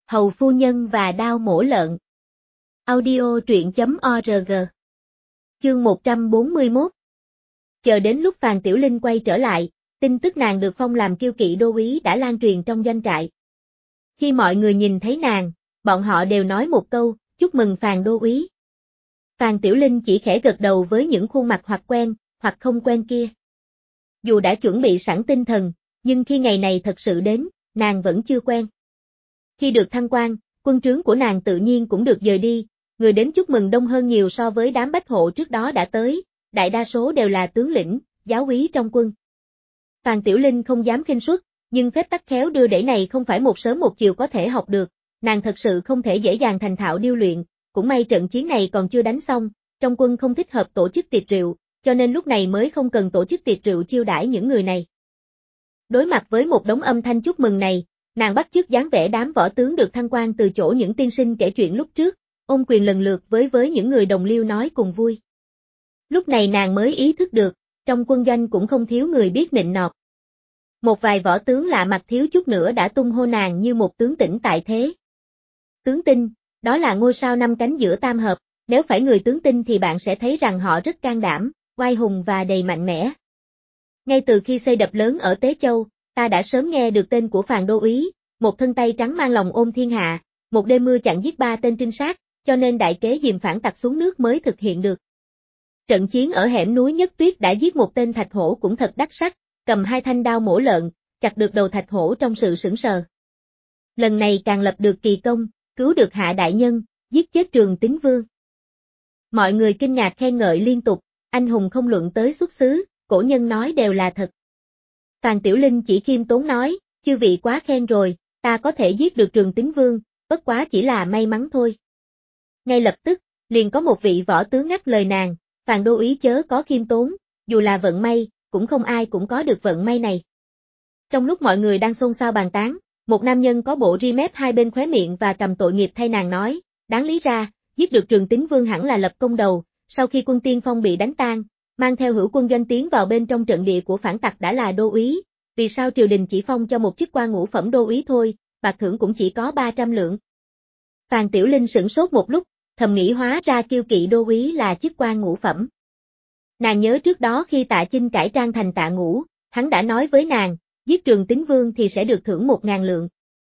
Hầu phu nhân và đao mổ lợn. Audio truyện.org. Chương 141. Chờ đến lúc Phàn Tiểu Linh quay trở lại, tin tức nàng được phong làm kiêu kỵ đô úy đã lan truyền trong doanh trại. Khi mọi người nhìn thấy nàng, bọn họ đều nói một câu, chúc mừng Phàn đô úy. Phàn Tiểu Linh chỉ khẽ gật đầu với những khuôn mặt hoặc quen, hoặc không quen kia. Dù đã chuẩn bị sẵn tinh thần, nhưng khi ngày này thật sự đến, nàng vẫn chưa quen. Khi được thăng quan, quân trướng của nàng tự nhiên cũng được dời đi, người đến chúc mừng đông hơn nhiều so với đám bách hộ trước đó đã tới, đại đa số đều là tướng lĩnh, giáo úy trong quân. Phàn Tiểu Linh không dám khinh suất, nhưng phép tắc khéo đưa đẩy này không phải một sớm một chiều có thể học được, nàng thật sự không thể dễ dàng thành thạo điêu luyện, cũng may trận chiến này còn chưa đánh xong, trong quân không thích hợp tổ chức tiệc rượu, cho nên lúc này mới không cần tổ chức tiệc rượu chiêu đãi những người này. Đối mặt với một đống âm thanh chúc mừng này, nàng bắt chước dáng vẻ đám võ tướng được thăng quan từ chỗ những tiên sinh kể chuyện lúc trước, ôm quyền lần lượt với những người đồng liêu nói cùng vui. Lúc này nàng mới ý thức được, trong quân doanh cũng không thiếu người biết nịnh nọt. Một vài võ tướng lạ mặt thiếu chút nữa đã tung hô nàng như một tướng tĩnh tại thế. Tướng tinh, đó là ngôi sao năm cánh giữa tam hợp, nếu phải người tướng tinh thì bạn sẽ thấy rằng họ rất can đảm, oai hùng và đầy mạnh mẽ. Ngay từ khi xây đập lớn ở Tế Châu, ta đã sớm nghe được tên của Phàn đô úy, một thân tay trắng mang lòng ôm thiên hạ, một đêm mưa chặn giết 3 tên trinh sát, cho nên đại kế dìm phản tặc xuống nước mới thực hiện được. Trận chiến ở hẻm núi Nhất Tuyết đã giết một tên thạch hổ cũng thật đắc sắc, cầm 2 thanh đao mổ lợn, chặt được đầu thạch hổ trong sự sững sờ. Lần này càng lập được kỳ công, cứu được Hạ đại nhân, giết chết Trường Tín Vương. Mọi người kinh ngạc khen ngợi liên tục, anh hùng không luận tới xuất xứ, cổ nhân nói đều là thật. Phàn Tiểu Linh chỉ khiêm tốn nói, chư vị quá khen rồi, ta có thể giết được Trường Tín Vương, bất quá chỉ là may mắn thôi. Ngay lập tức, liền có một vị võ tướng ngắt lời nàng, Phàn đô úy chớ có khiêm tốn, dù là vận may, cũng không ai cũng có được vận may này. Trong lúc mọi người đang xôn xao bàn tán, một nam nhân có bộ ri mép hai bên khóe miệng và cầm tội nghiệp thay nàng nói, đáng lý ra, giết được Trường Tín Vương hẳn là lập công đầu, sau khi quân tiên phong bị đánh tan, mang theo hữu quân doanh tiến vào bên trong trận địa của phản tặc đã là đô úy, vì sao triều đình chỉ phong cho một chức quan ngũ phẩm đô úy thôi, bạc thưởng cũng chỉ có 300 lượng. Phàn Tiểu Linh sửng sốt một lúc, thầm nghĩ hóa ra kiêu kỵ đô úy là chức quan ngũ phẩm. Nàng nhớ trước đó khi Tạ Chinh cải trang thành Tạ Ngũ, hắn đã nói với nàng, giết Trường Tín Vương thì sẽ được thưởng 1000 lượng.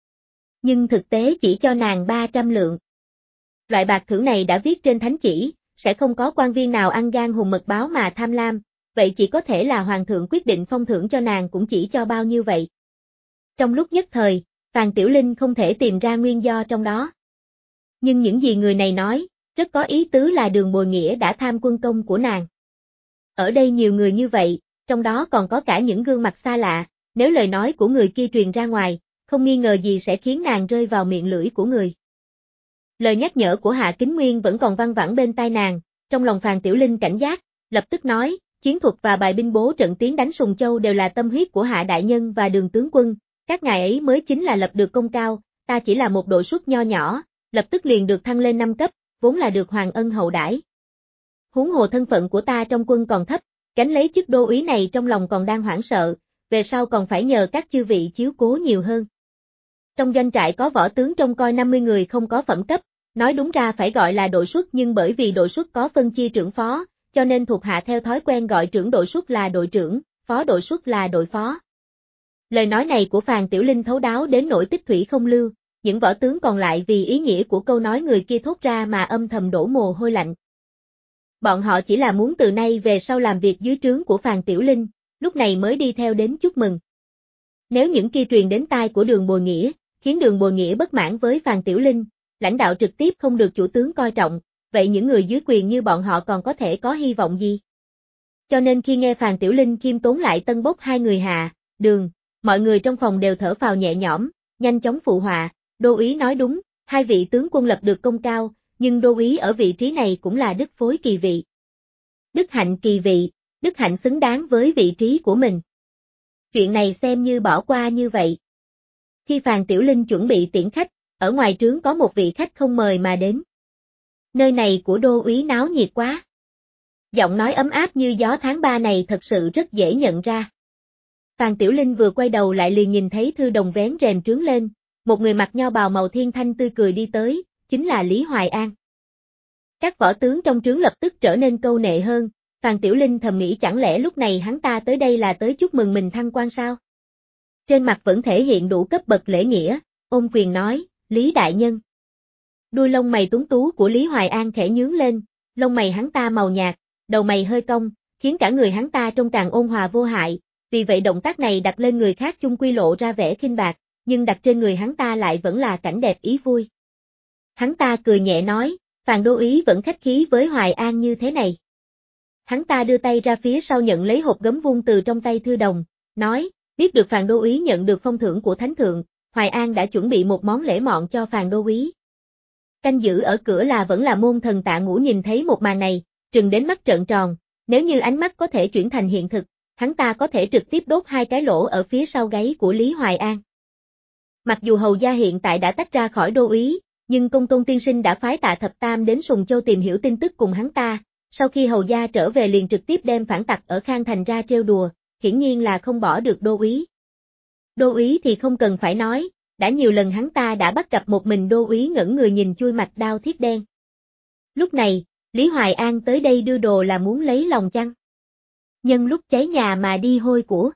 Nhưng thực tế chỉ cho nàng 300 lượng. Loại bạc thưởng này đã viết trên thánh chỉ, sẽ không có quan viên nào ăn gan hùm mật báo mà tham lam, vậy chỉ có thể là hoàng thượng quyết định phong thưởng cho nàng cũng chỉ cho bao nhiêu vậy. Trong lúc nhất thời, Phàn Tiểu Linh không thể tìm ra nguyên do trong đó. Nhưng những gì người này nói, rất có ý tứ là Đường Bồi Nghĩa đã tham quân công của nàng. Ở đây nhiều người như vậy, trong đó còn có cả những gương mặt xa lạ, nếu lời nói của người kia truyền ra ngoài, không nghi ngờ gì sẽ khiến nàng rơi vào miệng lưỡi của người. Lời nhắc nhở của Hạ Kính Nguyên vẫn còn văng vẳng bên tai nàng, trong lòng Phàn Tiểu Linh cảnh giác, lập tức nói, chiến thuật và bài binh bố trận tiến đánh Sùng Châu đều là tâm huyết của Hạ đại nhân và Đường tướng quân, các ngài ấy mới chính là lập được công cao, ta chỉ là một đội suất nho nhỏ, lập tức liền được thăng lên 5 cấp, vốn là được hoàng ân hậu đãi. Huống hồ thân phận của ta trong quân còn thấp, gánh lấy chức đô úy này trong lòng còn đang hoảng sợ, về sau còn phải nhờ các chư vị chiếu cố nhiều hơn. Trong doanh trại có võ tướng trông coi 50 người không có phẩm cấp, nói đúng ra phải gọi là đội suất nhưng bởi vì đội suất có phân chia trưởng phó, cho nên thuộc hạ theo thói quen gọi trưởng đội suất là đội trưởng, phó đội suất là đội phó. Lời nói này của Phàn Tiểu Linh thấu đáo đến nỗi tích thủy không lưu, những võ tướng còn lại vì ý nghĩa của câu nói người kia thốt ra mà âm thầm đổ mồ hôi lạnh. Bọn họ chỉ là muốn từ nay về sau làm việc dưới trướng của Phàn Tiểu Linh, lúc này mới đi theo đến chúc mừng. Nếu những kia truyền đến tai của Đường Bồi Nghĩa, khiến Đường Bồi Nghĩa bất mãn với Phàn Tiểu Linh, lãnh đạo trực tiếp không được chủ tướng coi trọng, vậy những người dưới quyền như bọn họ còn có thể có hy vọng gì? Cho nên khi nghe Phàn Tiểu Linh khiêm tốn lại tân bốc 2 người Hạ, Đường, mọi người trong phòng đều thở phào nhẹ nhõm, nhanh chóng phụ họa, đô úy nói đúng, 2 vị tướng quân lập được công cao, nhưng đô úy ở vị trí này cũng là đức phối kỳ vị. Đức hạnh kỳ vị, đức hạnh xứng đáng với vị trí của mình. Chuyện này xem như bỏ qua như vậy. Khi Phàn Tiểu Linh chuẩn bị tiễn khách, ở ngoài trướng có một vị khách không mời mà đến. Nơi này của đô úy náo nhiệt quá. Giọng nói ấm áp như gió tháng 3 này thật sự rất dễ nhận ra. Phàn Tiểu Linh vừa quay đầu lại liền nhìn thấy Thư Đồng vén rèm trướng lên, một người mặc nho bào màu thiên thanh tươi cười đi tới, chính là Lý Hoài An. Các võ tướng trong trướng lập tức trở nên câu nệ hơn, Phan Tiểu Linh thầm nghĩ chẳng lẽ lúc này hắn ta tới đây là tới chúc mừng mình thăng quan sao? Trên mặt vẫn thể hiện đủ cấp bậc lễ nghĩa, ôm quyền nói, Lý đại nhân. Đuôi lông mày tuấn tú của Lý Hoài An khẽ nhướng lên, lông mày hắn ta màu nhạt, đầu mày hơi cong, khiến cả người hắn ta trông càng ôn hòa vô hại, vì vậy động tác này đặt lên người khác chung quy lộ ra vẻ khinh bạc, nhưng đặt trên người hắn ta lại vẫn là cảnh đẹp ý vui. Hắn ta cười nhẹ nói, Phàn đô úy vẫn khách khí với Hoài An như thế này. Hắn ta đưa tay ra phía sau nhận lấy hộp gấm vuông từ trong tay Thư Đồng, nói, biết được Phàn đô úy nhận được phong thưởng của Thánh Thượng, Hoài An đã chuẩn bị một món lễ mọn cho Phàn đô úy. Canh giữ ở cửa là vẫn là môn thần Tạ Ngũ nhìn thấy một màn này, trừng đến mắt trợn tròn, nếu như ánh mắt có thể chuyển thành hiện thực, hắn ta có thể trực tiếp đốt 2 cái lỗ ở phía sau gáy của Lý Hoài An. Mặc dù hầu gia hiện tại đã tách ra khỏi đô úy, nhưng Công Tôn tiên sinh đã phái Tạ Thập Tam đến Sùng Châu tìm hiểu tin tức cùng hắn ta, sau khi hầu gia trở về liền trực tiếp đem phản tặc ở Khang Thành ra trêu đùa, hiển nhiên là không bỏ được đô úy. Đô úy thì không cần phải nói, đã nhiều lần hắn ta đã bắt gặp một mình đô úy ngẩn người nhìn chui mạch đao thiết đen. Lúc này, Lý Hoài An tới đây đưa đồ là muốn lấy lòng chăng? Nhân lúc cháy nhà mà đi hôi của.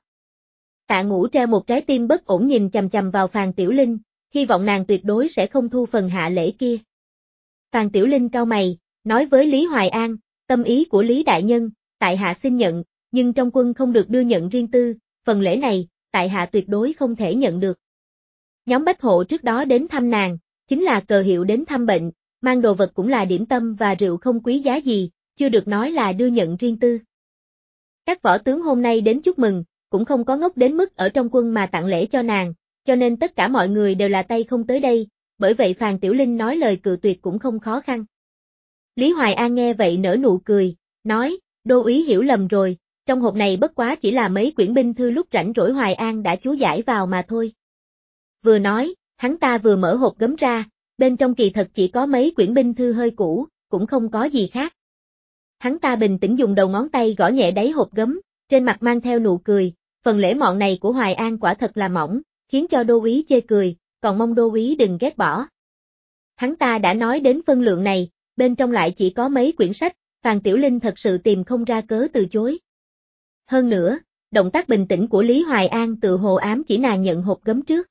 Tạ Ngũ treo một trái tim bất ổn nhìn chằm chằm vào Phàn Tiểu Linh, hy vọng nàng tuyệt đối sẽ không thu phần hạ lễ kia. Phàn Tiểu Linh cau mày, nói với Lý Hoài An, tâm ý của Lý đại nhân, tại hạ xin nhận, nhưng trong quân không được đưa nhận riêng tư, phần lễ này, tại hạ tuyệt đối không thể nhận được. Nhóm bách hộ trước đó đến thăm nàng, chính là cờ hiệu đến thăm bệnh, mang đồ vật cũng là điểm tâm và rượu không quý giá gì, chưa được nói là đưa nhận riêng tư. Các võ tướng hôm nay đến chúc mừng, cũng không có ngốc đến mức ở trong quân mà tặng lễ cho nàng, cho nên tất cả mọi người đều là tay không tới đây, bởi vậy Phàn Tiểu Linh nói lời cự tuyệt cũng không khó khăn. Lý Hoài An nghe vậy nở nụ cười, nói, đô úy hiểu lầm rồi, trong hộp này bất quá chỉ là mấy quyển binh thư lúc rảnh rỗi Hoài An đã chú giải vào mà thôi. Vừa nói, hắn ta vừa mở hộp gấm ra, bên trong kỳ thật chỉ có mấy quyển binh thư hơi cũ, cũng không có gì khác. Hắn ta bình tĩnh dùng đầu ngón tay gõ nhẹ đáy hộp gấm, trên mặt mang theo nụ cười, phần lễ mọn này của Hoài An quả thật là mỏng, khiến cho đô úy chê cười, còn mong đô úy đừng ghét bỏ. Hắn ta đã nói đến phân lượng này, bên trong lại chỉ có mấy quyển sách, Phàn Tiểu Linh thật sự tìm không ra cớ từ chối. Hơn nữa, động tác bình tĩnh của Lý Hoài An tự hồ ám chỉ nàng nhận hộp gấm trước.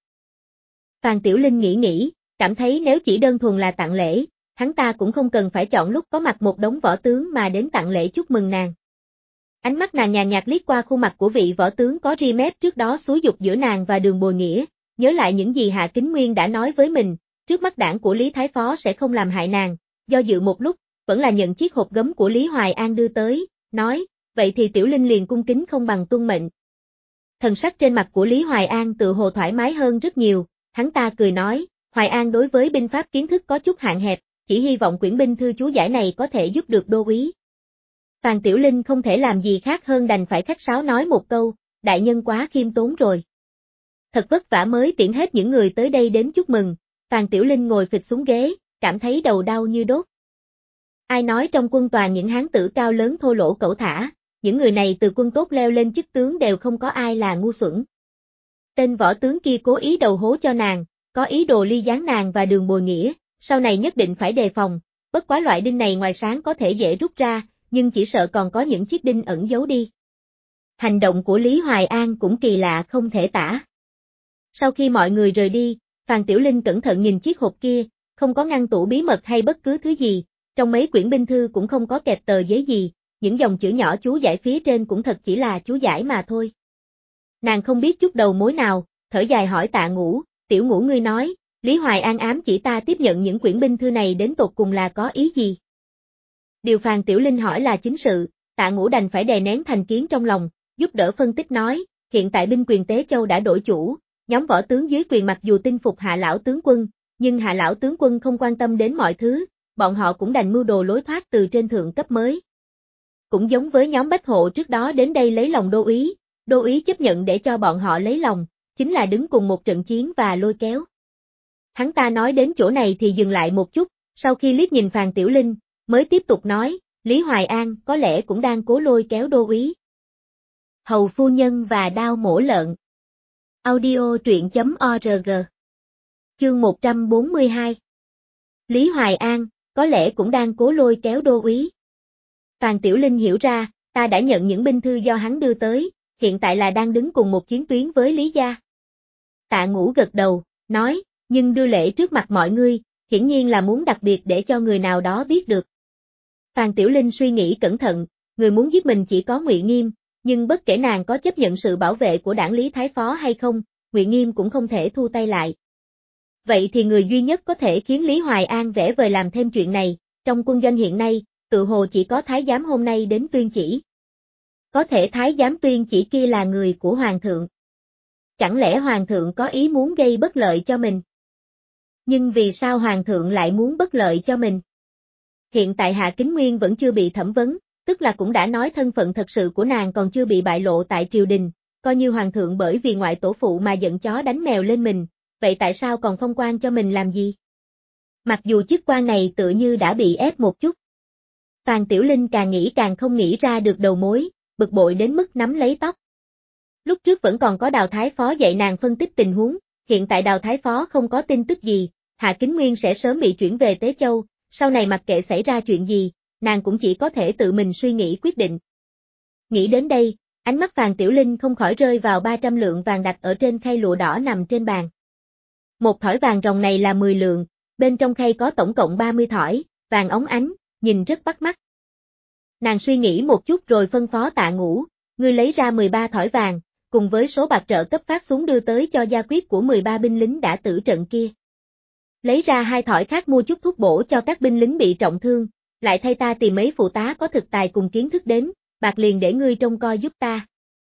Phàn Tiểu Linh nghĩ, cảm thấy nếu chỉ đơn thuần là tặng lễ, hắn ta cũng không cần phải chọn lúc có mặt một đống võ tướng mà đến tặng lễ chúc mừng nàng. Ánh mắt nàng nhàn nhạt liếc qua khuôn mặt của vị võ tướng có ri mép trước đó xúi giục giữa nàng và Đường Bồi Nghĩa, nhớ lại những gì Hạ Kính Nguyên đã nói với mình, trước mắt đảng của Lý Thái Phó sẽ không làm hại nàng, do dự một lúc, vẫn là nhận chiếc hộp gấm của Lý Hoài An đưa tới, nói, vậy thì Tiểu Linh liền cung kính không bằng tuân mệnh. Thần sắc trên mặt của Lý Hoài An tự hồ thoải mái hơn rất nhiều, hắn ta cười nói, Hoài An đối với binh pháp kiến thức có chút hạn hẹp, chỉ hy vọng quyển binh thư chú giải này có thể giúp được đô úy. Phàn Tiểu Linh không thể làm gì khác hơn đành phải khách sáo nói một câu, đại nhân quá khiêm tốn rồi. Thật vất vả mới tiễn hết những người tới đây đến chúc mừng, Phàn Tiểu Linh ngồi phịch xuống ghế, cảm thấy đầu đau như đốt. Ai nói trong quân toàn những hán tử cao lớn thô lỗ cẩu thả, những người này từ quân tốt leo lên chức tướng đều không có ai là ngu xuẩn. Tên võ tướng kia cố ý đầu hố cho nàng, có ý đồ ly gián nàng và Đường Bồi Nghĩa, sau này nhất định phải đề phòng, bất quá loại đinh này ngoài sáng có thể dễ rút ra, nhưng chỉ sợ còn có những chiếc đinh ẩn giấu đi. Hành động của Lý Hoài An cũng kỳ lạ không thể tả. Sau khi mọi người rời đi, Phàn Tiểu Linh cẩn thận nhìn chiếc hộp kia, không có ngăn tủ bí mật hay bất cứ thứ gì, trong mấy quyển binh thư cũng không có kẹp tờ giấy gì, những dòng chữ nhỏ chú giải phía trên cũng thật chỉ là chú giải mà thôi. Nàng không biết chút đầu mối nào, thở dài hỏi Tạ Ngũ, Tiểu Ngũ ngươi nói, Lý Hoài An ám chỉ ta tiếp nhận những quyển binh thư này đến tột cùng là có ý gì? Điều Phàn Tiểu Linh hỏi là chính sự, Tạ Ngũ đành phải đè nén thành kiến trong lòng, giúp đỡ phân tích nói, hiện tại binh quyền Tế Châu đã đổi chủ, nhóm võ tướng dưới quyền mặc dù tin phục Hạ lão tướng quân, nhưng Hạ lão tướng quân không quan tâm đến mọi thứ, bọn họ cũng đành mưu đồ lối thoát từ trên thượng cấp mới. Cũng giống với nhóm bách hộ trước đó đến đây lấy lòng đô úy chấp nhận để cho bọn họ lấy lòng, chính là đứng cùng một trận chiến và lôi kéo. Hắn ta nói đến chỗ này thì dừng lại một chút, sau khi liếc nhìn Phàn Tiểu Linh, mới tiếp tục nói, Lý Hoài An có lẽ cũng đang cố lôi kéo đô úy. Hầu phu nhân và đao mổ lợn. Audio truyện.org Chương 142. Lý Hoài An, có lẽ cũng đang cố lôi kéo đô úy. Phàn Tiểu Linh hiểu ra, ta đã nhận những binh thư do hắn đưa tới, hiện tại là đang đứng cùng một chiến tuyến với Lý gia. Tạ Ngũ gật đầu, nói, nhưng đưa lễ trước mặt mọi người, hiển nhiên là muốn đặc biệt để cho người nào đó biết được. Phàn Tiểu Linh suy nghĩ cẩn thận, người muốn giết mình chỉ có Ngụy Nghiêm, nhưng bất kể nàng có chấp nhận sự bảo vệ của đảng Lý Thái Phó hay không, Ngụy Nghiêm cũng không thể thu tay lại. Vậy thì người duy nhất có thể khiến Lý Hoài An vẽ vời làm thêm chuyện này, trong quân doanh hiện nay, tự hồ chỉ có thái giám hôm nay đến tuyên chỉ. Có thể thái giám tuyên chỉ kia là người của Hoàng thượng. Chẳng lẽ Hoàng thượng có ý muốn gây bất lợi cho mình? Nhưng vì sao Hoàng thượng lại muốn bất lợi cho mình? Hiện tại Hạ Kính Nguyên vẫn chưa bị thẩm vấn, tức là cũng đã nói thân phận thật sự của nàng còn chưa bị bại lộ tại triều đình, coi như Hoàng thượng bởi vì ngoại tổ phụ mà giận chó đánh mèo lên mình, vậy tại sao còn phong quan cho mình làm gì? Mặc dù chức quan này tự như đã bị ép một chút. Phàn Tiểu Linh càng nghĩ càng không nghĩ ra được đầu mối, bực bội đến mức nắm lấy tóc. Lúc trước vẫn còn có Đào Thái Phó dạy nàng phân tích tình huống, hiện tại Đào Thái Phó không có tin tức gì, Hạ Kính Nguyên sẽ sớm bị chuyển về Tế Châu, sau này mặc kệ xảy ra chuyện gì, nàng cũng chỉ có thể tự mình suy nghĩ quyết định. Nghĩ đến đây, ánh mắt Phàn Tiểu Linh không khỏi rơi vào 300 lượng vàng đặt ở trên khay lụa đỏ nằm trên bàn. Một thỏi vàng ròng này là 10 lượng, bên trong khay có tổng cộng 30 thỏi, vàng óng ánh, nhìn rất bắt mắt. Nàng suy nghĩ một chút rồi phân phó Tạ Ngũ, ngươi lấy ra 13 thỏi vàng, cùng với số bạc trợ cấp phát xuống đưa tới cho gia quyết của 13 binh lính đã tử trận kia. Lấy ra 2 thỏi khác mua chút thuốc bổ cho các binh lính bị trọng thương, lại thay ta tìm mấy phụ tá có thực tài cùng kiến thức đến, bạc liền để ngươi trông coi giúp ta.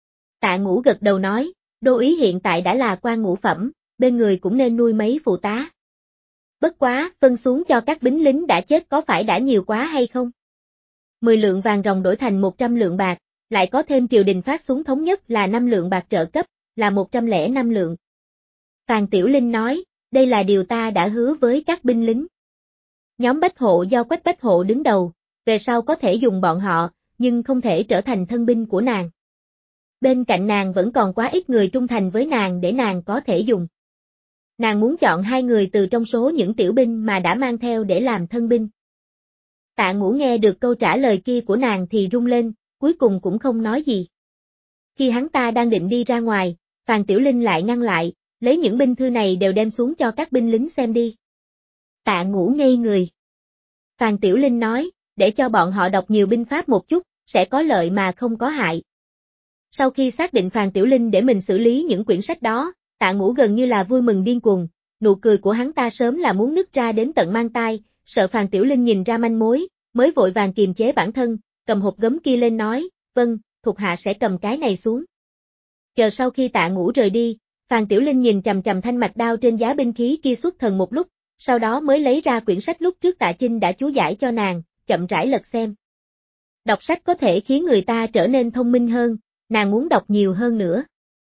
Tạ Ngũ gật đầu nói, đô úy hiện tại đã là quan ngũ phẩm, bên người cũng nên nuôi mấy phụ tá. Bất quá, phân xuống cho các binh lính đã chết có phải đã nhiều quá hay không? 10 lượng vàng ròng đổi thành 100 lượng bạc, lại có thêm triều đình phát xuống thống nhất là 5 lượng bạc trợ cấp, là 105 lượng. Phàn Tiểu Linh nói, đây là điều ta đã hứa với các binh lính. Nhóm Bách Hộ do Quách Bách Hộ đứng đầu, về sau có thể dùng bọn họ, nhưng không thể trở thành thân binh của nàng. Bên cạnh nàng vẫn còn quá ít người trung thành với nàng để nàng có thể dùng. Nàng muốn chọn 2 người từ trong số những tiểu binh mà đã mang theo để làm thân binh. Tạ Ngũ nghe được câu trả lời kia của nàng thì rung lên, cuối cùng cũng không nói gì. Khi hắn ta đang định đi ra ngoài, Phàn Tiểu Linh lại ngăn lại, lấy những binh thư này đều đem xuống cho các binh lính xem đi. Tạ Ngũ ngây người. Phàn Tiểu Linh nói, để cho bọn họ đọc nhiều binh pháp một chút, sẽ có lợi mà không có hại. Sau khi xác định Phàn Tiểu Linh để mình xử lý những quyển sách đó, Tạ Ngũ gần như là vui mừng điên cuồng, nụ cười của hắn ta sớm là muốn nứt ra đến tận mang tai, sợ Phàn Tiểu Linh nhìn ra manh mối, mới vội vàng kiềm chế bản thân, cầm hộp gấm kia lên nói, vâng, thuộc hạ sẽ cầm cái này xuống. Chờ sau khi Tạ Ngũ rời đi, Phàn Tiểu Linh nhìn chằm chằm thanh mạch đao trên giá binh khí kia xuất thần một lúc, sau đó mới lấy ra quyển sách lúc trước Tạ Chinh đã chú giải cho nàng, chậm rãi lật xem. Đọc sách có thể khiến người ta trở nên thông minh hơn, nàng muốn đọc nhiều hơn nữa.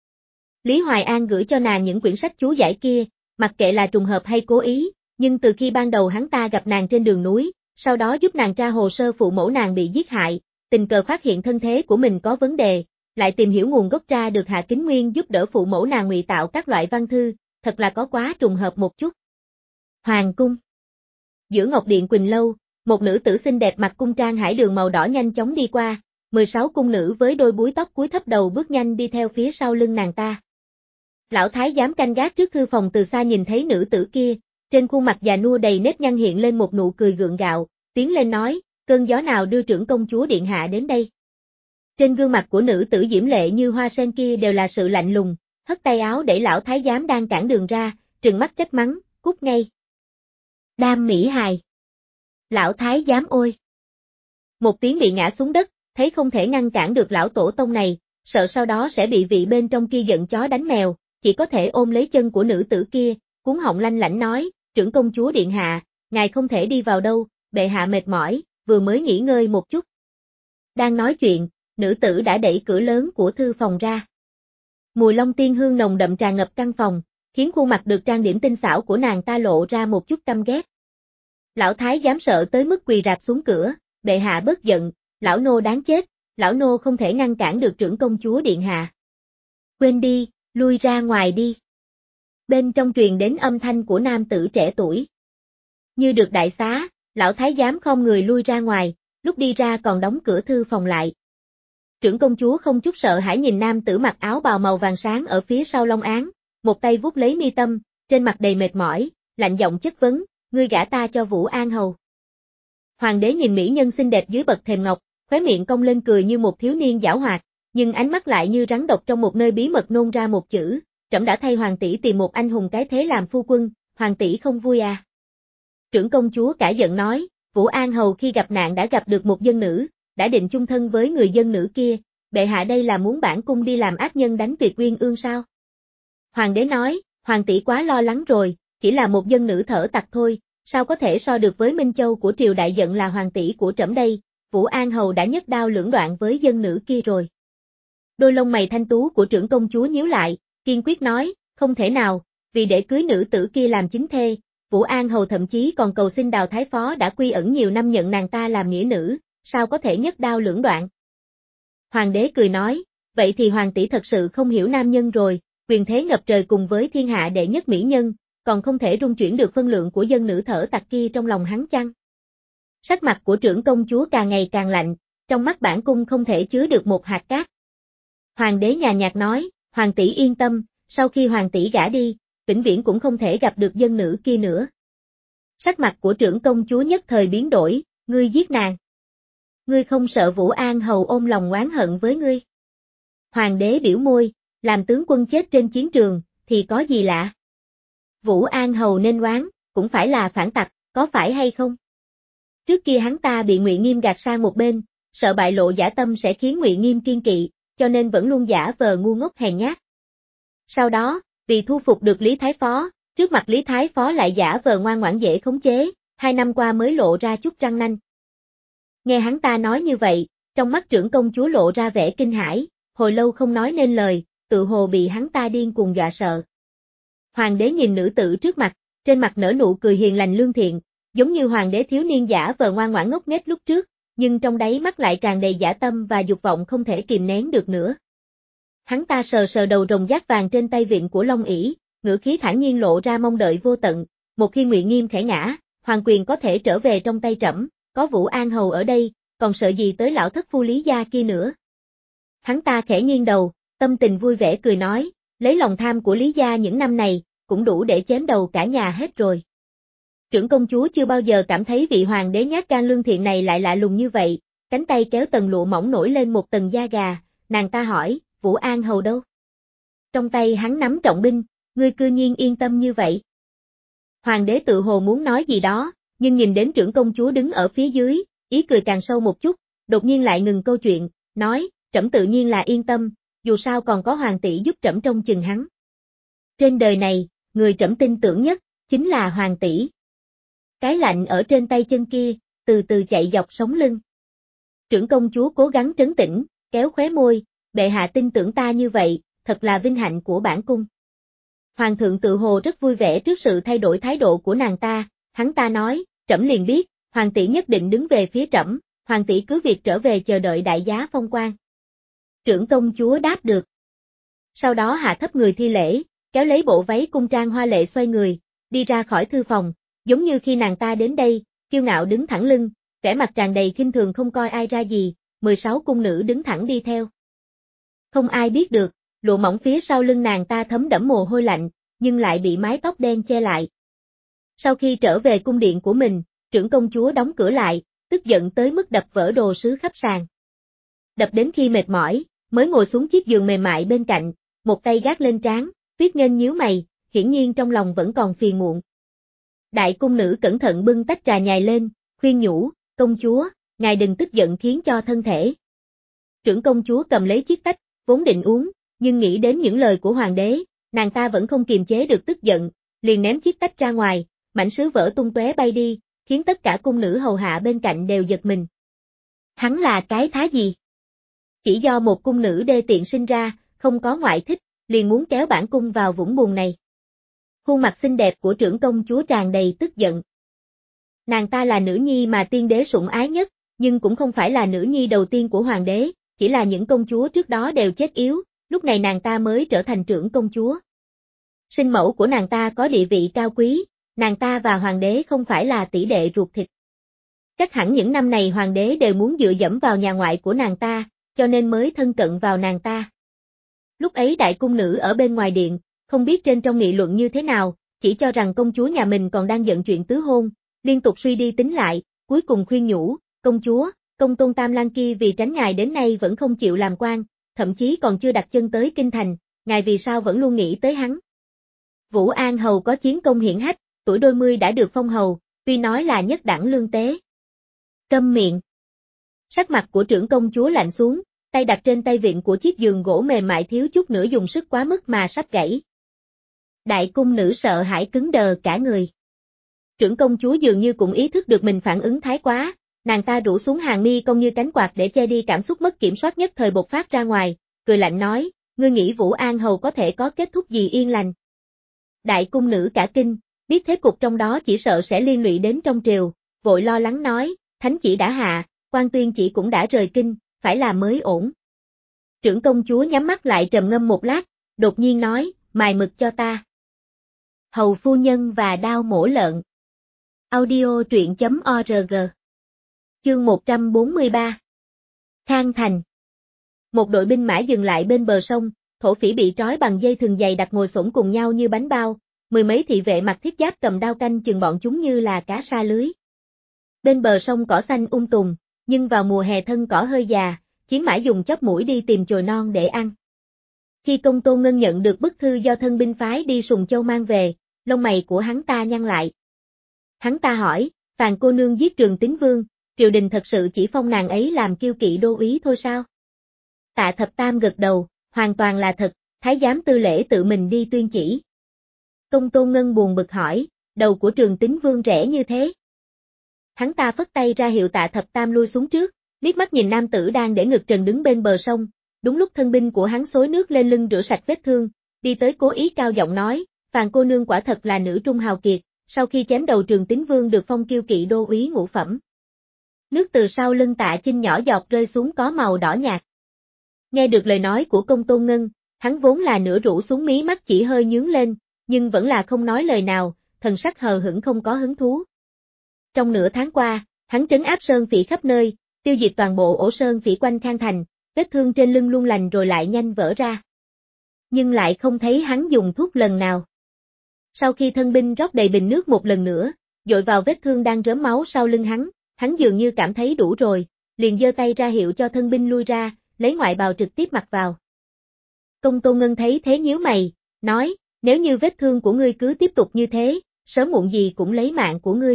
Lý Hoài An gửi cho nàng những quyển sách chú giải kia, mặc kệ là trùng hợp hay cố ý, nhưng từ khi ban đầu hắn ta gặp nàng trên đường núi, sau đó giúp nàng tra hồ sơ phụ mẫu nàng bị giết hại, tình cờ phát hiện thân thế của mình có vấn đề, lại tìm hiểu nguồn gốc ra được Hạ Kính Nguyên giúp đỡ phụ mẫu nàng ngụy tạo các loại văn thư, thật là có quá trùng hợp một chút. Hoàng cung. Giữa Ngọc Điện Quỳnh Lâu, một nữ tử xinh đẹp mặc cung trang hải đường màu đỏ nhanh chóng đi qua, 16 cung nữ với đôi búi tóc cúi thấp đầu bước nhanh đi theo phía sau lưng nàng ta. Lão thái giám canh gác trước thư phòng từ xa nhìn thấy nữ tử kia, trên khuôn mặt già nua đầy nếp nhăn hiện lên một nụ cười gượng gạo, tiến lên nói, cơn gió nào đưa trưởng công chúa điện hạ đến đây. Trên gương mặt của nữ tử diễm lệ như hoa sen kia đều là sự lạnh lùng, hất tay áo đẩy lão thái giám đang cản đường ra, trừng mắt trách mắng, cút ngay. Đam mỹ hài. Lão thái giám ôi. Một tiếng bị ngã xuống đất, thấy không thể ngăn cản được lão tổ tông này, sợ sau đó sẽ bị vị bên trong kia giận chó đánh mèo, chỉ có thể ôm lấy chân của nữ tử kia, cuống họng lanh lảnh nói, trưởng công chúa điện hạ, ngài không thể đi vào đâu, bệ hạ mệt mỏi, vừa mới nghỉ ngơi một chút. Đang nói chuyện, nữ tử đã đẩy cửa lớn của thư phòng ra. Mùi long tiên hương nồng đậm tràn ngập căn phòng, khiến khuôn mặt được trang điểm tinh xảo của nàng ta lộ ra một chút căm ghét. Lão thái giám sợ tới mức quỳ rạp xuống cửa, bệ hạ bớt giận, lão nô đáng chết, lão nô không thể ngăn cản được trưởng công chúa điện hạ. Quên đi, lui ra ngoài đi. Bên trong truyền đến âm thanh của nam tử trẻ tuổi. Như được đại xá, lão thái giám khom người lui ra ngoài, lúc đi ra còn đóng cửa thư phòng lại. Trưởng công chúa không chút sợ hãi nhìn nam tử mặc áo bào màu vàng sáng ở phía sau long án, một tay vuốt lấy mi tâm, trên mặt đầy mệt mỏi, lạnh giọng chất vấn, ngươi gả ta cho Vũ An Hầu. Hoàng đế nhìn mỹ nhân xinh đẹp dưới bậc thềm ngọc, khóe miệng cong lên cười như một thiếu niên giảo hoạt, nhưng ánh mắt lại như rắn độc trong một nơi bí mật nôn ra một chữ, trẫm đã thay hoàng tỷ tìm một anh hùng cái thế làm phu quân, hoàng tỷ không vui à. Trưởng công chúa cả giận nói, Vũ An Hầu khi gặp nạn đã gặp được một dân nữ, đã định chung thân với người dân nữ kia, bệ hạ đây là muốn bản cung đi làm ác nhân đánh tuyệt uyên ương sao? Hoàng đế nói, hoàng tỷ quá lo lắng rồi, chỉ là một dân nữ thở tặc thôi, sao có thể so được với Minh Châu của triều đại giận là hoàng tỷ của trẫm đây, Vũ An Hầu đã nhất đao lưỡng đoạn với dân nữ kia rồi. Đôi lông mày thanh tú của trưởng công chúa nhíu lại, kiên quyết nói, không thể nào, vì để cưới nữ tử kia làm chính thê, Vũ An Hầu thậm chí còn cầu xin Đào Thái Phó đã quy ẩn nhiều năm nhận nàng ta làm nghĩa nữ, sao có thể nhất đao lưỡng đoạn. Hoàng đế cười nói, vậy thì hoàng tỷ thật sự không hiểu nam nhân rồi, quyền thế ngập trời cùng với thiên hạ đệ nhất mỹ nhân, còn không thể rung chuyển được phân lượng của dân nữ thở tặc kia trong lòng hắn chăng? Sắc mặt của trưởng công chúa càng ngày càng lạnh, trong mắt bản cung không thể chứa được một hạt cát. Hoàng đế nhàn nhạt nói, hoàng tỷ yên tâm, sau khi hoàng tỷ gả đi, vĩnh viễn cũng không thể gặp được dân nữ kia nữa. Sắc mặt của trưởng công chúa nhất thời biến đổi, ngươi giết nàng. Ngươi không sợ Vũ An Hầu ôm lòng oán hận với ngươi. Hoàng đế biểu môi, làm tướng quân chết trên chiến trường, thì có gì lạ. Vũ An Hầu nên oán, cũng phải là phản tặc, có phải hay không? Trước kia hắn ta bị Ngụy Nghiêm gạt sang một bên, sợ bại lộ dã tâm sẽ khiến Ngụy Nghiêm kiên kỵ, cho nên vẫn luôn giả vờ ngu ngốc hèn nhát. Sau đó, vì thu phục được Lý Thái Phó, trước mặt Lý Thái Phó lại giả vờ ngoan ngoãn dễ khống chế, 2 năm qua mới lộ ra chút răng nanh. Nghe hắn ta nói như vậy, trong mắt trưởng công chúa lộ ra vẻ kinh hãi, hồi lâu không nói nên lời, tự hồ bị hắn ta điên cuồng dọa sợ. Hoàng đế nhìn nữ tử trước mặt, trên mặt nở nụ cười hiền lành lương thiện, giống như hoàng đế thiếu niên giả vờ ngoan ngoãn ngốc nghếch lúc trước, nhưng trong đáy mắt lại tràn đầy dã tâm và dục vọng không thể kìm nén được nữa. Hắn ta sờ sờ đầu rồng giác vàng trên tay vịn của Long ỷ, ngữ khí thản nhiên lộ ra mong đợi vô tận, một khi Ngụy Nghiêm khẽ ngã, hoàng quyền có thể trở về trong tay trẫm, có Vũ An Hầu ở đây, còn sợ gì tới lão thất phu Lý gia kia nữa. Hắn ta khẽ nghiêng đầu, tâm tình vui vẻ cười nói, lấy lòng tham của Lý gia những năm này, cũng đủ để chém đầu cả nhà hết rồi. Trưởng công chúa chưa bao giờ cảm thấy vị hoàng đế nhát gan lương thiện này lại lạ lùng như vậy, cánh tay kéo tầng lụa mỏng nổi lên một tầng da gà, nàng ta hỏi, Vũ An Hầu đâu? Trong tay hắn nắm trọng binh, ngươi cư nhiên yên tâm như vậy. Hoàng đế tự hồ muốn nói gì đó, nhưng nhìn đến trưởng công chúa đứng ở phía dưới, ý cười càng sâu một chút, đột nhiên lại ngừng câu chuyện, nói, trẫm tự nhiên là yên tâm, dù sao còn có hoàng tỷ giúp trẫm trông chừng hắn. Trên đời này, người trẫm tin tưởng nhất, chính là hoàng tỷ. Cái lạnh ở trên tay chân kia, từ từ chạy dọc sống lưng. Trưởng công chúa cố gắng trấn tĩnh, kéo khóe môi, bệ hạ tin tưởng ta như vậy, thật là vinh hạnh của bản cung. Hoàng thượng tự hồ rất vui vẻ trước sự thay đổi thái độ của nàng ta, hắn ta nói, trẫm liền biết, hoàng tỷ nhất định đứng về phía trẫm, hoàng tỷ cứ việc trở về chờ đợi đại giá phong quan. Trưởng công chúa đáp được. Sau đó hạ thấp người thi lễ, kéo lấy bộ váy cung trang hoa lệ xoay người, đi ra khỏi thư phòng, giống như khi nàng ta đến đây, kiêu ngạo đứng thẳng lưng, vẻ mặt tràn đầy khinh thường không coi ai ra gì, 16 cung nữ đứng thẳng đi theo. Không ai biết được, lụa mỏng phía sau lưng nàng ta thấm đẫm mồ hôi lạnh, nhưng lại bị mái tóc đen che lại. Sau khi trở về cung điện của mình, trưởng công chúa đóng cửa lại, tức giận tới mức đập vỡ đồ sứ khắp sàn. Đập đến khi mệt mỏi, mới ngồi xuống chiếc giường mềm mại bên cạnh, một tay gác lên trán, Tuyết Nghênh nhíu mày, hiển nhiên trong lòng vẫn còn phiền muộn. Đại cung nữ cẩn thận bưng tách trà nhài lên, khuyên nhủ, công chúa, ngài đừng tức giận khiến cho thân thể. Trưởng công chúa cầm lấy chiếc tách, vốn định uống, nhưng nghĩ đến những lời của hoàng đế, nàng ta vẫn không kiềm chế được tức giận, liền ném chiếc tách ra ngoài, mảnh sứ vỡ tung tóe bay đi, khiến tất cả cung nữ hầu hạ bên cạnh đều giật mình. Hắn là cái thá gì? Chỉ do một cung nữ đê tiện sinh ra, không có ngoại thích, liền muốn kéo bản cung vào vũng bùn này. Khuôn mặt xinh đẹp của trưởng công chúa tràn đầy tức giận. Nàng ta là nữ nhi mà tiên đế sủng ái nhất, nhưng cũng không phải là nữ nhi đầu tiên của hoàng đế, chỉ là những công chúa trước đó đều chết yếu, lúc này nàng ta mới trở thành trưởng công chúa. Sinh mẫu của nàng ta có địa vị cao quý, nàng ta và hoàng đế không phải là tỷ đệ ruột thịt. Chắc hẳn những năm này hoàng đế đều muốn dựa dẫm vào nhà ngoại của nàng ta, cho nên mới thân cận vào nàng ta. Lúc ấy đại cung nữ ở bên ngoài điện, không biết trên trong nghị luận như thế nào, chỉ cho rằng công chúa nhà mình còn đang giận chuyện tứ hôn, liên tục suy đi tính lại, cuối cùng khuyên nhủ, công chúa, công tôn Tam Lang kia vì tránh ngài đến nay vẫn không chịu làm quan, thậm chí còn chưa đặt chân tới kinh thành, ngài vì sao vẫn luôn nghĩ tới hắn. Vũ An Hầu có chiến công hiển hách, tuổi đôi mươi đã được phong hầu, tuy nói là nhất đẳng lương tế. Câm miệng. Sắc mặt của trưởng công chúa lạnh xuống, tay đặt trên tay vịn của chiếc giường gỗ mềm mại thiếu chút nữa dùng sức quá mức mà sắp gãy. Đại cung nữ sợ hãi cứng đờ cả người. Trưởng công chúa dường như cũng ý thức được mình phản ứng thái quá, nàng ta rũ xuống hàng mi cong như cánh quạt để che đi cảm xúc mất kiểm soát nhất thời bộc phát ra ngoài, cười lạnh nói, ngươi nghĩ Vũ An Hầu có thể có kết thúc gì yên lành. Đại cung nữ cả kinh, biết thế cục trong đó chỉ sợ sẽ liên lụy đến trong triều, vội lo lắng nói, thánh chỉ đã hạ, quan tuyên chỉ cũng đã rời kinh, phải làm mới ổn. Trưởng công chúa nhắm mắt lại trầm ngâm một lát, đột nhiên nói, mài mực cho ta. Hầu phu nhân và đao mổ lợn. Audio truyện.org. Chương 143. Khang Thành. Một đội binh mã dừng lại bên bờ sông, thổ phỉ bị trói bằng dây thừng dày đặt ngồi xổm cùng nhau như bánh bao, mười mấy thị vệ mặc thiết giáp cầm đao canh chừng bọn chúng như là cá sa lưới. Bên bờ sông cỏ xanh tùng, nhưng vào mùa hè thân cỏ hơi già, chiến mã dùng chóp mũi đi tìm chồi non để ăn. Khi Công Tôn Ngân nhận được bức thư do thân binh phái đi Sùng Châu mang về, lông mày của hắn ta nhăn lại. Hắn ta hỏi, Phàn cô nương giết Trường Tín Vương, triều đình thật sự chỉ phong nàng ấy làm kiêu kỵ đô úy thôi sao? Tạ Thập Tam gật đầu, hoàn toàn là thật, thái giám Tư Lễ tự mình đi tuyên chỉ. Công Tôn Ngân buồn bực hỏi, đầu của Trường Tín Vương rẽ như thế. Hắn ta phất tay ra hiệu Tạ Thập Tam lui xuống trước, liếc mắt nhìn nam tử đang để ngực trần đứng bên bờ sông, đúng lúc thân binh của hắn xối nước lên lưng rửa sạch vết thương, đi tới cố ý cao giọng nói, Phàn cô nương quả thật là nữ trung hào kiệt, sau khi chém đầu Trường Tín Vương được phong kiêu kỵ đô úy ngũ phẩm. Nước từ sau lưng Tạ Chinh nhỏ giọt rơi xuống có màu đỏ nhạt. Nghe được lời nói của Công Tôn Ngân, hắn vốn là nửa rũ xuống mí mắt chỉ hơi nhướng lên, nhưng vẫn là không nói lời nào, thần sắc hờ hững không có hứng thú. Trong nửa tháng qua, hắn trấn áp sơn phỉ khắp nơi, tiêu diệt toàn bộ ổ sơn phỉ quanh Khang Thành, vết thương trên lưng luôn lành rồi lại nhanh vỡ ra. Nhưng lại không thấy hắn dùng thuốc lần nào. Sau khi thân binh rót đầy bình nước một lần nữa, dội vào vết thương đang rớm máu sau lưng hắn dường như cảm thấy đủ rồi, liền giơ tay ra hiệu cho thân binh lui ra, lấy ngoại bào trực tiếp mặc vào. Công Tôn Ngân thấy thế nhíu mày, nói, nếu như vết thương của ngươi cứ tiếp tục như thế, sớm muộn gì cũng lấy mạng của ngươi.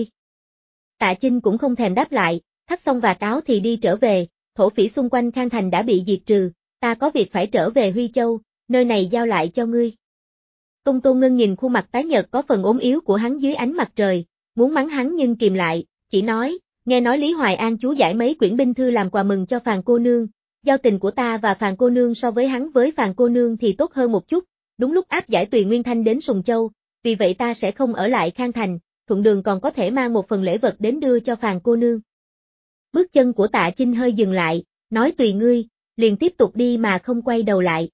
Tạ Chinh cũng không thèm đáp lại, thắt xong và cáo thì đi trở về, thổ phỉ xung quanh Khang Thành đã bị diệt trừ, ta có việc phải trở về Huy Châu, nơi này giao lại cho ngươi. Công Tôn Ngân nhìn khuôn mặt tái nhợt có phần ốm yếu của hắn dưới ánh mặt trời, muốn mắng hắn nhưng kìm lại, chỉ nói, nghe nói Lý Hoài An chú giải mấy quyển binh thư làm quà mừng cho Phàn cô nương, giao tình của ta và Phàn cô nương so với hắn với Phàn cô nương thì tốt hơn một chút, đúng lúc áp giải Tùy Nguyên Thanh đến Sùng Châu, vì vậy ta sẽ không ở lại Khang Thành, thuận đường còn có thể mang một phần lễ vật đến đưa cho Phàn cô nương. Bước chân của Tạ Chinh hơi dừng lại, nói tùy ngươi, liền tiếp tục đi mà không quay đầu lại.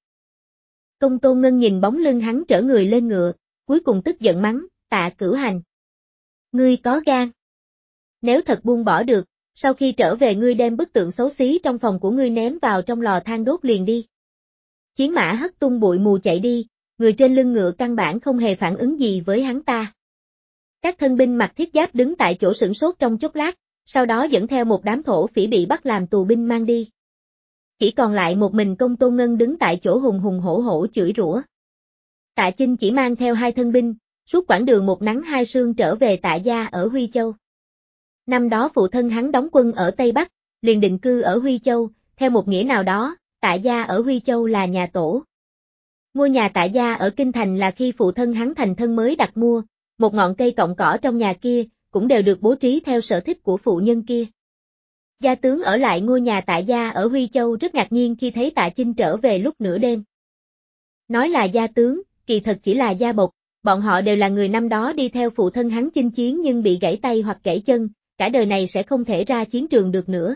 Công Tôn Ngân nhìn bóng lưng hắn trở người lên ngựa, cuối cùng tức giận mắng, Tạ Cửu Hành. Ngươi có gan. Nếu thật buông bỏ được, sau khi trở về ngươi đem bức tượng xấu xí trong phòng của ngươi ném vào trong lò than đốt liền đi. Chiến mã hất tung bụi mù chạy đi, người trên lưng ngựa căn bản không hề phản ứng gì với hắn ta. Các thân binh mặc thiết giáp đứng tại chỗ sửng sốt trong chốc lát, sau đó dẫn theo một đám thổ phỉ bị bắt làm tù binh mang đi. Chỉ còn lại một mình Công Tôn Ngân đứng tại chỗ hùng hùng hổ hổ chửi rủa. Tạ Chinh chỉ mang theo hai thân binh, suốt quãng đường một nắng hai sương trở về Tạ gia ở Huy Châu. Năm đó phụ thân hắn đóng quân ở Tây Bắc, liền định cư ở Huy Châu, theo một nghĩa nào đó, Tạ gia ở Huy Châu là nhà tổ. Ngôi nhà Tạ gia ở Kinh Thành là khi phụ thân hắn thành thân mới đặt mua, một ngọn cây cọng cỏ trong nhà kia, cũng đều được bố trí theo sở thích của phụ nhân kia. Gia tướng ở lại ngôi nhà Tạ gia ở Huy Châu rất ngạc nhiên khi thấy Tạ Chinh trở về lúc nửa đêm. Nói là gia tướng, kỳ thật chỉ là gia bộc, bọn họ đều là người năm đó đi theo phụ thân hắn chinh chiến nhưng bị gãy tay hoặc gãy chân, cả đời này sẽ không thể ra chiến trường được nữa.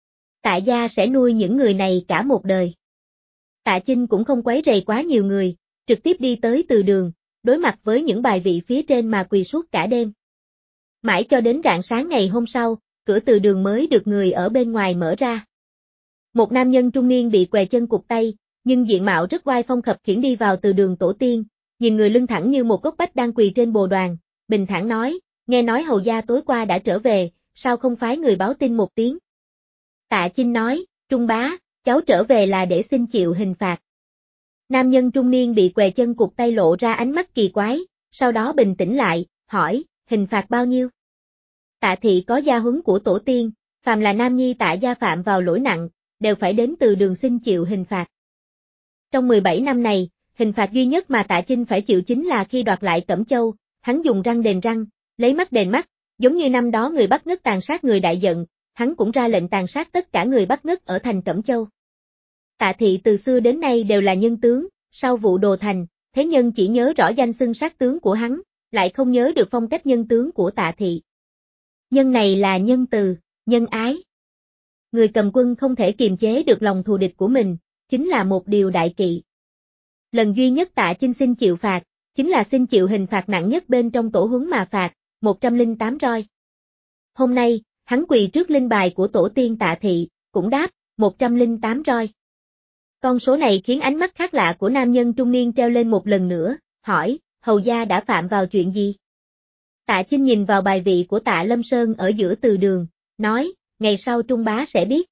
Tạ gia sẽ nuôi những người này cả một đời. Tạ Chinh cũng không quấy rầy quá nhiều người, trực tiếp đi tới từ đường, đối mặt với những bài vị phía trên mà quỳ suốt cả đêm. Mãi cho đến rạng sáng ngày hôm sau, cửa từ đường mới được người ở bên ngoài mở ra. Một nam nhân trung niên bị què chân cụt tay, nhưng diện mạo rất oai phong khập khiễng đi vào từ đường tổ tiên, nhìn người lưng thẳng như một gốc bách đang quỳ trên bồ đoàn, bình thản nói, nghe nói hầu gia tối qua đã trở về, sao không phái người báo tin một tiếng? Tạ Chinh nói, Trung bá, cháu trở về là để xin chịu hình phạt. Nam nhân trung niên bị què chân cụt tay lộ ra ánh mắt kỳ quái, sau đó bình tĩnh lại, hỏi, hình phạt bao nhiêu? Tạ thị có gia huấn của tổ tiên, phàm là nam nhi Tạ gia phạm vào lỗi nặng, đều phải đến từ đường xin chịu hình phạt. Trong 17 năm này, hình phạt duy nhất mà Tạ Chinh phải chịu chính là khi đoạt lại Cẩm Châu, hắn dùng răng đền răng, lấy mắt đền mắt, giống như năm đó người Bắc Ngất tàn sát người Đại Dận, hắn cũng ra lệnh tàn sát tất cả người Bắc Ngất ở thành Cẩm Châu. Tạ thị từ xưa đến nay đều là nhân tướng, sau vụ Đồ Thành, thế nhân chỉ nhớ rõ danh xưng sát tướng của hắn, lại không nhớ được phong cách nhân tướng của Tạ thị. Nhân này là nhân từ, nhân ái. Người cầm quân không thể kiềm chế được lòng thù địch của mình, chính là một điều đại kỵ. Lần duy nhất Tạ Chinh xin chịu phạt, chính là xin chịu hình phạt nặng nhất bên trong tổ huấn mà phạt, 108 roi. Hôm nay, hắn quỳ trước linh bài của tổ tiên Tạ thị, cũng đáp, 108 roi. Con số này khiến ánh mắt khác lạ của nam nhân trung niên treo lên một lần nữa, hỏi, hầu gia đã phạm vào chuyện gì? Tạ Chinh nhìn vào bài vị của Tạ Lâm Sơn ở giữa từ đường, nói, ngày sau Trung bá sẽ biết.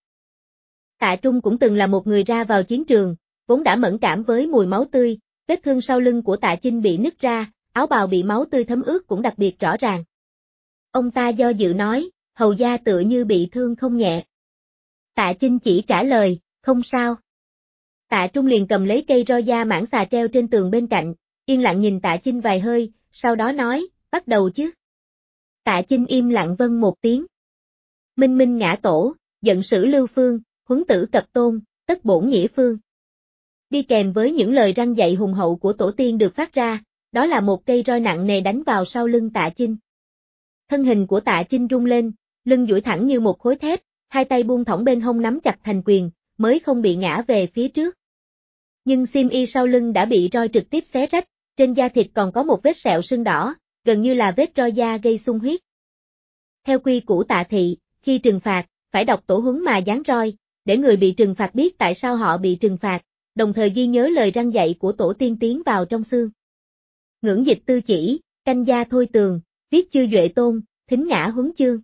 Tạ Trung cũng từng là một người ra vào chiến trường, vốn đã mẫn cảm với mùi máu tươi, vết thương sau lưng của Tạ Chinh bị nứt ra, áo bào bị máu tươi thấm ướt cũng đặc biệt rõ ràng. Ông ta do dự nói, hầu gia tựa như bị thương không nhẹ. Tạ Chinh chỉ trả lời, không sao. Tạ Trung liền cầm lấy cây roi da mãng xà treo trên tường bên cạnh, yên lặng nhìn Tạ Chinh vài hơi, sau đó nói, bắt đầu chứ. Tạ Chinh im lặng vâng một tiếng. Minh minh ngã tổ, giận sử lưu phương, huấn tử cập tôn, tất bổn nghĩa phương. Đi kèm với những lời răn dạy hùng hậu của tổ tiên được phát ra, đó là một cây roi nặng nề đánh vào sau lưng Tạ Chinh. Thân hình của Tạ Chinh rung lên, lưng duỗi thẳng như một khối thép, hai tay buông thõng bên hông nắm chặt thành quyền, mới không bị ngã về phía trước. Nhưng xiêm y sau lưng đã bị roi trực tiếp xé rách, trên da thịt còn có một vết sẹo sưng đỏ, gần như là vết roi da gây xung huyết. Theo quy củ Tạ thị, khi trừng phạt, phải đọc tổ huấn mà giáng roi, để người bị trừng phạt biết tại sao họ bị trừng phạt, đồng thời ghi nhớ lời răn dạy của tổ tiên tiến vào trong xương. Ngưỡng dịch tư chỉ, canh gia thôi tường, viết chư duệ tôn, thính ngã huấn chương.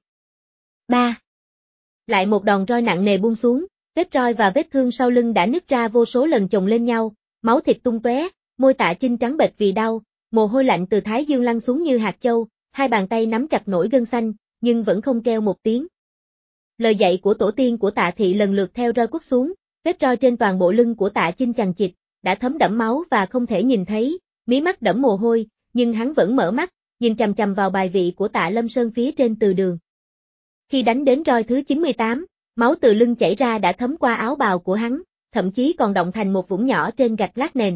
3. Lại một đòn roi nặng nề buông xuống, vết roi và vết thương sau lưng đã nứt ra vô số lần chồng lên nhau, máu thịt tung tóe, môi Tạ Chinh trắng bệch vì đau, mồ hôi lạnh từ thái dương lăn xuống như hạt châu, hai bàn tay nắm chặt nổi gân xanh, nhưng vẫn không kêu một tiếng. Lời dạy của tổ tiên của Tạ thị lần lượt theo roi quất xuống, vết roi trên toàn bộ lưng của Tạ Chinh chằng chịt, đã thấm đẫm máu và không thể nhìn thấy, mí mắt đẫm mồ hôi, nhưng hắn vẫn mở mắt, nhìn chằm chằm vào bài vị của Tạ Lâm Sơn phía trên từ đường. Khi đánh đến roi thứ 98, máu từ lưng chảy ra đã thấm qua áo bào của hắn, thậm chí còn đọng thành một vũng nhỏ trên gạch lát nền.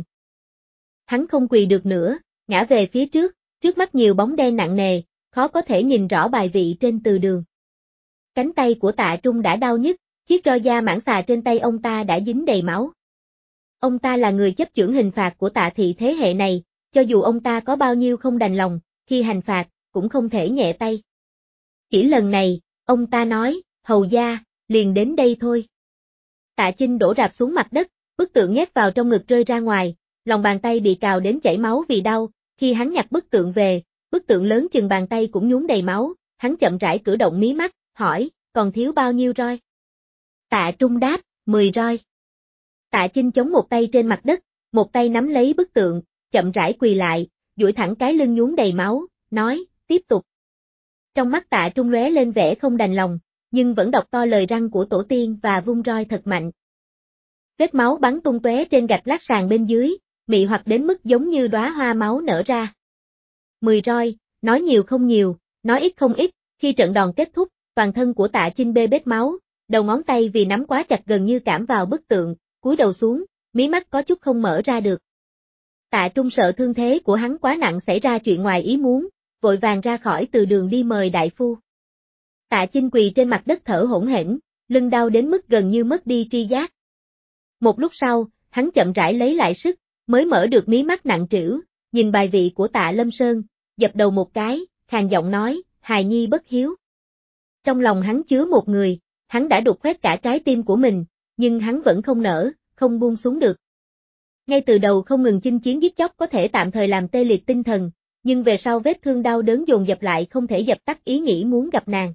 Hắn không quỳ được nữa, ngã về phía trước mắt nhiều bóng đen nặng nề, khó có thể nhìn rõ bài vị trên từ đường. Cánh tay của Tạ Trung đã đau nhức, chiếc roi da mãng xà trên tay ông ta đã dính đầy máu. Ông ta là người chấp chưởng hình phạt của Tạ thị thế hệ này, cho dù ông ta có bao nhiêu không đành lòng, khi hành phạt, cũng không thể nhẹ tay. Chỉ lần này, ông ta nói, hầu gia, liền đến đây thôi. Tạ Chinh đổ rạp xuống mặt đất, bức tượng nhét vào trong ngực rơi ra ngoài, lòng bàn tay bị cào đến chảy máu vì đau, khi hắn nhặt bức tượng về, bức tượng lớn chừng bàn tay cũng nhuốm đầy máu, hắn chậm rãi cử động mí mắt, hỏi, còn thiếu bao nhiêu roi? Tạ Trung đáp, 10 roi. Tạ Chinh chống một tay trên mặt đất, một tay nắm lấy bức tượng, chậm rãi quỳ lại, duỗi thẳng cái lưng nhuốm đầy máu, nói, tiếp tục. Trong mắt Tạ Trung lóe lên vẻ không đành lòng, nhưng vẫn đọc to lời răn của tổ tiên và vung roi thật mạnh. Vết máu bắn tung tóe trên gạch lát sàn bên dưới, mị hoặc đến mức giống như đóa hoa máu nở ra. 10 roi, nói nhiều không nhiều, nói ít không ít, khi trận đòn kết thúc, toàn thân của Tạ Chinh bê bết máu, đầu ngón tay vì nắm quá chặt gần như cảm vào bức tượng, cúi đầu xuống, mí mắt có chút không mở ra được. Tạ Trung sợ thương thế của hắn quá nặng xảy ra chuyện ngoài ý muốn, vội vàng ra khỏi từ đường đi mời đại phu. Tạ Chinh quỳ trên mặt đất thở hổn hển, lưng đau đến mức gần như mất đi tri giác. Một lúc sau, hắn chậm rãi lấy lại sức, mới mở được mí mắt nặng trĩu, nhìn bài vị của Tạ Lâm Sơn, dập đầu một cái, khàn giọng nói, hài nhi bất hiếu. Trong lòng hắn chứa một người, hắn đã đục khoét cả trái tim của mình, nhưng hắn vẫn không nỡ, không buông xuống được. Ngay từ đầu không ngừng chinh chiến giết chóc có thể tạm thời làm tê liệt tinh thần, nhưng về sau vết thương đau đớn dồn dập lại không thể dập tắt ý nghĩ muốn gặp nàng.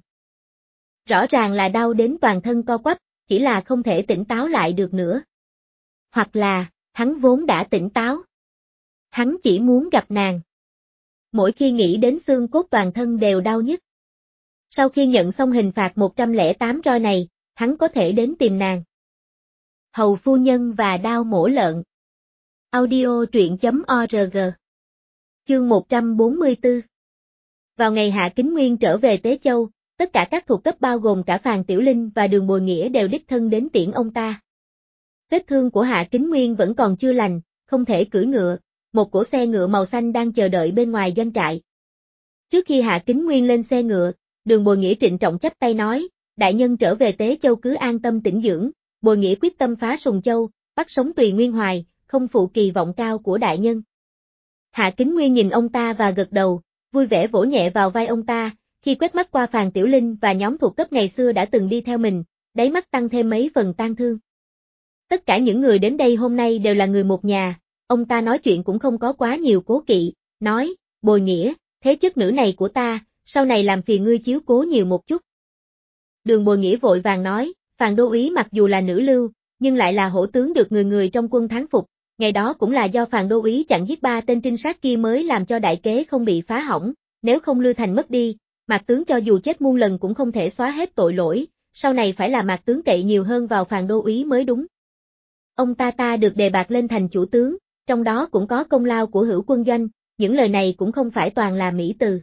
Rõ ràng là đau đến toàn thân co quắp, chỉ là không thể tỉnh táo lại được nữa. Hoặc là, hắn vốn đã tỉnh táo. Hắn chỉ muốn gặp nàng. Mỗi khi nghĩ đến xương cốt toàn thân đều đau nhức. Sau khi nhận xong hình phạt 108 roi này, hắn có thể đến tìm nàng. Hầu phu nhân và đao mổ lợn. Audio truyện.org. Chương 144. Vào ngày Hạ Kính Nguyên trở về Tế Châu, tất cả các thuộc cấp bao gồm cả Phàn Tiểu Linh và Đường Bồi Nghĩa đều đích thân đến tiễn ông ta. Vết thương của Hạ Kính Nguyên vẫn còn chưa lành, không thể cưỡi ngựa, một cỗ xe ngựa màu xanh đang chờ đợi bên ngoài doanh trại. Trước khi Hạ Kính Nguyên lên xe ngựa, Đường Bồi Nghĩa trịnh trọng chắp tay nói, đại nhân trở về Tế Châu cứ an tâm tĩnh dưỡng, Bồi Nghĩa quyết tâm phá Sùng Châu, bắt sống Tùy Nguyên Hoài, không phụ kỳ vọng cao của đại nhân. Hạ Kính Nguyên nhìn ông ta và gật đầu, vui vẻ vỗ nhẹ vào vai ông ta, khi quét mắt qua Phàn Tiểu Linh và nhóm thuộc cấp ngày xưa đã từng đi theo mình, đáy mắt tăng thêm mấy phần tang thương. Tất cả những người đến đây hôm nay đều là người một nhà, ông ta nói chuyện cũng không có quá nhiều cố kỵ, nói, Bồi Nghĩa, thế chất nữ này của ta, sau này làm phiền ngươi chiếu cố nhiều một chút. Đường Bồi Nghĩa vội vàng nói, Phàn đô úy mặc dù là nữ lưu, nhưng lại là hổ tướng được người người trong quân thắng phục, ngày đó cũng là do Phàn đô úy chặn giết 3 tên trinh sát kia mới làm cho đại kế không bị phá hỏng, nếu không Lư Thành mất đi, Mạc tướng cho dù chết muôn lần cũng không thể xóa hết tội lỗi, sau này phải là Mạc tướng cậy nhiều hơn vào Phàn đô úy mới đúng. Ông ta được đề bạt lên thành chủ tướng, trong đó cũng có công lao của Hữu Quân Doanh, những lời này cũng không phải toàn là mỹ từ.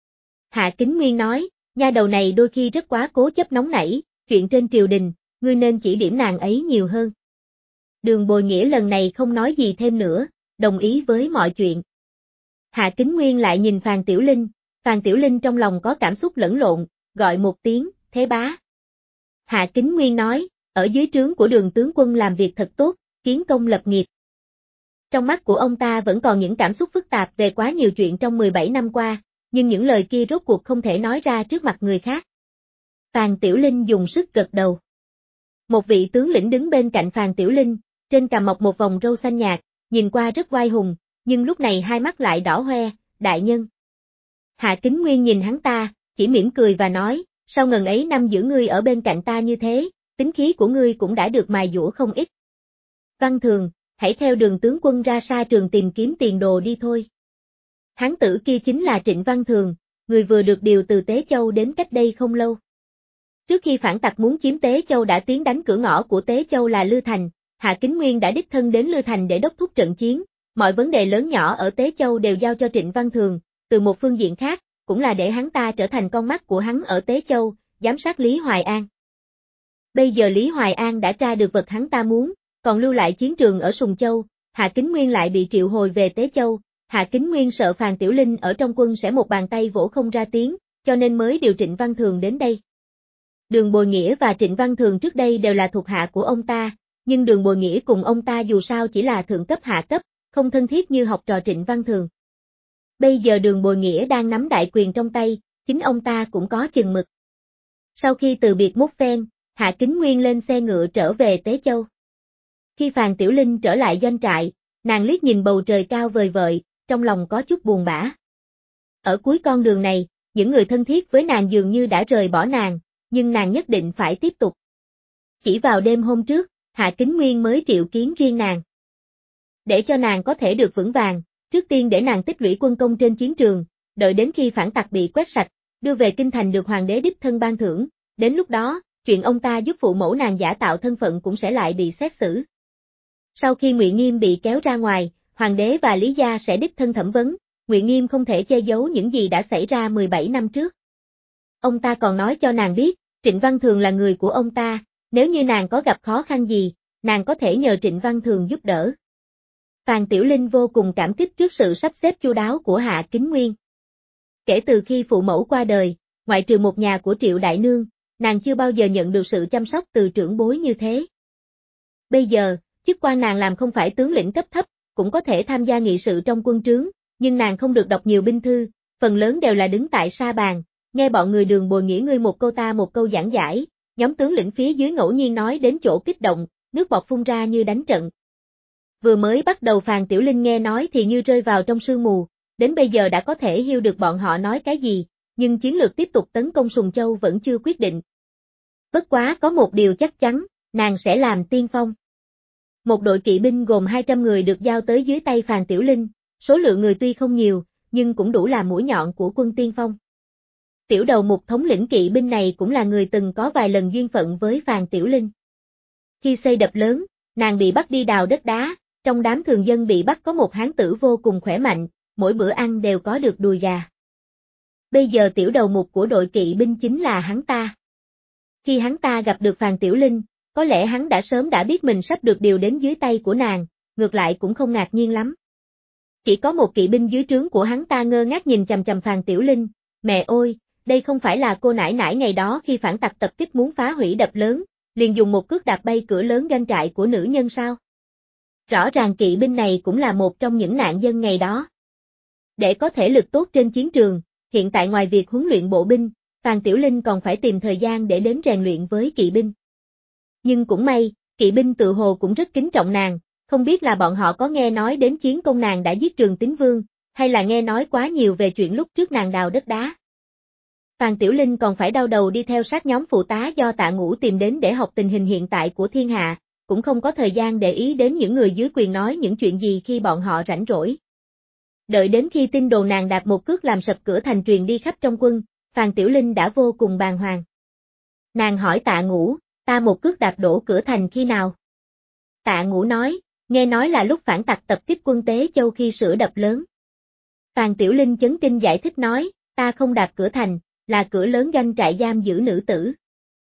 Hạ Kính Nguyên nói, nha đầu này đôi khi rất quá cố chấp nóng nảy, chuyện trên triều đình, ngươi nên chỉ điểm nàng ấy nhiều hơn. Đường Bồi Nghĩa lần này không nói gì thêm nữa, đồng ý với mọi chuyện. Hạ Kính Nguyên lại nhìn Phàn Tiểu Linh trong lòng có cảm xúc lẫn lộn, gọi một tiếng, thế bá. Hạ Kính Nguyên nói, ở dưới trướng của Đường tướng quân làm việc thật tốt, kiến công lập nghiệp. Trong mắt của ông ta vẫn còn những cảm xúc phức tạp về quá nhiều chuyện trong 17 năm qua, nhưng những lời kia rốt cuộc không thể nói ra trước mặt người khác. Phàn Tiểu Linh dùng sức gật đầu. Một vị tướng lĩnh đứng bên cạnh Phàn Tiểu Linh, trên cằm mọc một vòng râu xanh nhạt, nhìn qua rất oai hùng, nhưng lúc này hai mắt lại đỏ hoe, đại nhân. Hạ Kính Nguyên nhìn hắn ta, chỉ mỉm cười và nói, sau ngần ấy năm giữ ngươi ở bên cạnh ta như thế, tính khí của ngươi cũng đã được mài dũa không ít. Văn Thường, hãy theo Đường tướng quân ra sa trường tìm kiếm tiền đồ đi thôi. Hán tử kia chính là Trịnh Văn Thường, người vừa được điều từ Tế Châu đến cách đây không lâu. Trước khi phản tặc muốn chiếm Tế Châu đã tiến đánh cửa ngõ của Tế Châu là Lư Thành, Hạ Kính Nguyên đã đích thân đến Lư Thành để đốc thúc trận chiến, mọi vấn đề lớn nhỏ ở Tế Châu đều giao cho Trịnh Văn Thường, từ một phương diện khác, cũng là để hắn ta trở thành con mắt của hắn ở Tế Châu, giám sát Lý Hoài An. Bây giờ Lý Hoài An đã tra được vật hắn ta muốn, còn lưu lại chiến trường ở Sùng Châu, Hạ Kính Nguyên lại bị triệu hồi về Tế Châu, Hạ Kính Nguyên sợ Phàn Tiểu Linh ở trong quân sẽ một bàn tay vỗ không ra tiếng, cho nên mới điều Trịnh Văn Thường đến đây. Đường Bồi Nghĩa và Trịnh Văn Thường trước đây đều là thuộc hạ của ông ta, nhưng Đường Bồi Nghĩa cùng ông ta dù sao chỉ là thượng cấp hạ cấp, không thân thiết như học trò Trịnh Văn Thường. Bây giờ Đường Bồi Nghĩa đang nắm đại quyền trong tay, chính ông ta cũng có chừng mực. Sau khi từ biệt một phen, Hạ Kính Nguyên lên xe ngựa trở về Tế Châu. Khi Phàn Tiểu Linh trở lại doanh trại, nàng liếc nhìn bầu trời cao vời vợi, trong lòng có chút buồn bã. Ở cuối con đường này, những người thân thiết với nàng dường như đã rời bỏ nàng, nhưng nàng nhất định phải tiếp tục. Chỉ vào đêm hôm trước, Hạ Kính Nguyên mới triệu kiến riêng nàng. Để cho nàng có thể được vững vàng, trước tiên để nàng tích lũy quân công trên chiến trường, đợi đến khi phản tặc bị quét sạch, đưa về kinh thành được hoàng đế đích thân ban thưởng, đến lúc đó, chuyện ông ta giúp phụ mẫu nàng giả tạo thân phận cũng sẽ lại bị xét xử. Sau khi Ngụy Nghiêm bị kéo ra ngoài, hoàng đế và Lý gia sẽ đích thân thẩm vấn, Ngụy Nghiêm không thể che giấu những gì đã xảy ra 17 năm trước. Ông ta còn nói cho nàng biết, Trịnh Văn Thường là người của ông ta, nếu như nàng có gặp khó khăn gì, nàng có thể nhờ Trịnh Văn Thường giúp đỡ. Phàn Tiểu Linh vô cùng cảm kích trước sự sắp xếp chu đáo của Hạ Kính Nguyên. Kể từ khi phụ mẫu qua đời, ngoại trừ một nhà của Triệu Đại Nương, nàng chưa bao giờ nhận được sự chăm sóc từ trưởng bối như thế. Bây giờ, chức quan nàng làm không phải tướng lĩnh cấp thấp, cũng có thể tham gia nghị sự trong quân trướng, nhưng nàng không được đọc nhiều binh thư, phần lớn đều là đứng tại sa bàn, nghe bọn người Đường Bồi nghĩa ngươi một câu ta một câu giảng giải, nhóm tướng lĩnh phía dưới ngẫu nhiên nói đến chỗ kích động, nước bọt phun ra như đánh trận. Vừa mới bắt đầu Phàn Tiểu Linh nghe nói thì như rơi vào trong sương mù, đến bây giờ đã có thể hiểu được bọn họ nói cái gì, nhưng chiến lược tiếp tục tấn công Sùng Châu vẫn chưa quyết định. Bất quá có một điều chắc chắn, nàng sẽ làm tiên phong. Một đội kỵ binh gồm 200 người được giao tới dưới tay Phàn Tiểu Linh, số lượng người tuy không nhiều, nhưng cũng đủ là mũi nhọn của quân tiên phong. Tiểu đầu mục thống lĩnh kỵ binh này cũng là người từng có vài lần duyên phận với Phàn Tiểu Linh. Khi xây đập lớn, nàng bị bắt đi đào đất đá, trong đám thường dân bị bắt có một hán tử vô cùng khỏe mạnh, mỗi bữa ăn đều có được đùi gà. Bây giờ tiểu đầu mục của đội kỵ binh chính là hắn ta. Khi hắn ta gặp được Phàn Tiểu Linh, có lẽ hắn đã sớm đã biết mình sắp được điều đến dưới tay của nàng, ngược lại cũng không ngạc nhiên lắm. Chỉ có một kỵ binh dưới trướng của hắn ta ngơ ngác nhìn chằm chằm Phàn Tiểu Linh, mẹ ơi, đây không phải là cô nãi nãi ngày đó khi phản tặc tập kích muốn phá hủy đập lớn, liền dùng một cước đạp bay cửa lớn doanh trại của nữ nhân sao? Rõ ràng kỵ binh này cũng là một trong những nạn dân ngày đó. Để có thể lực tốt trên chiến trường, hiện tại ngoài việc huấn luyện bộ binh, Phàn Tiểu Linh còn phải tìm thời gian để đến rèn luyện với kỵ binh. Nhưng cũng may, kỵ binh tự hồ cũng rất kính trọng nàng, không biết là bọn họ có nghe nói đến chiến công nàng đã giết Trường Tín Vương, hay là nghe nói quá nhiều về chuyện lúc trước nàng đào đất đá. Phàn Tiểu Linh còn phải đau đầu đi theo sát nhóm phụ tá do Tạ Ngũ tìm đến để học tình hình hiện tại của thiên hạ, cũng không có thời gian để ý đến những người dưới quyền nói những chuyện gì khi bọn họ rảnh rỗi. Đợi đến khi tin đồn nàng đạp một cước làm sập cửa thành truyền đi khắp trong quân, Phàn Tiểu Linh đã vô cùng bàng hoàng. Nàng hỏi Tạ Ngũ, ta một cước đạp đổ cửa thành khi nào? Tạ Ngũ nói, nghe nói là lúc phản tặc tập kích quân Tế Châu khi sửa đập lớn. Phàn Tiểu Linh chấn kinh giải thích nói, ta không đạp cửa thành, là cửa lớn doanh trại giam giữ nữ tử.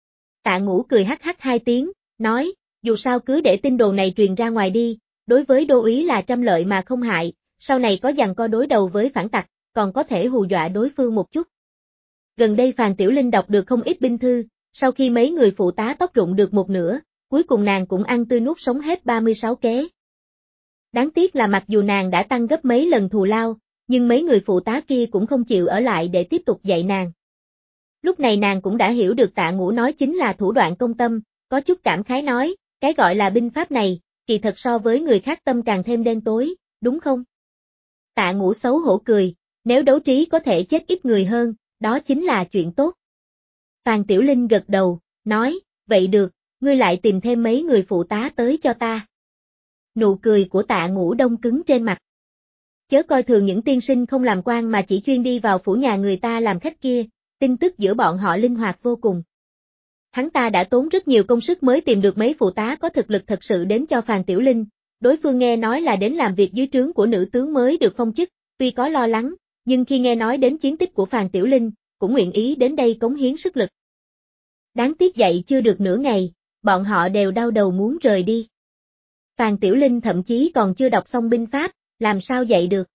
Tạ Ngũ cười hắc hắc hai tiếng, nói, dù sao cứ để tin đồn này truyền ra ngoài đi, đối với đô úy là trăm lợi mà không hại, sau này có giằng co đối đầu với phản tặc, còn có thể hù dọa đối phương một chút. Gần đây Phàn Tiểu Linh đọc được không ít binh thư, sau khi mấy người phụ tá tóc rụng được một nửa, cuối cùng nàng cũng ăn tươi nuốt sống hết 36 kế. Đáng tiếc là mặc dù nàng đã tăng gấp mấy lần thù lao, nhưng mấy người phụ tá kia cũng không chịu ở lại để tiếp tục dạy nàng. Lúc này nàng cũng đã hiểu được Tạ Ngũ nói chính là thủ đoạn công tâm, có chút cảm khái nói, cái gọi là binh pháp này, kỳ thật so với người khác tâm càng thêm đen tối, đúng không? Tạ Ngũ xấu hổ cười, nếu đấu trí có thể chết ít người hơn, đó chính là chuyện tốt. Phàn Tiểu Linh gật đầu, nói, vậy được, ngươi lại tìm thêm mấy người phụ tá tới cho ta. Nụ cười của Tạ Ngũ đông cứng trên mặt. Chớ coi thường những tiên sinh không làm quan mà chỉ chuyên đi vào phủ nhà người ta làm khách kia, tin tức giữa bọn họ linh hoạt vô cùng. Hắn ta đã tốn rất nhiều công sức mới tìm được mấy phụ tá có thực lực thật sự đến cho Phàn Tiểu Linh, đối phương nghe nói là đến làm việc dưới trướng của nữ tướng mới được phong chức, tuy có lo lắng, nhưng khi nghe nói đến chiến tích của Phàn Tiểu Linh, cũng nguyện ý đến đây cống hiến sức lực. Đáng tiếc dạy chưa được nửa ngày, bọn họ đều đau đầu muốn rời đi. Phàn Tiểu Linh thậm chí còn chưa đọc xong binh pháp, làm sao dạy được.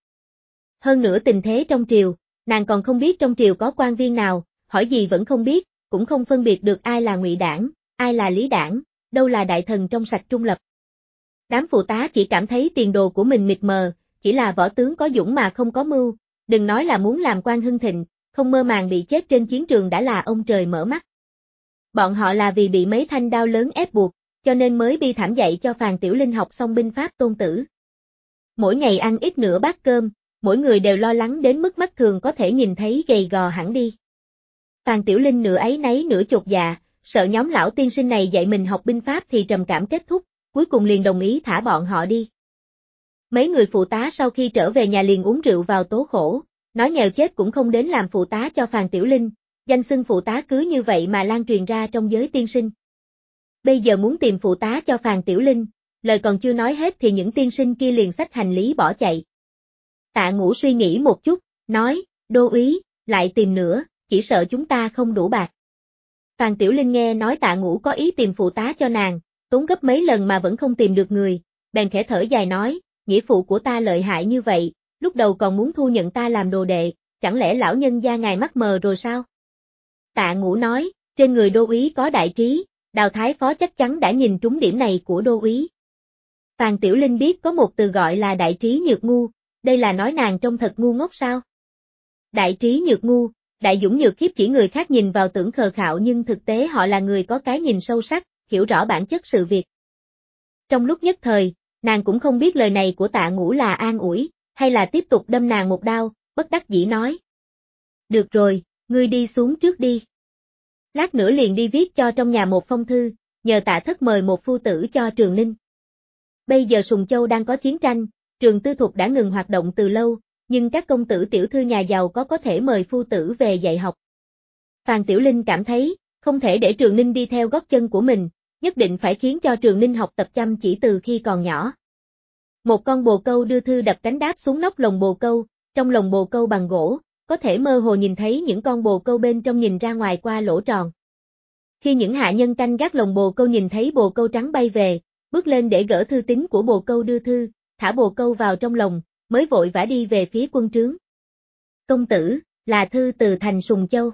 Hơn nữa tình thế trong triều, nàng còn không biết trong triều có quan viên nào, hỏi gì vẫn không biết, cũng không phân biệt được ai là Ngụy Đảng, ai là Lý Đảng, đâu là đại thần trong sạch trung lập. Đám phụ tá chỉ cảm thấy tiền đồ của mình mịt mờ, chỉ là võ tướng có dũng mà không có mưu, đừng nói là muốn làm quan hưng thịnh, không mơ màng bị chết trên chiến trường đã là ông trời mở mắt. Bọn họ là vì bị mấy thanh đao lớn ép buộc, cho nên mới bi thảm dạy cho Phàn Tiểu Linh học xong binh pháp Tôn Tử. Mỗi ngày ăn ít nửa bát cơm, mỗi người đều lo lắng đến mức mắt thường có thể nhìn thấy gầy gò hẳn đi. Phàn Tiểu Linh nửa áy náy nửa chột dạ, sợ nhóm lão tiên sinh này dạy mình học binh pháp thì trầm cảm kết thúc, cuối cùng liền đồng ý thả bọn họ đi. Mấy người phụ tá sau khi trở về nhà liền uống rượu vào tố khổ, nói nghèo chết cũng không đến làm phụ tá cho Phàn Tiểu Linh, danh xưng phụ tá cứ như vậy mà lan truyền ra trong giới tiên sinh. Bây giờ muốn tìm phụ tá cho Phàn Tiểu Linh, lời còn chưa nói hết thì những tiên sinh kia liền xách hành lý bỏ chạy. Tạ Ngũ suy nghĩ một chút, nói, đô úy, lại tìm nữa, chỉ sợ chúng ta không đủ bạc. Phàn Tiểu Linh nghe nói Tạ Ngũ có ý tìm phụ tá cho nàng, tốn gấp mấy lần mà vẫn không tìm được người, bèn khẽ thở dài nói, nghĩa phụ của ta lợi hại như vậy, lúc đầu còn muốn thu nhận ta làm đồ đệ, chẳng lẽ lão nhân gia ngài mắt mờ rồi sao? Tạ Ngũ nói, trên người đô úy có đại trí, Đào Thái Phó chắc chắn đã nhìn trúng điểm này của đô úy. Phàn Tiểu Linh biết có một từ gọi là đại trí nhược ngu, Đây là nói nàng trông thật ngu ngốc sao? Đại trí nhược ngu, đại dũng nhược khiếp, chỉ người khác nhìn vào tưởng khờ khạo nhưng thực tế họ là người có cái nhìn sâu sắc, hiểu rõ bản chất sự việc. Trong lúc nhất thời, nàng cũng không biết lời này của Tạ Ngũ là an ủi, hay là tiếp tục đâm nàng một đao, bất đắc dĩ nói. Được rồi, ngươi đi xuống trước đi. Lát nữa liền đi viết cho trong nhà một phong thư, nhờ Tạ Thất mời một phu tử cho Trường Ninh. Bây giờ Sùng Châu đang có chiến tranh, trường tư thục đã ngừng hoạt động từ lâu, nhưng các công tử tiểu thư nhà giàu có thể mời phu tử về dạy học. Phàn Tiểu Linh cảm thấy, không thể để Trường Ninh đi theo gót chân của mình, nhất định phải khiến cho Trường Ninh học tập chăm chỉ từ khi còn nhỏ. Một con bồ câu đưa thư đập cánh đáp xuống nóc lồng bồ câu, trong lồng bồ câu bằng gỗ, có thể mơ hồ nhìn thấy những con bồ câu bên trong nhìn ra ngoài qua lỗ tròn. Khi những hạ nhân canh gác lồng bồ câu nhìn thấy bồ câu trắng bay về, bước lên để gỡ thư tín của bồ câu đưa thư, thả bồ câu vào trong lồng, mới vội vã đi về phía quân trướng. Công tử, là thư từ thành Sùng Châu.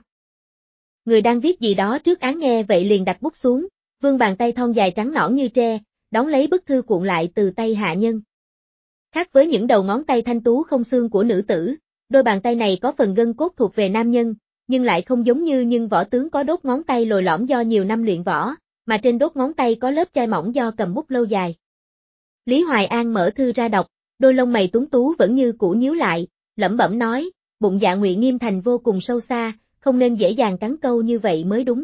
Người đang viết gì đó trước án nghe vậy liền đặt bút xuống, vươn bàn tay thon dài trắng nõn như tre, đón lấy bức thư cuộn lại từ tay hạ nhân. Khác với những đầu ngón tay thanh tú không xương của nữ tử, đôi bàn tay này có phần gân cốt thuộc về nam nhân, nhưng lại không giống như nhưng võ tướng có đốt ngón tay lồi lõm do nhiều năm luyện võ, mà trên đốt ngón tay có lớp chai mỏng do cầm bút lâu dài. Lý Hoài An mở thư ra đọc, đôi lông mày tuấn tú vẫn như cũ nhíu lại, lẩm bẩm nói, bụng dạ Ngụy Nghiêm Thành vô cùng sâu xa, không nên dễ dàng cắn câu như vậy mới đúng.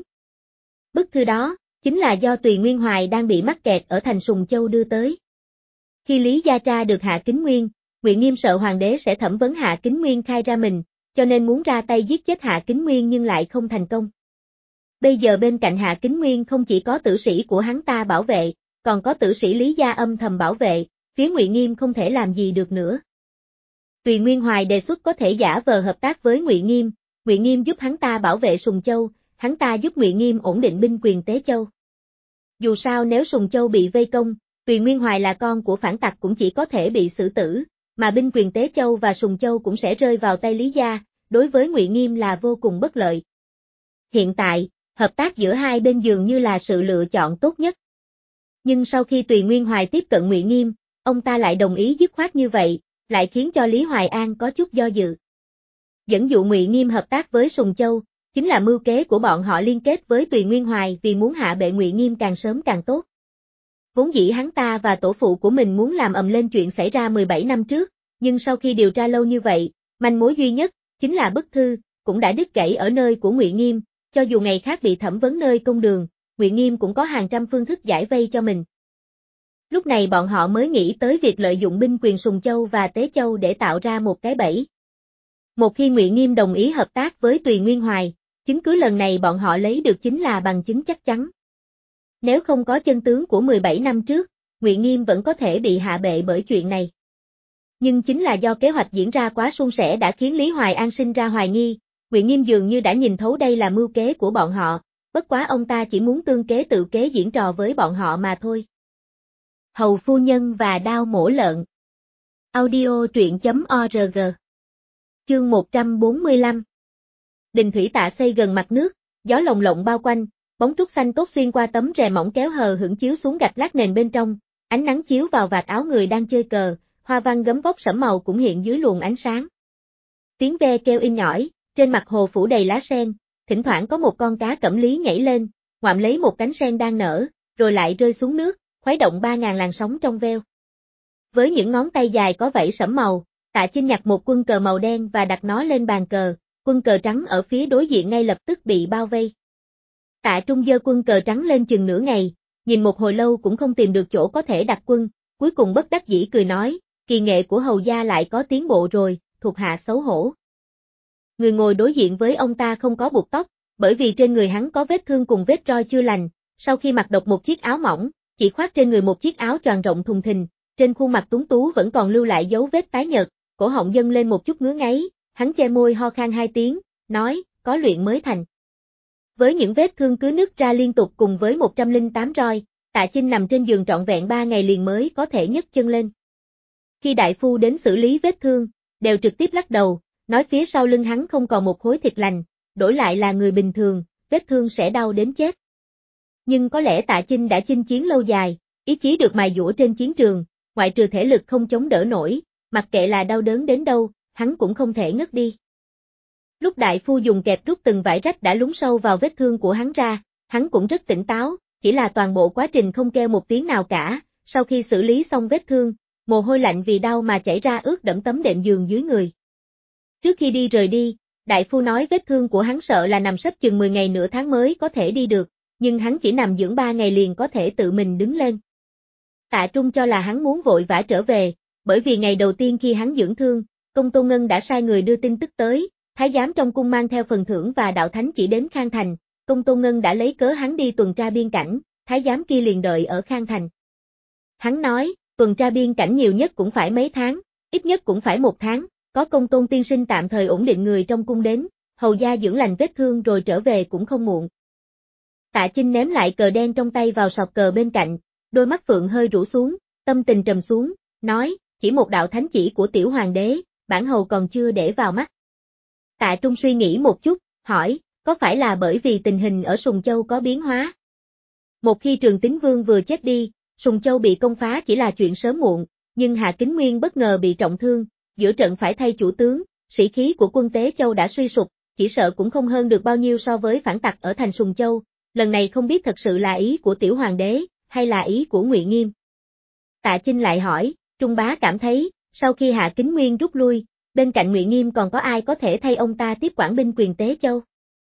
Bức thư đó, chính là do Tùy Nguyên Hoài đang bị mắc kẹt ở thành Sùng Châu đưa tới. Khi Lý Gia tra được Hạ Kính Nguyên, Ngụy Nghiêm sợ hoàng đế sẽ thẩm vấn Hạ Kính Nguyên khai ra mình, cho nên muốn ra tay giết chết Hạ Kính Nguyên nhưng lại không thành công. Bây giờ bên cạnh Hạ Kính Nguyên không chỉ có tử sĩ của hắn ta bảo vệ, còn có tử sĩ Lý Gia âm thầm bảo vệ, phía Ngụy Nghiêm không thể làm gì được nữa. Tùy Nguyên Hoài đề xuất có thể giả vờ hợp tác với Ngụy Nghiêm giúp hắn ta bảo vệ Sùng Châu, hắn ta giúp Ngụy Nghiêm ổn định binh quyền Tế Châu. Dù sao nếu Sùng Châu bị vây công, Tùy Nguyên Hoài là con của phản tặc cũng chỉ có thể bị xử tử, mà binh quyền Tế Châu và Sùng Châu cũng sẽ rơi vào tay Lý Gia, đối với Ngụy Nghiêm là vô cùng bất lợi. Hiện tại, hợp tác giữa hai bên dường như là sự lựa chọn tốt nhất. Nhưng sau khi Tùy Nguyên Hoài tiếp cận Ngụy Nghiêm, ông ta lại đồng ý dứt khoát như vậy, lại khiến cho Lý Hoài An có chút do dự. Dẫn dụ Ngụy Nghiêm hợp tác với Sùng Châu, chính là mưu kế của bọn họ liên kết với Tùy Nguyên Hoài vì muốn hạ bệ Ngụy Nghiêm càng sớm càng tốt. Vốn dĩ hắn ta và tổ phụ của mình muốn làm ầm lên chuyện xảy ra 17 năm trước, nhưng sau khi điều tra lâu như vậy, manh mối duy nhất, chính là bức thư, cũng đã đứt gãy ở nơi của Ngụy Nghiêm, cho dù ngày khác bị thẩm vấn nơi công đường, Ngụy Nghiêm cũng có hàng trăm phương thức giải vây cho mình. Lúc này bọn họ mới nghĩ tới việc lợi dụng binh quyền Sùng Châu và Tế Châu để tạo ra một cái bẫy. Một khi Ngụy Nghiêm đồng ý hợp tác với Tùy Nguyên Hoài, chứng cứ lần này bọn họ lấy được chính là bằng chứng chắc chắn. Nếu không có chân tướng của 17 năm trước, Ngụy Nghiêm vẫn có thể bị hạ bệ bởi chuyện này. Nhưng chính là do kế hoạch diễn ra quá suôn sẻ đã khiến Lý Hoài An sinh ra hoài nghi, Ngụy Nghiêm dường như đã nhìn thấu đây là mưu kế của bọn họ, bất quá ông ta chỉ muốn tương kế tự kế diễn trò với bọn họ mà thôi. Hầu phu nhân và đao mổ lợn. Audio truyện.org. Chương 145. Đình thủy tạ xây gần mặt nước, gió lồng lộng bao quanh, bóng trúc xanh tốt xuyên qua tấm rèm mỏng kéo hờ hững chiếu xuống gạch lát nền bên trong, ánh nắng chiếu vào vạt áo người đang chơi cờ, hoa văn gấm vóc sẫm màu cũng hiện dưới luồng ánh sáng. Tiếng ve kêu in nhỏi, trên mặt hồ phủ đầy lá sen, thỉnh thoảng có một con cá cẩm lý nhảy lên, ngoạm lấy một cánh sen đang nở, rồi lại rơi xuống nước, khuấy động 3000 làn sóng trong veo. Với những ngón tay dài có vảy sẫm màu, Tạ Chinh nhặt một quân cờ màu đen và đặt nó lên bàn cờ, quân cờ trắng ở phía đối diện ngay lập tức bị bao vây. Tạ Trung giơ quân cờ trắng lên chừng nửa ngày, nhìn một hồi lâu cũng không tìm được chỗ có thể đặt quân, cuối cùng bất đắc dĩ cười nói, kỳ nghệ của hầu gia lại có tiến bộ rồi, thuộc hạ xấu hổ. Người ngồi đối diện với ông ta không có buộc tóc, bởi vì trên người hắn có vết thương cùng vết roi chưa lành, sau khi mặc độc một chiếc áo mỏng, chỉ khoác trên người một chiếc áo choàng rộng thùng thình, trên khuôn mặt tuấn tú vẫn còn lưu lại dấu vết tái nhợt, cổ họng dâng lên một chút ngứa ngáy, hắn che môi ho khan 2 tiếng, nói, có luyện mới thành. Với những vết thương cứ nứt ra liên tục cùng với 108 roi, Tạ Chinh nằm trên giường trọn vẹn 3 ngày liền mới có thể nhấc chân lên. Khi đại phu đến xử lý vết thương, đều trực tiếp lắc đầu, nói phía sau lưng hắn không còn một khối thịt lành, đổi lại là người bình thường, vết thương sẽ đau đến chết. Nhưng có lẽ Tạ Chinh đã chinh chiến lâu dài, ý chí được mài dũa trên chiến trường, ngoại trừ thể lực không chống đỡ nổi, mặc kệ là đau đớn đến đâu, hắn cũng không thể ngất đi. Lúc đại phu dùng kẹp rút từng vải rách đã lún sâu vào vết thương của hắn ra, hắn cũng rất tỉnh táo, chỉ là toàn bộ quá trình không kêu một tiếng nào cả, sau khi xử lý xong vết thương, mồ hôi lạnh vì đau mà chảy ra ướt đẫm tấm đệm giường dưới người. Trước khi rời đi, đại phu nói vết thương của hắn sợ là nằm sấp chừng 10 ngày nửa tháng mới có thể đi được, nhưng hắn chỉ nằm dưỡng 3 ngày liền có thể tự mình đứng lên. Tạ Trung cho là hắn muốn vội vã trở về, bởi vì ngày đầu tiên khi hắn dưỡng thương, Công Tôn Ngân đã sai người đưa tin tức tới, thái giám trong cung mang theo phần thưởng và đạo thánh chỉ đến Khang Thành, Công Tôn Ngân đã lấy cớ hắn đi tuần tra biên cảnh, thái giám kia liền đợi ở Khang Thành. Hắn nói, tuần tra biên cảnh nhiều nhất cũng phải mấy tháng, ít nhất cũng phải 1 tháng, có Công Tôn tiên sinh tạm thời ổn định người trong cung đến, hầu gia dưỡng lành vết thương rồi trở về cũng không muộn. Tạ Chinh ném lại cờ đen trong tay vào sọt cờ bên cạnh, đôi mắt phượng hơi rũ xuống, tâm tình trầm xuống, nói, chỉ một đạo thánh chỉ của tiểu hoàng đế, bản hầu còn chưa để vào mắt. Tạ Trung suy nghĩ một chút, hỏi, có phải là bởi vì tình hình ở Sùng Châu có biến hóa? Một khi Trường Tín Vương vừa chết đi, Sùng Châu bị công phá chỉ là chuyện sớm muộn, nhưng Hạ Kính Nguyên bất ngờ bị trọng thương, giữa trận phải thay chủ tướng, sĩ khí của quân Tế Châu đã suy sụp, chỉ sợ cũng không hơn được bao nhiêu so với phản tặc ở thành Sùng Châu, lần này không biết thật sự là ý của tiểu hoàng đế, hay là ý của Ngụy Nghiêm. Tạ Chinh lại hỏi, Trung bá cảm thấy, sau khi Hạ Kính Nguyên rút lui, bên cạnh Ngụy Nghiêm còn có ai có thể thay ông ta tiếp quản binh quyền Tế Châu?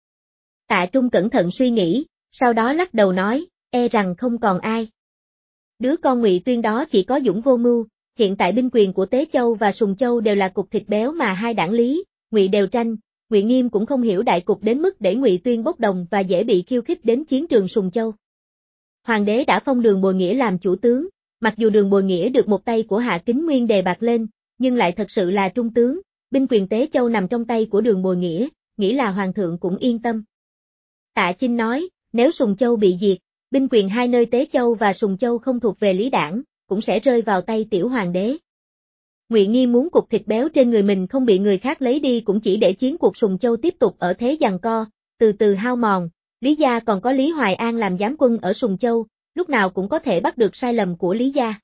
Tạ Trung cẩn thận suy nghĩ, sau đó lắc đầu nói, e rằng không còn ai. Đứa con Ngụy Tuyên đó chỉ có dũng vô mưu, hiện tại binh quyền của Tế Châu và Sùng Châu đều là cục thịt béo mà hai đảng Lý, Ngụy đều tranh, Ngụy Nghiêm cũng không hiểu đại cục đến mức để Ngụy Tuyên bốc đồng và dễ bị khiêu khích đến chiến trường Sùng Châu. Hoàng đế đã phong Đường Bồi Nghĩa làm chủ tướng, mặc dù Đường Bồi Nghĩa được một tay của Hạ Kính Nguyên đề bạt lên, nhưng lại thật sự là trung tướng, binh quyền Tế Châu nằm trong tay của Đường Bồi Nghĩa, nghĩ là hoàng thượng cũng yên tâm. Tạ Chinh nói, nếu Sùng Châu bị diệt, binh quyền hai nơi Tế Châu và Sùng Châu không thuộc về Lý Đảng, cũng sẽ rơi vào tay tiểu hoàng đế. Ngụy Nghi muốn cục thịt béo trên người mình không bị người khác lấy đi cũng chỉ để chiến cuộc Sùng Châu tiếp tục ở thế giằng co, từ từ hao mòn. Lý gia còn có Lý Hoài An làm giám quân ở Sùng Châu, lúc nào cũng có thể bắt được sai lầm của Lý gia.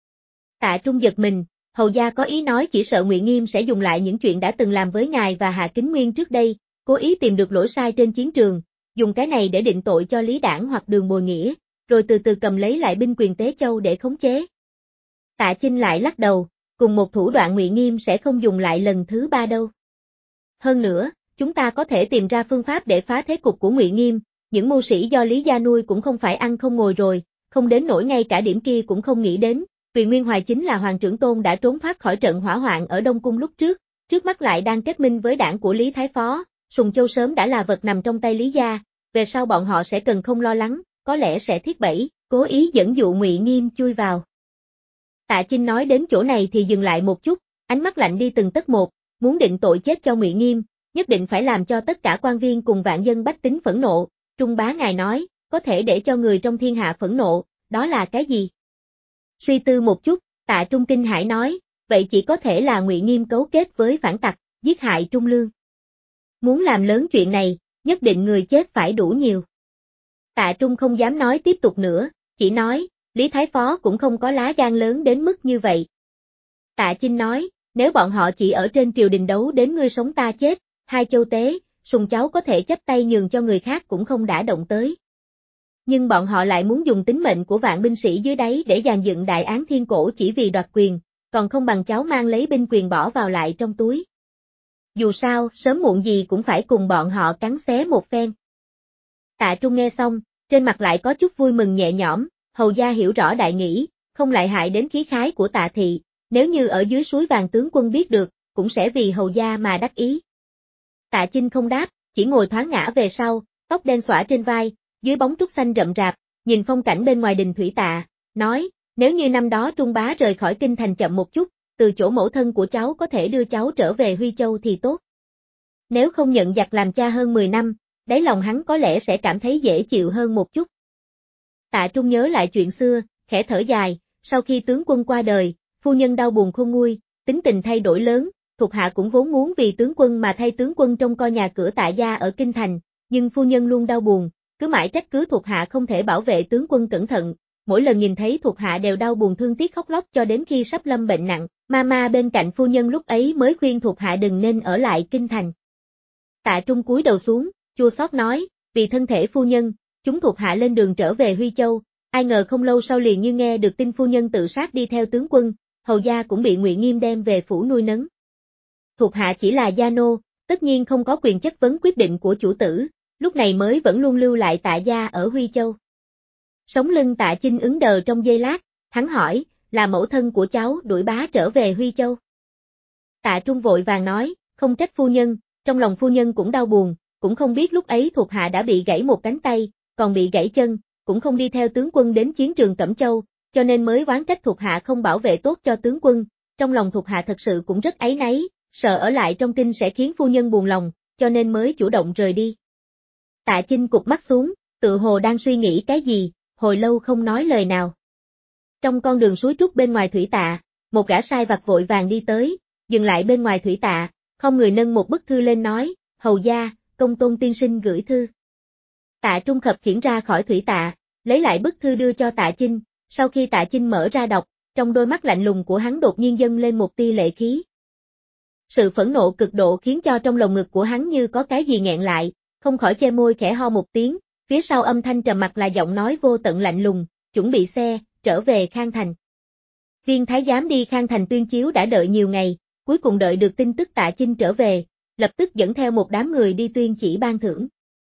Tạ Trung giật mình, hầu gia có ý nói chỉ sợ Ngụy Nghiêm sẽ dùng lại những chuyện đã từng làm với ngài và Hạ Kính Nguyên trước đây, cố ý tìm được lỗi sai trên chiến trường, dùng cái này để định tội cho Lý Đảng hoặc Đường Bồi Nghĩa, rồi từ từ cầm lấy lại binh quyền Tế Châu để khống chế. Tạ Chinh lại lắc đầu, cùng một thủ đoạn Ngụy Nghiêm sẽ không dùng lại lần thứ 3 đâu. Hơn nữa, chúng ta có thể tìm ra phương pháp để phá thế cục của Ngụy Nghiêm, những mưu sĩ do Lý gia nuôi cũng không phải ăn không ngồi rồi, không đến nỗi ngay cả điểm kia cũng không nghĩ đến, vì Nguyên Hoài chính là Hoàng trưởng tôn đã trốn thoát khỏi trận hỏa hoạn ở Đông Cung lúc trước mắt lại đang kết minh với đảng của Lý Thái Phó, Sùng Châu sớm đã là vật nằm trong tay Lý gia, về sau bọn họ sẽ cần không lo lắng, có lẽ sẽ thiết bẫy, cố ý dẫn dụ Ngụy Nghiêm chui vào. Tạ Chinh nói đến chỗ này thì dừng lại một chút, ánh mắt lạnh đi từng tấc một, muốn định tội chết cho Ngụy Nghiêm, nhất định phải làm cho tất cả quan viên cùng vạn dân bách tính phẫn nộ. Trung bá ngài nói, có thể để cho người trong thiên hạ phẫn nộ, đó là cái gì? Suy tư một chút, Tạ Trung kinh hãi nói, vậy chỉ có thể là Ngụy Nghiêm cấu kết với phản tặc, giết hại Trung Lương. Muốn làm lớn chuyện này, nhất định người chết phải đủ nhiều. Tạ Trung không dám nói tiếp tục nữa, chỉ nói, Lý Thái Phó cũng không có lá gan lớn đến mức như vậy. Tạ Chinh nói, nếu bọn họ chỉ ở trên triều đình đấu đến ngươi sống ta chết, hai châu Tế, Sùng cháu có thể chấp tay nhường cho người khác cũng không đã động tới. Nhưng bọn họ lại muốn dùng tính mệnh của vạn binh sĩ dưới đáy để dàn dựng đại án thiên cổ chỉ vì đoạt quyền, còn không bằng cháu mang lấy binh quyền bỏ vào lại trong túi. Dù sao, sớm muộn gì cũng phải cùng bọn họ cắn xé một phen. Tạ Trung nghe xong, trên mặt lại có chút vui mừng nhẹ nhõm, hầu gia hiểu rõ đại nghĩa, không lại hại đến khí khái của Tạ thị, nếu như ở dưới suối vàng tướng quân biết được, cũng sẽ vì hầu gia mà đắc ý. Tạ Chinh không đáp, chỉ ngồi thoáng ngã về sau, tóc đen xõa trên vai, dưới bóng trúc xanh rậm rạp, nhìn phong cảnh bên ngoài đình thủy tạ, nói, nếu như năm đó Trung bá rời khỏi kinh thành chậm một chút, từ chỗ mẫu thân của cháu có thể đưa cháu trở về Huy Châu thì tốt. Nếu không nhận giặc làm cha hơn 10 năm, đáy lòng hắn có lẽ sẽ cảm thấy dễ chịu hơn một chút. Tạ Trung nhớ lại chuyện xưa, khẽ thở dài, sau khi tướng quân qua đời, phu nhân đau buồn khôn nguôi, tính tình thay đổi lớn, thuộc hạ cũng vốn muốn vì tướng quân mà thay tướng quân trông coi nhà cửa Tạ gia ở kinh thành, nhưng phu nhân luôn đau buồn, cứ mãi trách cứ thuộc hạ không thể bảo vệ tướng quân cẩn thận, mỗi lần nhìn thấy thuộc hạ đều đau buồn thương tiếc khóc lóc cho đến khi sắp lâm bệnh nặng, Mama bên cạnh phu nhân lúc ấy mới khuyên thuộc hạ đừng nên ở lại kinh thành. Tạ Trung cúi đầu xuống, chua xót nói, vì thân thể phu nhân, chúng thuộc hạ lên đường trở về Huy Châu, ai ngờ không lâu sau liền như nghe được tin phu nhân tự sát đi theo tướng quân, hầu gia cũng bị Ngụy Nghiêm đem về phủ nuôi nấng. Thuộc hạ chỉ là gia nô, tất nhiên không có quyền chất vấn quyết định của chủ tử, lúc này mới vẫn luôn lưu lại Tạ gia ở Huy Châu. Sống lưng Tạ Chinh ứng đờ trong giây lát, hắn hỏi, là mẫu thân của cháu đuổi bá trở về Huy Châu. Tạ Trung vội vàng nói, không trách phu nhân, trong lòng phu nhân cũng đau buồn, cũng không biết lúc ấy thuộc hạ đã bị gãy một cánh tay, còn bị gãy chân, cũng không đi theo tướng quân đến chiến trường Cẩm Châu, cho nên mới oán trách thuộc hạ không bảo vệ tốt cho tướng quân, trong lòng thuộc hạ thật sự cũng rất áy náy, sợ ở lại trong kinh sẽ khiến phu nhân buồn lòng, cho nên mới chủ động rời đi. Tạ Chinh cụp mắt xuống, tự hồ đang suy nghĩ cái gì, hồi lâu không nói lời nào. Trong con đường suối trúc bên ngoài thủy tạ, một gã sai vặt vội vàng đi tới, dừng lại bên ngoài thủy tạ, không người nâng một bức thư lên nói, hầu gia, Công Tôn tiên sinh gửi thư. Tạ Trung khập khiễng ra khỏi thủy tạ, lấy lại bức thư đưa cho Tạ Chinh, sau khi Tạ Chinh mở ra đọc, trong đôi mắt lạnh lùng của hắn đột nhiên dâng lên một tia lệ khí. Sự phẫn nộ cực độ khiến cho trong lồng ngực của hắn như có cái gì nghẹn lại, không khỏi che môi khẽ ho một tiếng, phía sau âm thanh trầm mặc là giọng nói vô tận lạnh lùng, chuẩn bị xe, trở về Khang Thành. Viên thái giám đi Khang Thành tuyên chiếu đã đợi nhiều ngày, cuối cùng đợi được tin tức Tạ Chinh trở về, lập tức dẫn theo một đám người đi tuyên chỉ ban thưởng.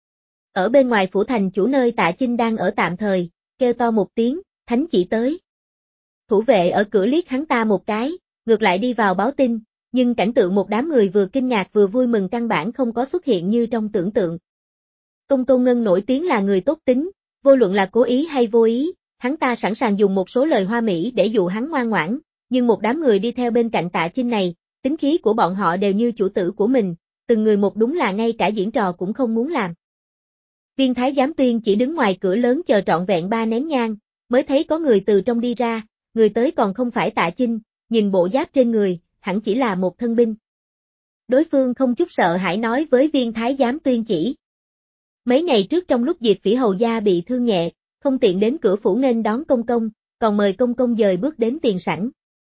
Ở bên ngoài phủ thành chủ nơi Tạ Chinh đang ở tạm thời, kêu to một tiếng, thánh chỉ tới. Thủ vệ ở cửa liếc hắn ta một cái, ngược lại đi vào báo tin, nhưng cảnh tượng một đám người vừa kinh ngạc vừa vui mừng căn bản không có xuất hiện như trong tưởng tượng. Công Tôn Ngân nổi tiếng là người tốt tính, vô luận là cố ý hay vô ý, hắn ta sẵn sàng dùng một số lời hoa mỹ để dụ hắn ngoan ngoãn, nhưng một đám người đi theo bên cạnh Tạ Chinh này, tính khí của bọn họ đều như chủ tử của mình, từng người một đúng là ngay cả diễn trò cũng không muốn làm. Viên thái giám tuyên chỉ đứng ngoài cửa lớn chờ trọn vẹn 3 nén nhang, mới thấy có người từ trong đi ra, người tới còn không phải Tạ Chinh, nhìn bộ giáp trên người, hẳn chỉ là một thân binh. Đối phương không chút sợ hãi nói với viên thái giám tuyên chỉ. Mấy ngày trước trong lúc Diệp Phỉ hầu gia bị thương nhẹ, không tiện đến cửa phủ nghênh đón công công, còn mời công công dời bước đến tiền sảnh.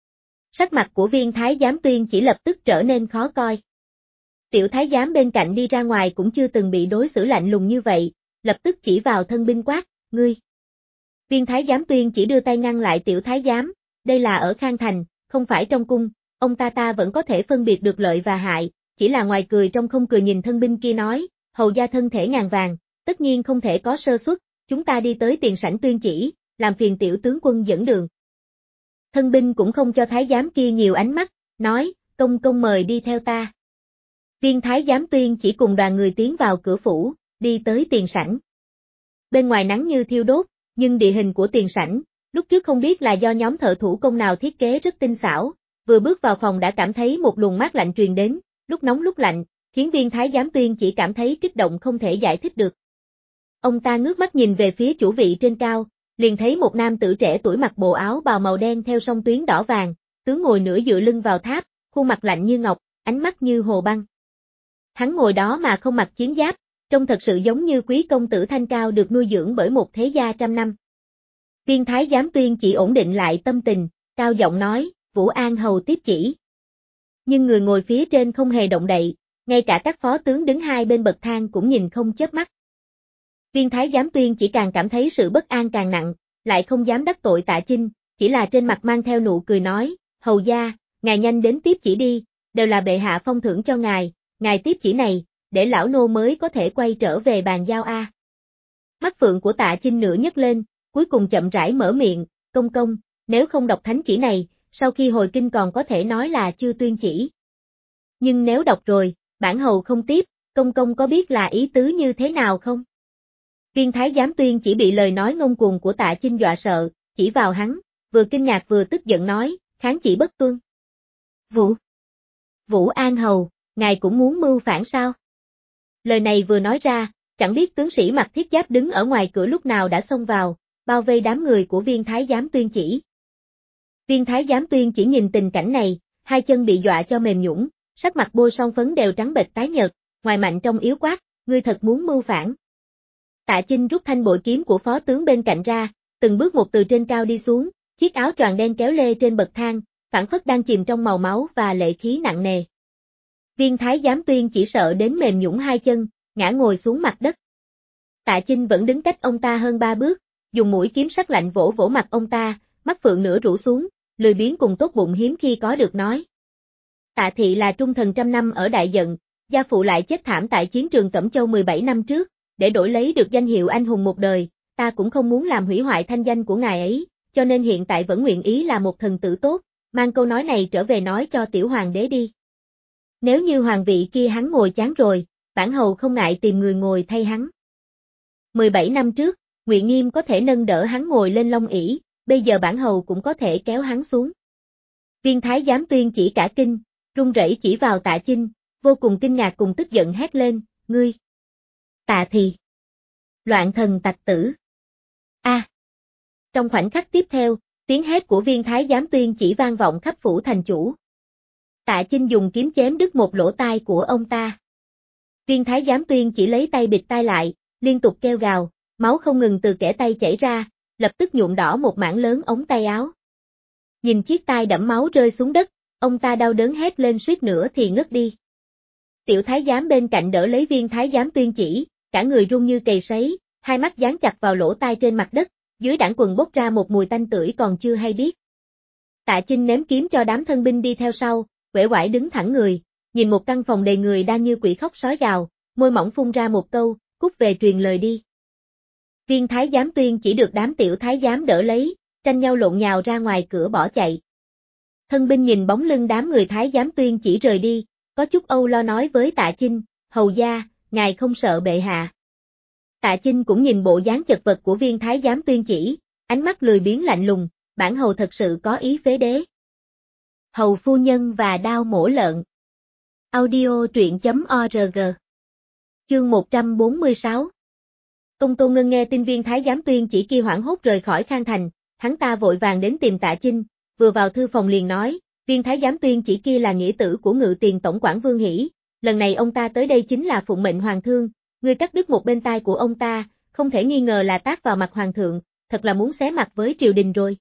Sắc mặt của viên thái giám tuyên chỉ lập tức trở nên khó coi. Tiểu thái giám bên cạnh đi ra ngoài cũng chưa từng bị đối xử lạnh lùng như vậy, lập tức chỉ vào thân binh quát, ngươi. Viên thái giám tuyên chỉ đưa tay ngăn lại tiểu thái giám, đây là ở Khang Thành, không phải trong cung, ông ta vẫn có thể phân biệt được lợi và hại, chỉ là ngoài cười trong không cười nhìn thân binh kia nói, hầu gia thân thể ngàn vàng, tất nhiên không thể có sơ suất, chúng ta đi tới tiền sảnh tuyên chỉ, làm phiền tiểu tướng quân dẫn đường. Thân binh cũng không cho thái giám kia nhiều ánh mắt, nói, công công mời đi theo ta. Viên thái giám tuyên chỉ cùng đoàn người tiến vào cửa phủ, đi tới tiền sảnh. Bên ngoài nắng như thiêu đốt, nhưng địa hình của tiền sảnh, lúc trước không biết là do nhóm thợ thủ công nào thiết kế rất tinh xảo, vừa bước vào phòng đã cảm thấy một luồng mát lạnh truyền đến, lúc nóng lúc lạnh, khiến viên thái giám tuyên chỉ cảm thấy kích động không thể giải thích được. Ông ta ngước mắt nhìn về phía chủ vị trên cao, liền thấy một nam tử trẻ tuổi mặc bộ áo bào màu đen theo song tuyến đỏ vàng, tướng ngồi nửa dựa lưng vào tháp, khuôn mặt lạnh như ngọc, ánh mắt như hồ băng. Hắn ngồi đó mà không mặc chiến giáp, trông thật sự giống như quý công tử thanh cao được nuôi dưỡng bởi một thế gia trăm năm. Viên thái giám tuyên chỉ ổn định lại tâm tình, cao giọng nói, Vũ An hầu tiếp chỉ. Nhưng người ngồi phía trên không hề động đậy, ngay cả các phó tướng đứng hai bên bậc thang cũng nhìn không chớp mắt. Viên thái giám tuyên chỉ càng cảm thấy sự bất an càng nặng, lại không dám đắc tội Tạ Chinh, chỉ là trên mặt mang theo nụ cười nói, hầu gia, ngài nhanh đến tiếp chỉ đi, đều là bệ hạ phong thưởng cho ngài tiếp chỉ này, để lão nô mới có thể quay trở về bàn giao a. Mắt phượng của Tạ Chinh nửa nhấc lên, cuối cùng chậm rãi mở miệng, công công, nếu không đọc thánh chỉ này, sau khi hồi kinh còn có thể nói là chưa tuyên chỉ. Nhưng nếu đọc rồi, bản hầu không tiếp, công công có biết là ý tứ như thế nào không? Viên thái giám tuyên chỉ bị lời nói ngông cuồng của Tạ Chinh dọa sợ, chỉ vào hắn, vừa kinh ngạc vừa tức giận nói, kháng chỉ bất tuân. Vũ An hầu, ngài cũng muốn mưu phản sao? Lời này vừa nói ra, chẳng biết tướng sĩ mặc thiết giáp đứng ở ngoài cửa lúc nào đã xông vào, bao vây đám người của viên thái giám tuyên chỉ. Viên thái giám tuyên chỉ nhìn tình cảnh này, hai chân bị dọa cho mềm nhũn, sắc mặt bôi son phấn đều trắng bệch tái nhợt, ngoài mạnh trong yếu quát, ngươi thật muốn mưu phản. Tạ Chinh rút thanh bội kiếm của phó tướng bên cạnh ra, từng bước một từ trên cao đi xuống, chiếc áo choàng đen kéo lê trên bậc thang, phảng phất đang chìm trong màu máu và lệ khí nặng nề. Viên thái giám Tuyên chỉ sợ đến mềm nhũn hai chân, ngã ngồi xuống mặt đất. Tạ Chinh vẫn đứng cách ông ta hơn 3 bước, dùng mũi kiếm sắc lạnh vỗ vỗ mặt ông ta, mắt phượng nửa rũ xuống, lười biếng cùng tốt bụng hiếm khi có được nói. Tạ thị là trung thần trăm năm ở Đại Dận, gia phụ lại chết thảm tại chiến trường Cẩm Châu 17 năm trước, để đổi lấy được danh hiệu anh hùng một đời, ta cũng không muốn làm hủy hoại thanh danh của ngài ấy, cho nên hiện tại vẫn nguyện ý là một thần tử tốt, mang câu nói này trở về nói cho tiểu hoàng đế đi. Nếu như hoàng vị kia hắn ngồi chán rồi, bản hầu không ngại tìm người ngồi thay hắn. 17 năm trước, Ngụy Nghiêm có thể nâng đỡ hắn ngồi lên long ỷ, bây giờ bản hầu cũng có thể kéo hắn xuống. Viên thái giám Tuyên chỉ cả kinh, run rẩy chỉ vào Tạ Chinh, vô cùng kinh ngạc cùng tức giận hét lên, ngươi. Tạ thì. Loạn thần tặc tử. A. Trong khoảnh khắc tiếp theo, tiếng hét của viên thái giám Tuyên chỉ vang vọng khắp phủ thành chủ. Tạ Chinh dùng kiếm chém đứt một lỗ tai của ông ta. Viên thái giám Tuyên chỉ lấy tay bịt tai lại, liên tục kêu gào, máu không ngừng từ kẽ tay chảy ra, lập tức nhuộm đỏ một mảng lớn ống tay áo. Nhìn chiếc tai đẫm máu rơi xuống đất, ông ta đau đớn hét lên suýt nữa thì ngất đi. Tiểu thái giám bên cạnh đỡ lấy viên thái giám Tuyên chỉ, cả người run như cầy sấy, hai mắt dán chặt vào lỗ tai trên mặt đất, dưới đãng quần bốc ra một mùi tanh tưởi còn chưa hay biết. Tạ Chinh ném kiếm cho đám thân binh đi theo sau, uể oải đứng thẳng người, nhìn một căn phòng đầy người đang như quỷ khóc sói gào, môi mỏng phun ra một câu, cút về truyền lời đi. Viên thái giám Tuyên chỉ được đám tiểu thái giám đỡ lấy, tranh nhau lộn nhào ra ngoài cửa bỏ chạy. Thân binh nhìn bóng lưng đám người thái giám Tuyên chỉ rời đi, có chút âu lo nói với Tạ Chinh, hầu gia, ngài không sợ bệ hạ. Tạ Chinh cũng nhìn bộ dáng chật vật của viên thái giám Tuyên chỉ, ánh mắt lười biếng lạnh lùng, bản hầu thật sự có ý phế đế. Hầu phu nhân và đao mổ lợn. Audio truyện.org. Chương 146. Công Tôn Ngân nghe tin viên thái giám Tuyên chỉ kia hoảng hốt rời khỏi Khang Thành, hắn ta vội vàng đến tìm Tạ Chinh, vừa vào thư phòng liền nói, viên thái giám Tuyên chỉ kia là nghĩa tử của Ngự Tiền tổng quản Vương Hỷ, lần này ông ta tới đây chính là phụng mệnh hoàng thương, ngươi cắt đứt một bên tai của ông ta, không thể nghi ngờ là tát vào mặt hoàng thượng, thật là muốn xé mặt với triều đình rồi.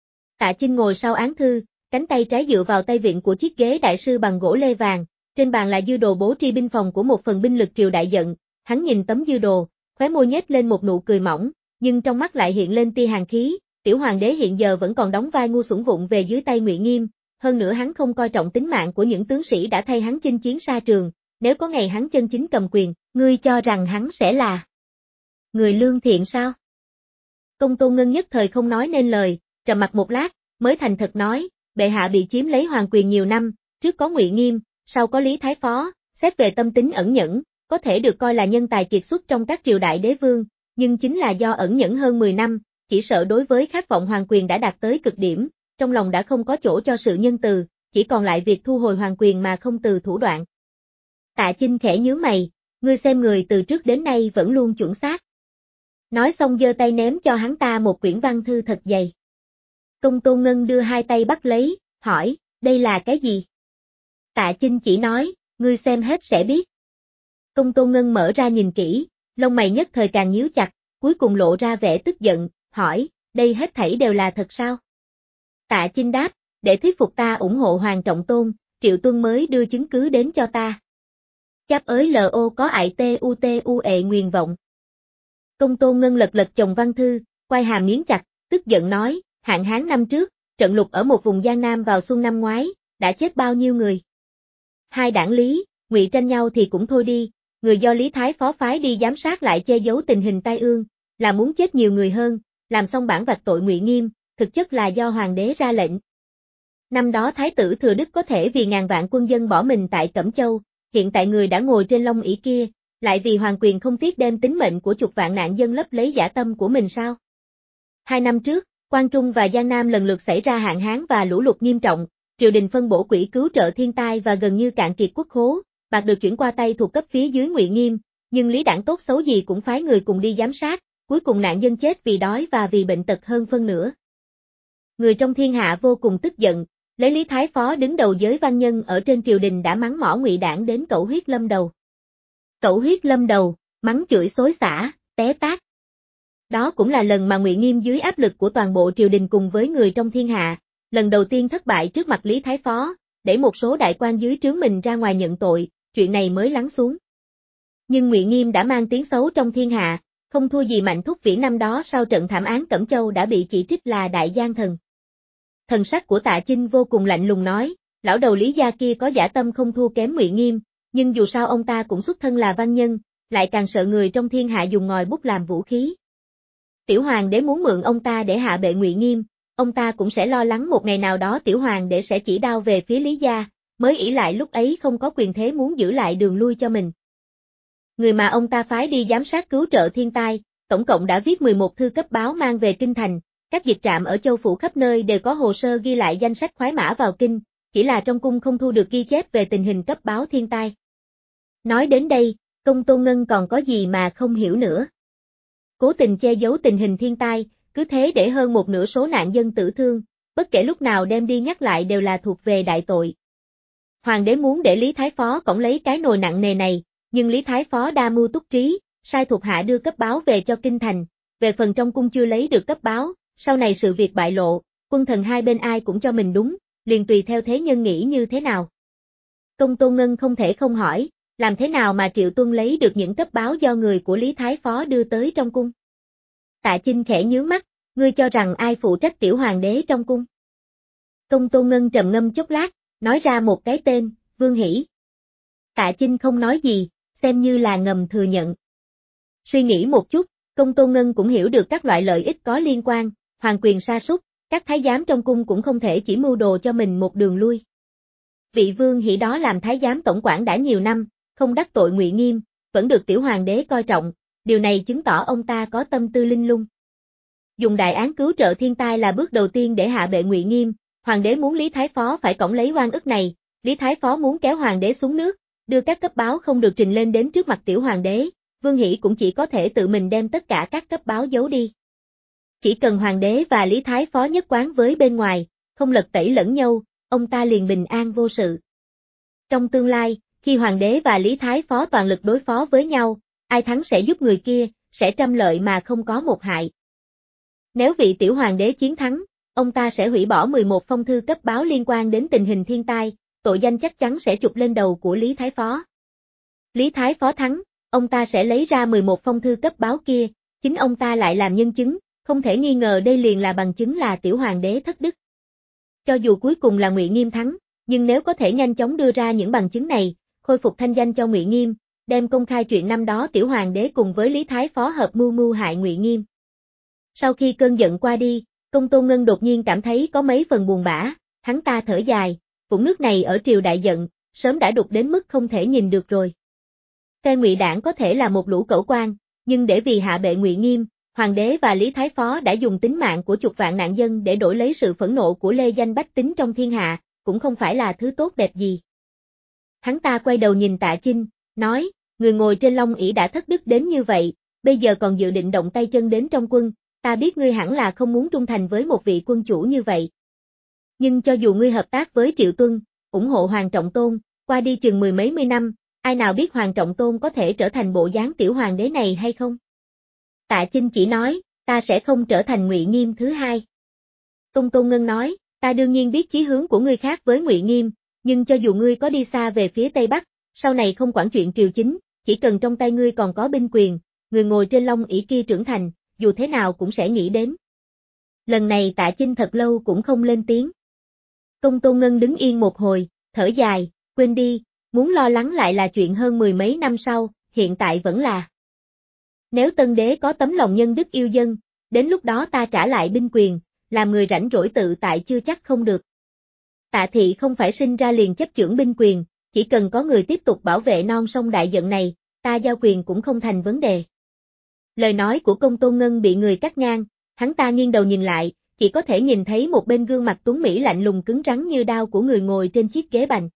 Tạ Chinh ngồi sau án thư, cánh tay trái dựa vào tay vịn của chiếc ghế đại sư bằng gỗ lê vàng, trên bàn là dư đồ bố tri binh phòng của một phần binh lực triều Đại Dận, hắn nhìn tấm dư đồ, khóe môi nhếch lên một nụ cười mỏng, nhưng trong mắt lại hiện lên tia hàn khí, tiểu hoàng đế hiện giờ vẫn còn đóng vai ngu xuẩn vụng về dưới tay Ngụy Nghiêm, hơn nữa hắn không coi trọng tính mạng của những tướng sĩ đã thay hắn chinh chiến xa trường, nếu có ngày hắn chân chính cầm quyền, ngươi cho rằng hắn sẽ là người lương thiện sao? Công Tôn Ngân nhất thời không nói nên lời, trầm mặc một lát, mới thành thật nói, bệ hạ bị chiếm lấy hoàng quyền nhiều năm, trước có Ngụy Nghiêm, sau có Lý Thái Phó, xét về tâm tính ẩn nhẫn, có thể được coi là nhân tài kiệt xuất trong các triều đại đế vương, nhưng chính là do ẩn nhẫn hơn 10 năm, chỉ sợ đối với khát vọng hoàng quyền đã đạt tới cực điểm, trong lòng đã không có chỗ cho sự nhân từ, chỉ còn lại việc thu hồi hoàng quyền mà không từ thủ đoạn. Tạ Chinh khẽ nhíu mày, ngươi xem người từ trước đến nay vẫn luôn chuẩn xác. Nói xong giơ tay ném cho hắn ta một quyển văn thư thật dày. Công Tôn Ngân đưa hai tay bắt lấy, hỏi, đây là cái gì? Tạ Chinh chỉ nói, ngươi xem hết sẽ biết. Công Tôn Ngân mở ra nhìn kỹ, lông mày nhất thời càng nhíu chặt, cuối cùng lộ ra vẻ tức giận, hỏi, đây hết thảy đều là thật sao? Tạ Chinh đáp, để thuyết phục ta ủng hộ Hoàng Trọng Tôn, Triệu Tuân mới đưa chứng cứ đến cho ta. Chắp ới LO có ại tu ệ nguyền vọng. Công Tôn Ngân lật lật chồng văn thư, quai hàm nghiến chặt, tức giận nói, hạn hán năm trước, trận lụt ở một vùng Giang Nam vào xuân năm ngoái, đã chết bao nhiêu người? Hai đảng Lý, Ngụy tranh nhau thì cũng thôi đi, người do Lý Thái Phó phái đi giám sát lại che giấu tình hình tai ương, là muốn chết nhiều người hơn, làm xong bản vạch tội Ngụy Nghiêm, thực chất là do hoàng đế ra lệnh. Năm đó Thái tử Thừa Đức có thể vì ngàn vạn quân dân bỏ mình tại Cẩm Châu, hiện tại người đã ngồi trên long ỷ kia, lại vì hoàng quyền không tiếc đem tính mệnh của chục vạn nạn dân lấp lấy dã tâm của mình sao? 2 năm trước, Quang Trung và Giang Nam lần lượt xảy ra hạn hán và lũ lụt nghiêm trọng, triều đình phân bổ quỹ cứu trợ thiên tai và gần như cạn kiệt quốc khố, bạc được chuyển qua tay thuộc cấp phía dưới Ngụy Nghiêm, nhưng Lý đảng tốt xấu gì cũng phái người cùng đi giám sát, cuối cùng nạn dân chết vì đói và vì bệnh tật hơn phân nửa. Người trong thiên hạ vô cùng tức giận, lấy Lý Thái Phó đứng đầu giới văn nhân ở trên triều đình đã mắng mỏ Ngụy đảng đến cẩu huyết lâm đầu. Cẩu huyết lâm đầu, mắng chửi xối xả, té tát. Đó cũng là lần mà Ngụy Nghiêm dưới áp lực của toàn bộ triều đình cùng với người trong thiên hạ, lần đầu tiên thất bại trước mặt Lý Thái Phó, để một số đại quan dưới trướng mình ra ngoài nhận tội, chuyện này mới lắng xuống. Nhưng Ngụy Nghiêm đã mang tiếng xấu trong thiên hạ, không thua gì Mạnh Thúc Vĩ năm đó sau trận thảm án Cẩm Châu đã bị chỉ trích là đại gian thần. Thần sắc của Tạ Chinh vô cùng lạnh lùng nói, lão đầu Lý gia kia có dã tâm không thua kém Ngụy Nghiêm, nhưng dù sao ông ta cũng xuất thân là văn nhân, lại càng sợ người trong thiên hạ dùng ngòi bút làm vũ khí. Tiểu hoàng đế muốn mượn ông ta để hạ bệ Ngụy Nghiêm, ông ta cũng sẽ lo lắng một ngày nào đó tiểu hoàng đế sẽ chỉ đao về phía Lý gia, mới ỷ lại lúc ấy không có quyền thế muốn giữ lại đường lui cho mình. Người mà ông ta phái đi giám sát cứu trợ thiên tai, tổng cộng đã viết 11 thư cấp báo mang về kinh thành, các dịch trạm ở châu phủ khắp nơi đều có hồ sơ ghi lại danh sách khoái mã vào kinh, chỉ là trong cung không thu được ghi chép về tình hình cấp báo thiên tai. Nói đến đây, Công Tôn Ngân còn có gì mà không hiểu nữa. Cố tình che giấu tình hình thiên tai, cứ thế để hơn một nửa số nạn dân tử thương, bất kể lúc nào đem đi nhắc lại đều là thuộc về đại tội. Hoàng đế muốn để Lý Thái Phó cõng lấy cái nồi nặng nề này, nhưng Lý Thái Phó đa mưu túc trí, sai thuộc hạ đưa cấp báo về cho kinh thành, về phần trong cung chưa lấy được cấp báo, sau này sự việc bại lộ, quân thần hai bên ai cũng cho mình đúng, liền tùy theo thế nhân nghĩ như thế nào. Công Tôn Ngân không thể không hỏi, làm thế nào mà Triệu Tuân lấy được những cấp báo do người của Lý Thái Phó đưa tới trong cung? Tạ Chinh khẽ nhướng mắt, ngươi cho rằng ai phụ trách tiểu hoàng đế trong cung? Công Tôn Ngân trầm ngâm chốc lát, nói ra một cái tên, Vương Hỷ. Tạ Chinh không nói gì, xem như là ngầm thừa nhận. Suy nghĩ một chút, Công Tôn Ngân cũng hiểu được các loại lợi ích có liên quan, hoàng quyền sa sút, các thái giám trong cung cũng không thể chỉ mưu đồ cho mình một đường lui. Vị Vương Hỷ đó làm thái giám tổng quản đã nhiều năm, không đắc tội Ngụy Nghiêm, vẫn được tiểu hoàng đế coi trọng, điều này chứng tỏ ông ta có tâm tư linh lung. Dùng đại án cứu trợ thiên tai là bước đầu tiên để hạ bệ Ngụy Nghiêm, hoàng đế muốn Lý Thái Phó phải cõng lấy oan ức này, Lý Thái Phó muốn kéo hoàng đế xuống nước, đưa các cấp báo không được trình lên đến trước mặt tiểu hoàng đế, Vương Hỷ cũng chỉ có thể tự mình đem tất cả các cấp báo giấu đi. Chỉ cần hoàng đế và Lý Thái Phó nhất quán với bên ngoài, không lật tẩy lẫn nhau, ông ta liền bình an vô sự. Trong tương lai, khi hoàng đế và Lý Thái Phó toàn lực đối phó với nhau, ai thắng sẽ giúp người kia, sẽ trăm lợi mà không có một hại. Nếu vị tiểu hoàng đế chiến thắng, ông ta sẽ hủy bỏ 11 phong thư cấp báo liên quan đến tình hình thiên tai, tội danh chắc chắn sẽ chụp lên đầu của Lý Thái Phó. Lý Thái Phó thắng, ông ta sẽ lấy ra 11 phong thư cấp báo kia, chính ông ta lại làm nhân chứng, không thể nghi ngờ đây liền là bằng chứng là tiểu hoàng đế thất đức. Cho dù cuối cùng là Ngụy Nghiêm thắng, nhưng nếu có thể nhanh chóng đưa ra những bằng chứng này, khôi phục thanh danh cho Ngụy Nghiêm, đem công khai chuyện năm đó tiểu hoàng đế cùng với Lý Thái Phó hợp mưu hại Ngụy Nghiêm. Sau khi cơn giận qua đi, Công Tôn Ngân đột nhiên cảm thấy có mấy phần buồn bã, hắn ta thở dài, vũng nước này ở triều đại giận, sớm đã đục đến mức không thể nhìn được rồi. Phe Ngụy đảng có thể là một lũ cẩu quan, nhưng để vì hạ bệ Ngụy Nghiêm, hoàng đế và Lý Thái Phó đã dùng tính mạng của chục vạn nạn dân để đổi lấy sự phẫn nộ của lê danh bách tính trong thiên hạ, cũng không phải là thứ tốt đẹp gì. Hắn ta quay đầu nhìn Tạ Chinh, nói, người ngồi trên long ỷ đã thất đức đến như vậy, bây giờ còn dự định động tay chân đến trong quân, ta biết ngươi hẳn là không muốn trung thành với một vị quân chủ như vậy. Nhưng cho dù ngươi hợp tác với Triệu Tuân, ủng hộ Hoàng Trọng Tôn, qua đi chừng mười mấy mươi năm, ai nào biết Hoàng Trọng Tôn có thể trở thành bộ dáng tiểu hoàng đế này hay không? Tạ Chinh chỉ nói, ta sẽ không trở thành Ngụy Nghiêm thứ hai. Công Tôn Ngân nói, ta đương nhiên biết chí hướng của ngươi khác với Ngụy Nghiêm, nhưng cho dù ngươi có đi xa về phía Tây Bắc, sau này không quản chuyện triều chính, chỉ cần trong tay ngươi còn có binh quyền, người ngồi trên long ỷ kia trưởng thành, dù thế nào cũng sẽ nghĩ đến. Lần này Tạ Chinh thật lâu cũng không lên tiếng. Công Tôn Ngân đứng yên một hồi, thở dài, quên đi, muốn lo lắng lại là chuyện hơn mười mấy năm sau, hiện tại vẫn là. Nếu tân đế có tấm lòng nhân đức yêu dân, đến lúc đó ta trả lại binh quyền, làm người rảnh rỗi tự tại chưa chắc không được. Tạ thị không phải sinh ra liền chấp chưởng binh quyền, chỉ cần có người tiếp tục bảo vệ non sông đại giận này, ta giao quyền cũng không thành vấn đề. Lời nói của Công Tôn Ngân bị người cắt ngang, hắn ta nghiêng đầu nhìn lại, chỉ có thể nhìn thấy một bên gương mặt tuấn mỹ lạnh lùng cứng rắn như đao của người ngồi trên chiếc ghế bành.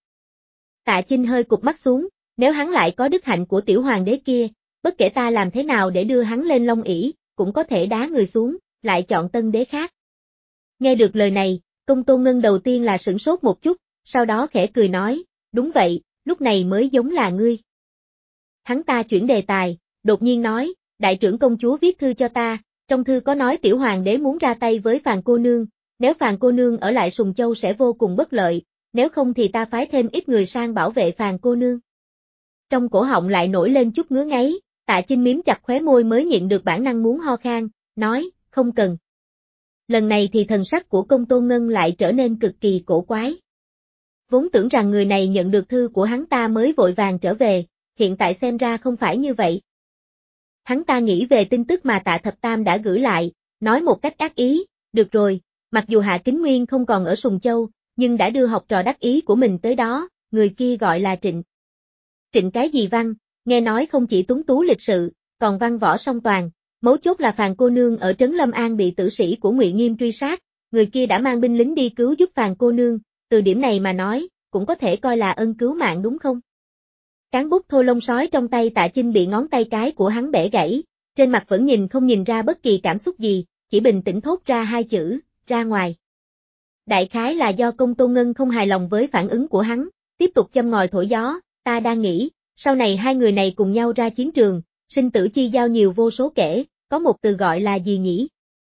Tạ Chinh hơi cụp mắt xuống, nếu hắn lại có đức hạnh của tiểu hoàng đế kia, bất kể ta làm thế nào để đưa hắn lên long ỷ, cũng có thể đá người xuống, lại chọn tân đế khác. Nghe được lời này, Công Tôn Ngân đầu tiên là sửng sốt một chút, sau đó khẽ cười nói, đúng vậy, lúc này mới giống là ngươi. Hắn ta chuyển đề tài, đột nhiên nói, đại trưởng công chúa viết thư cho ta, Trong thư có nói tiểu hoàng đế muốn ra tay với Phàn cô nương, nếu Phàn cô nương ở lại Sùng Châu sẽ vô cùng bất lợi, nếu không thì ta phái thêm ít người sang bảo vệ Phàn cô nương. Trong cổ họng lại nổi lên chút ngứa ngáy, Tạ Chinh miếm chặt khóe môi mới nhịn được bản năng muốn ho khan, nói, không cần. Lần này thì thần sắc của Công Tôn Ngân lại trở nên cực kỳ cổ quái. Vốn tưởng rằng người này nhận được thư của hắn ta mới vội vàng trở về, hiện tại xem ra không phải như vậy. Hắn ta nghĩ về tin tức mà Tạ Thập Tam đã gửi lại, nói một cách ác ý, được rồi, mặc dù Hạ Kính Nguyên không còn ở Sùng Châu, nhưng đã đưa học trò đắc ý của mình tới đó, người kia gọi là Trịnh. Trịnh cái gì Văn, nghe nói không chỉ tuấn tú lịch sự, còn văn võ song toàn, mấu chốt là Phàn cô nương ở Trấn Lâm An bị tử sĩ của Ngụy Nghiêm truy sát, người kia đã mang binh lính đi cứu giúp Phàn cô nương, từ điểm này mà nói, cũng có thể coi là ân cứu mạng đúng không? Cán bút thô lông sói trong tay Tạ Chinh bị ngón tay cái của hắn bẻ gãy, trên mặt vẫn nhìn không nhìn ra bất kỳ cảm xúc gì, chỉ bình tĩnh thốt ra hai chữ, ra ngoài. Đại khái là do Công Tôn Ngân không hài lòng với phản ứng của hắn, tiếp tục châm ngòi thổi gió, ta đang nghĩ, sau này hai người này cùng nhau ra chiến trường, sinh tử chi giao nhiều vô số kể, có một từ gọi là gì nhỉ?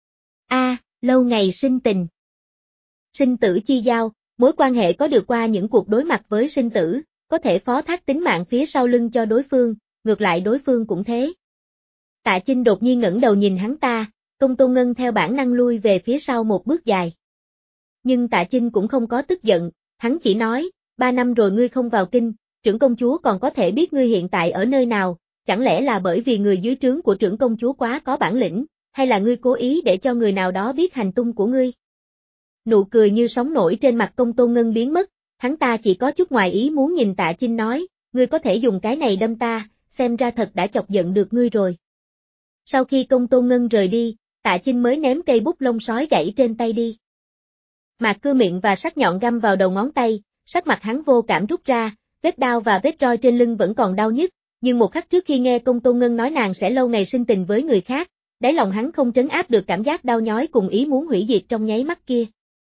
Lâu ngày sinh tình. Sinh tử chi giao, mối quan hệ có được qua những cuộc đối mặt với sinh tử, có thể phó thác tính mạng phía sau lưng cho đối phương, ngược lại đối phương cũng thế. Tạ Chinh đột nhiên ngẩng đầu nhìn hắn ta, Công Tôn Ngân theo bản năng lui về phía sau một bước dài. Nhưng Tạ Chinh cũng không có tức giận, hắn chỉ nói, 3 năm rồi ngươi không vào kinh, trưởng công chúa còn có thể biết ngươi hiện tại ở nơi nào, chẳng lẽ là bởi vì người dưới trướng của trưởng công chúa quá có bản lĩnh, hay là ngươi cố ý để cho người nào đó biết hành tung của ngươi? Nụ cười như sóng nổi trên mặt Công Tôn Ngân biến mất, hắn ta chỉ có chút ngoài ý muốn nhìn Tạ Chinh nói, ngươi có thể dùng cái này đâm ta, xem ra thật đã chọc giận được ngươi rồi. Sau khi Công Tôn Ngân rời đi, Tạ Chinh mới ném cây bút lông sói gãy trên tay đi. Mạc cưa miệng và sắc nhọn găm vào đầu ngón tay, sắc mặt hắn vô cảm rút ra, vết đao và vết roi trên lưng vẫn còn đau nhức, nhưng một khắc trước khi nghe Công Tôn Ngân nói nàng sẽ lâu ngày sinh tình với người khác, đáy lòng hắn không trấn áp được cảm giác đau nhói cùng ý muốn hủy diệt trong nháy mắt kia.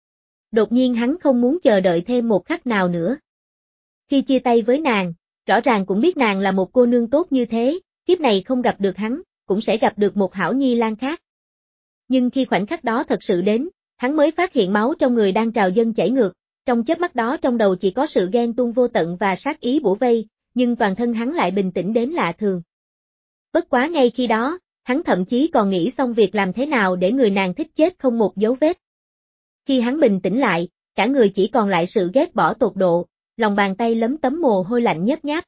Đột nhiên hắn không muốn chờ đợi thêm một khắc nào nữa. Khi chia tay với nàng, rõ ràng cũng biết nàng là một cô nương tốt như thế, kiếp này không gặp được hắn, cũng sẽ gặp được một hảo nhi lang khác. Nhưng khi khoảnh khắc đó thật sự đến, hắn mới phát hiện máu trong người đang trào dâng chảy ngược, trong chớp mắt đó trong đầu chỉ có sự ghen tuông vô tận và sát ý bủa vây, nhưng toàn thân hắn lại bình tĩnh đến lạ thường. Bất quá ngay khi đó, hắn thậm chí còn nghĩ xong việc làm thế nào để người nàng thích chết không một dấu vết. Khi hắn bình tĩnh lại, cả người chỉ còn lại sự ghét bỏ tột độ, lòng bàn tay lấm tấm mồ hôi lạnh nhớp nháp.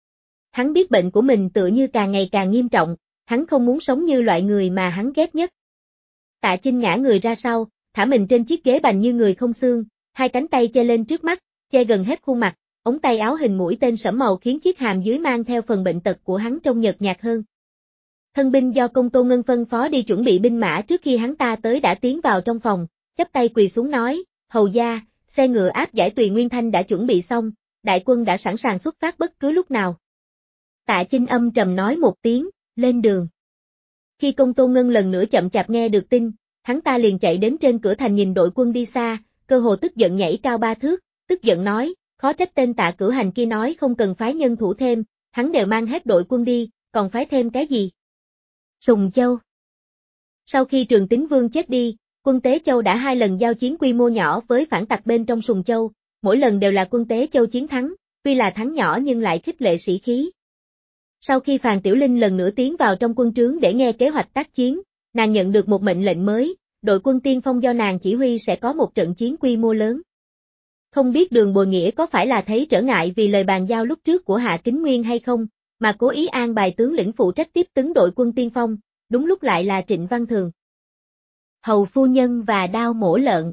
Hắn biết bệnh của mình tựa như càng ngày càng nghiêm trọng, hắn không muốn sống như loại người mà hắn ghét nhất. Tạ Chinh ngã người ra sau, thả mình trên chiếc ghế bành như người không xương, hai cánh tay che lên trước mắt, che gần hết khuôn mặt, ống tay áo hình mũi tên sẫm màu khiến chiếc hàm dưới mang theo phần bệnh tật của hắn trông nhợt nhạt hơn. Thân binh do Công Tôn Ngân phân phó đi chuẩn bị binh mã trước khi hắn ta tới đã tiến vào trong phòng, chắp tay quỳ xuống nói, hầu gia, xe ngựa áp giải Tùy Nguyên Thanh đã chuẩn bị xong, đại quân đã sẵn sàng xuất phát bất cứ lúc nào. Tạ Chinh âm trầm nói một tiếng, lên đường. Khi Công Tôn Ngân lần nữa chậm chạp nghe được tin, hắn ta liền chạy đến trên cửa thành nhìn đội quân đi xa, cơ hồ tức giận nhảy cao 3 thước, tức giận nói, khó trách tên Tạ Cửu Hành kia nói không cần phái nhân thủ thêm, hắn đều mang hết đội quân đi, còn phái thêm cái gì? Sùng Châu. Sau khi Trường Tín Vương chết đi, quân Tế Châu đã 2 lần giao chiến quy mô nhỏ với phản tặc bên trong Sùng Châu, mỗi lần đều là quân Tế Châu chiến thắng, tuy là thắng nhỏ nhưng lại khích lệ sĩ khí. Sau khi Phàn Tiểu Linh lần nữa tiến vào trong quân trướng để nghe kế hoạch tác chiến, nàng nhận được một mệnh lệnh mới, đội quân tiên phong do nàng chỉ huy sẽ có một trận chiến quy mô lớn. Không biết Đường Bồi Nghĩa có phải là thấy trở ngại vì lời bàn giao lúc trước của Hạ Kính Nguyên hay không, mà cố ý an bài tướng lĩnh phụ trách tiếp tấn đội quân tiên phong, đúng lúc lại là Trịnh Văn Thường. Hầu phu nhân và đao mổ lợn.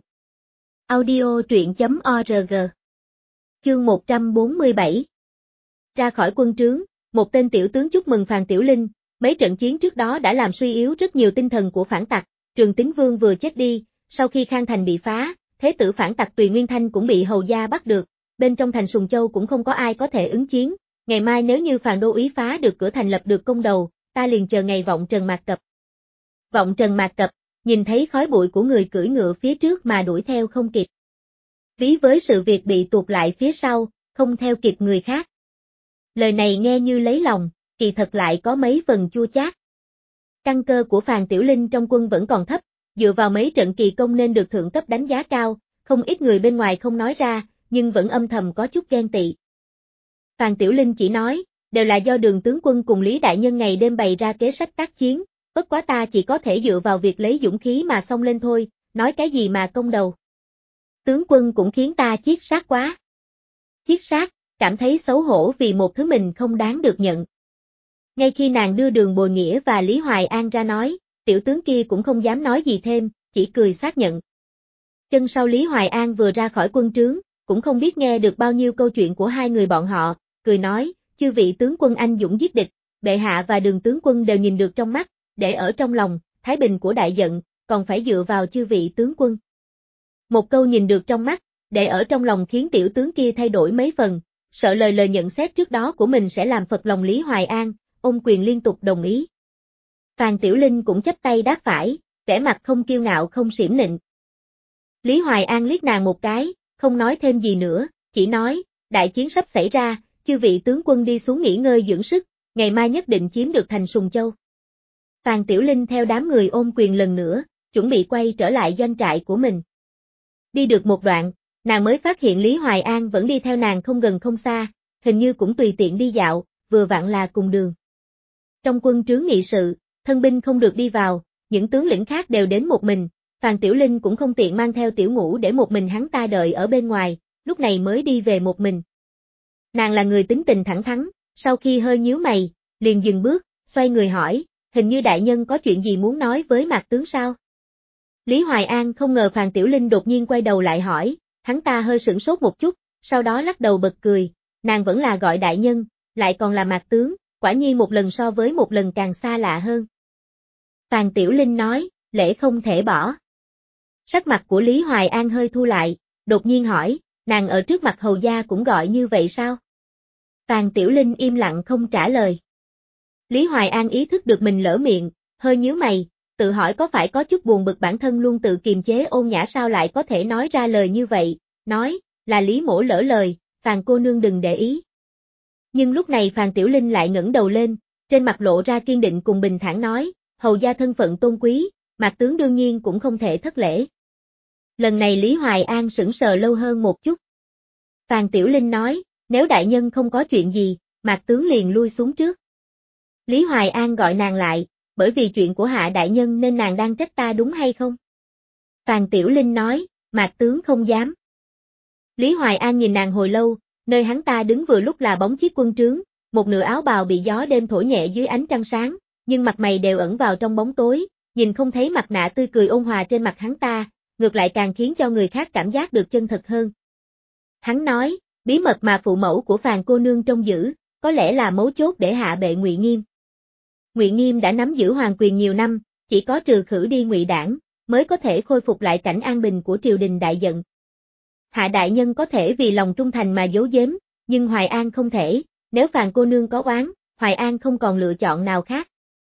Audio truyện.org. Chương 147. Ra khỏi quân trướng, một tên tiểu tướng chúc mừng Phàn Tiểu Linh, mấy trận chiến trước đó đã làm suy yếu rất nhiều tinh thần của phản tặc, Trường Tín Vương vừa chết đi, sau khi Khang Thành bị phá, thế tử phản tặc Tùy Nguyên Thanh cũng bị hầu gia bắt được, bên trong thành Sùng Châu cũng không có ai có thể ứng chiến, ngày mai nếu như Phàn Đô úy phá được cửa thành lập được công đầu, ta liền chờ ngày Vọng Trần Mạc Cập. Vọng Trần Mạc Cập, nhìn thấy khói bụi của người cưỡi ngựa phía trước mà đuổi theo không kịp. Ví với sự việc bị tuột lại phía sau, không theo kịp người khác. Lời này nghe như lấy lòng, kỳ thật lại có mấy phần chua chát. Căn cơ của Phàn Tiểu Linh trong quân vẫn còn thấp, dựa vào mấy trận kỳ công nên được thượng cấp đánh giá cao, không ít người bên ngoài không nói ra, nhưng vẫn âm thầm có chút ghen tị. Phàn Tiểu Linh chỉ nói, đều là do Đường tướng quân cùng Lý đại nhân ngày đêm bày ra kế sách tác chiến, bất quá ta chỉ có thể dựa vào việc lấy dũng khí mà xông lên thôi, nói cái gì mà công đầu. Tướng quân cũng khiến ta chiết sát quá. Chiết sát, cảm thấy xấu hổ vì một thứ mình không đáng được nhận. Ngay khi nàng đưa Đường Bồi Nghĩa và Lý Hoài An ra nói, tiểu tướng kia cũng không dám nói gì thêm, chỉ cười xác nhận. Chân sau Lý Hoài An vừa ra khỏi quân trướng, cũng không biết nghe được bao nhiêu câu chuyện của hai người bọn họ, cười nói, chư vị tướng quân anh dũng giết địch, bệ hạ và Đường tướng quân đều nhìn được trong mắt, để ở trong lòng, thái bình của đại trận, còn phải dựa vào chư vị tướng quân. Một câu nhìn được trong mắt, để ở trong lòng khiến tiểu tướng kia thay đổi mấy phần, sợ lời nhận xét trước đó của mình sẽ làm phật lòng Lý Hoài An, ôm quyền liên tục đồng ý. Phàn Tiểu Linh cũng chắp tay đáp phải, vẻ mặt không kiêu ngạo không xiểm nịnh. Lý Hoài An liếc nàng một cái, không nói thêm gì nữa, chỉ nói, đại chiến sắp xảy ra, chư vị tướng quân đi xuống nghỉ ngơi dưỡng sức, ngày mai nhất định chiếm được thành Sùng Châu. Phàn Tiểu Linh theo đám người ôm quyền lần nữa, chuẩn bị quay trở lại doanh trại của mình. Đi được một đoạn, nàng mới phát hiện Lý Hoài An vẫn đi theo nàng không gần không xa, hình như cũng tùy tiện đi dạo, vừa vặn là cùng đường. Trong quân trướng nghị sự, thân binh không được đi vào, những tướng lĩnh khác đều đến một mình, Phàn Tiểu Linh cũng không tiện mang theo Tiểu Ngũ để một mình hắn ta đợi ở bên ngoài, lúc này mới đi về một mình. Nàng là người tính tình thẳng thắn, sau khi hơi nhíu mày, liền dừng bước, xoay người hỏi, hình như đại nhân có chuyện gì muốn nói với Mạc tướng sao? Lý Hoài An không ngờ Phàn Tiểu Linh đột nhiên quay đầu lại hỏi, hắn ta hơi sửng sốt một chút, sau đó lắc đầu bật cười, nàng vẫn là gọi đại nhân, lại còn là Mạc tướng, quả nhiên một lần so với một lần càng xa lạ hơn. Phàn Tiểu Linh nói, lễ không thể bỏ. Sắc mặt của Lý Hoài An hơi thu lại, đột nhiên hỏi, nàng ở trước mặt hầu gia cũng gọi như vậy sao? Phàn Tiểu Linh im lặng không trả lời. Lý Hoài An ý thức được mình lỡ miệng, hơi nhíu mày, tự hỏi có phải có chút buồn bực bản thân luôn tự kiềm chế ôn nhã sao lại có thể nói ra lời như vậy, nói, là Lý mỗ lỡ lời, Phàn cô nương đừng để ý. Nhưng lúc này Phàn Tiểu Linh lại ngẩng đầu lên, trên mặt lộ ra kiên định cùng bình thản nói, hầu gia thân phận tôn quý, Mạc tướng đương nhiên cũng không thể thất lễ. Lần này Lý Hoài An sững sờ lâu hơn một chút. Phàn Tiểu Linh nói, nếu đại nhân không có chuyện gì, Mạc tướng liền lui xuống trước. Lý Hoài An gọi nàng lại, bởi vì chuyện của Hạ đại nhân nên nàng đang trách ta đúng hay không? Phàn Tiểu Linh nói, Mạc tướng không dám. Lý Hoài An nhìn nàng hồi lâu, nơi hắn ta đứng vừa lúc là bóng chiếc quân trướng, một nửa áo bào bị gió đêm thổi nhẹ dưới ánh trăng sáng, nhưng mặt mày đều ẩn vào trong bóng tối, nhìn không thấy mặt nạ tươi cười ôn hòa trên mặt hắn ta, ngược lại càng khiến cho người khác cảm giác được chân thật hơn. Hắn nói, bí mật mà phụ mẫu của Phàn cô nương trông giữ, có lẽ là mấu chốt để hạ bệ Ngụy Nghiêm. Ngụy Nghiêm đã nắm giữ hoàng quyền nhiều năm, chỉ có trừ khử đi Ngụy đảng, mới có thể khôi phục lại cảnh an bình của triều đình đại giận. Hạ đại nhân có thể vì lòng trung thành mà giấu giếm, nhưng Hoài An không thể, nếu Phàn cô nương có oán, Hoài An không còn lựa chọn nào khác.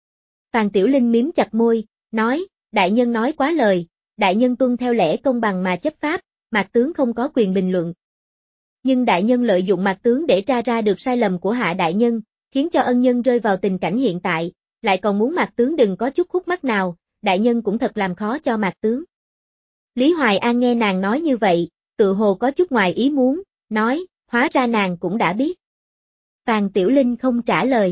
Phàn Tiểu Linh mím chặt môi, nói, đại nhân nói quá lời, đại nhân tuân theo lẽ công bằng mà chấp pháp, Mạc tướng không có quyền bình luận. Nhưng đại nhân lợi dụng Mạc tướng để tra ra được sai lầm của Hạ đại nhân, khiến cho ân nhân rơi vào tình cảnh hiện tại, lại còn muốn Mạc tướng đừng có chút khúc mắc nào, đại nhân cũng thật làm khó cho Mạc tướng. Lý Hoài An nghe nàng nói như vậy, tự hồ có chút ngoài ý muốn, nói, hóa ra nàng cũng đã biết. Phàn Tiểu Linh không trả lời.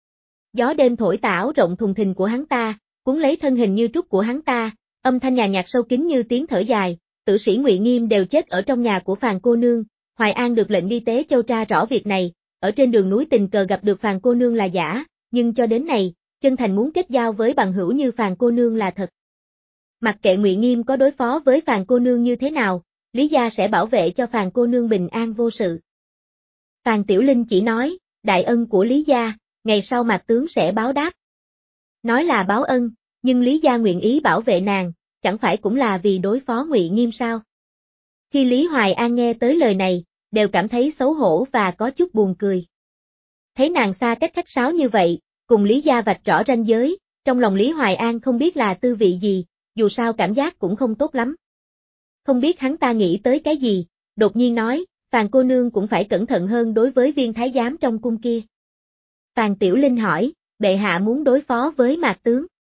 Gió đêm thổi tà áo rộng thùng thình của hắn ta, cuốn lấy thân hình như trúc của hắn ta, âm thanh nhàn nhạt sâu kín như tiếng thở dài, tử sĩ Ngụy Nghiêm đều chết ở trong nhà của Phàn cô nương, Hoài An được lệnh đi Tế Châu tra rõ việc này, ở trên đường núi tình cờ gặp được Phàn cô nương là giả, nhưng cho đến này, chân thành muốn kết giao với bằng hữu như Phàn cô nương là thật. Mặc kệ Ngụy Nghiêm có đối phó với Phàn cô nương như thế nào, Lý gia sẽ bảo vệ cho Phàn cô nương bình an vô sự. Phàn Tiểu Linh chỉ nói, đại ân của Lý gia, ngày sau Mạc tướng sẽ báo đáp. Nói là báo ân, nhưng Lý gia nguyện ý bảo vệ nàng, chẳng phải cũng là vì đối phó Ngụy Nghiêm sao? Khi Lý Hoài An nghe tới lời này, đều cảm thấy xấu hổ và có chút buồn cười. Thấy nàng xa cách khách sáo như vậy, cùng Lý gia vạch rõ ranh giới, trong lòng Lý Hoài An không biết là tư vị gì, dù sao cảm giác cũng không tốt lắm. Không biết hắn ta nghĩ tới cái gì, đột nhiên nói, Phàn cô nương cũng phải cẩn thận hơn đối với viên thái giám trong cung kia. Phàn Tiểu Linh hỏi, bệ hạ muốn đối phó với Mạc tướng.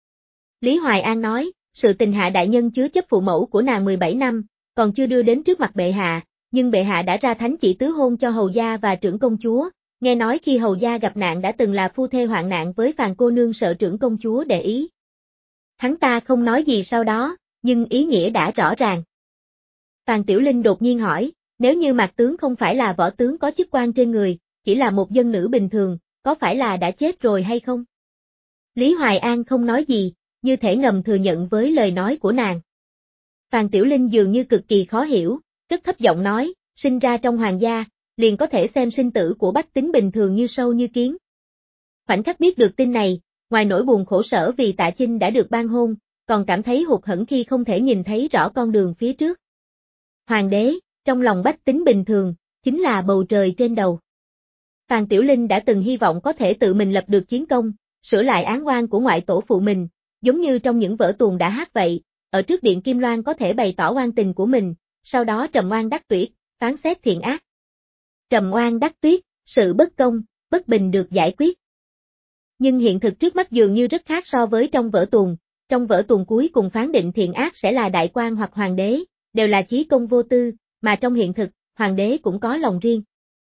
Lý Hoài An nói, sự tình hạ đại nhân chứa chấp phụ mẫu của nàng 17 năm, còn chưa đưa đến trước mặt bệ hạ, nhưng bệ hạ đã ra thánh chỉ tứ hôn cho hầu gia và trưởng công chúa, nghe nói khi hầu gia gặp nạn đã từng là phu thê hoạn nạn với Phàn cô nương, sợ trưởng công chúa để ý. Hắn ta không nói gì sau đó, nhưng ý nghĩa đã rõ ràng. Phàn Tiểu Linh đột nhiên hỏi, nếu như Mạc tướng không phải là võ tướng có chức quan trên người, chỉ là một dân nữ bình thường, có phải là đã chết rồi hay không? Lý Hoài An không nói gì, như thể ngầm thừa nhận với lời nói của nàng. Phàn Tiểu Linh dường như cực kỳ khó hiểu, rất thấp giọng nói, sinh ra trong hoàng gia, liền có thể xem sinh tử của bách tính bình thường như sâu như kiến. Khoảnh khắc biết được tin này, ngoài nỗi buồn khổ sở vì Tạ Chinh đã được ban hôn, còn cảm thấy hụt hẫng khi không thể nhìn thấy rõ con đường phía trước. Hoàng đế, trong lòng bách tính bình thường, chính là bầu trời trên đầu. Phàn Tiểu Linh đã từng hy vọng có thể tự mình lập được chiến công, sửa lại án oan của ngoại tổ phụ mình, giống như trong những vở tuồng đã hát vậy, ở trước điện Kim Loan có thể bày tỏ oan tình của mình, sau đó trầm oan đắc tuyệt, phán xét thiện ác. Trầm oan đắc tuyệt, sự bất công, bất bình được giải quyết. Nhưng hiện thực trước mắt dường như rất khác so với trong vở tuồng cuối cùng phán định thiện ác sẽ là đại quan hoặc hoàng đế, đều là chí công vô tư, mà trong hiện thực, hoàng đế cũng có lòng riêng.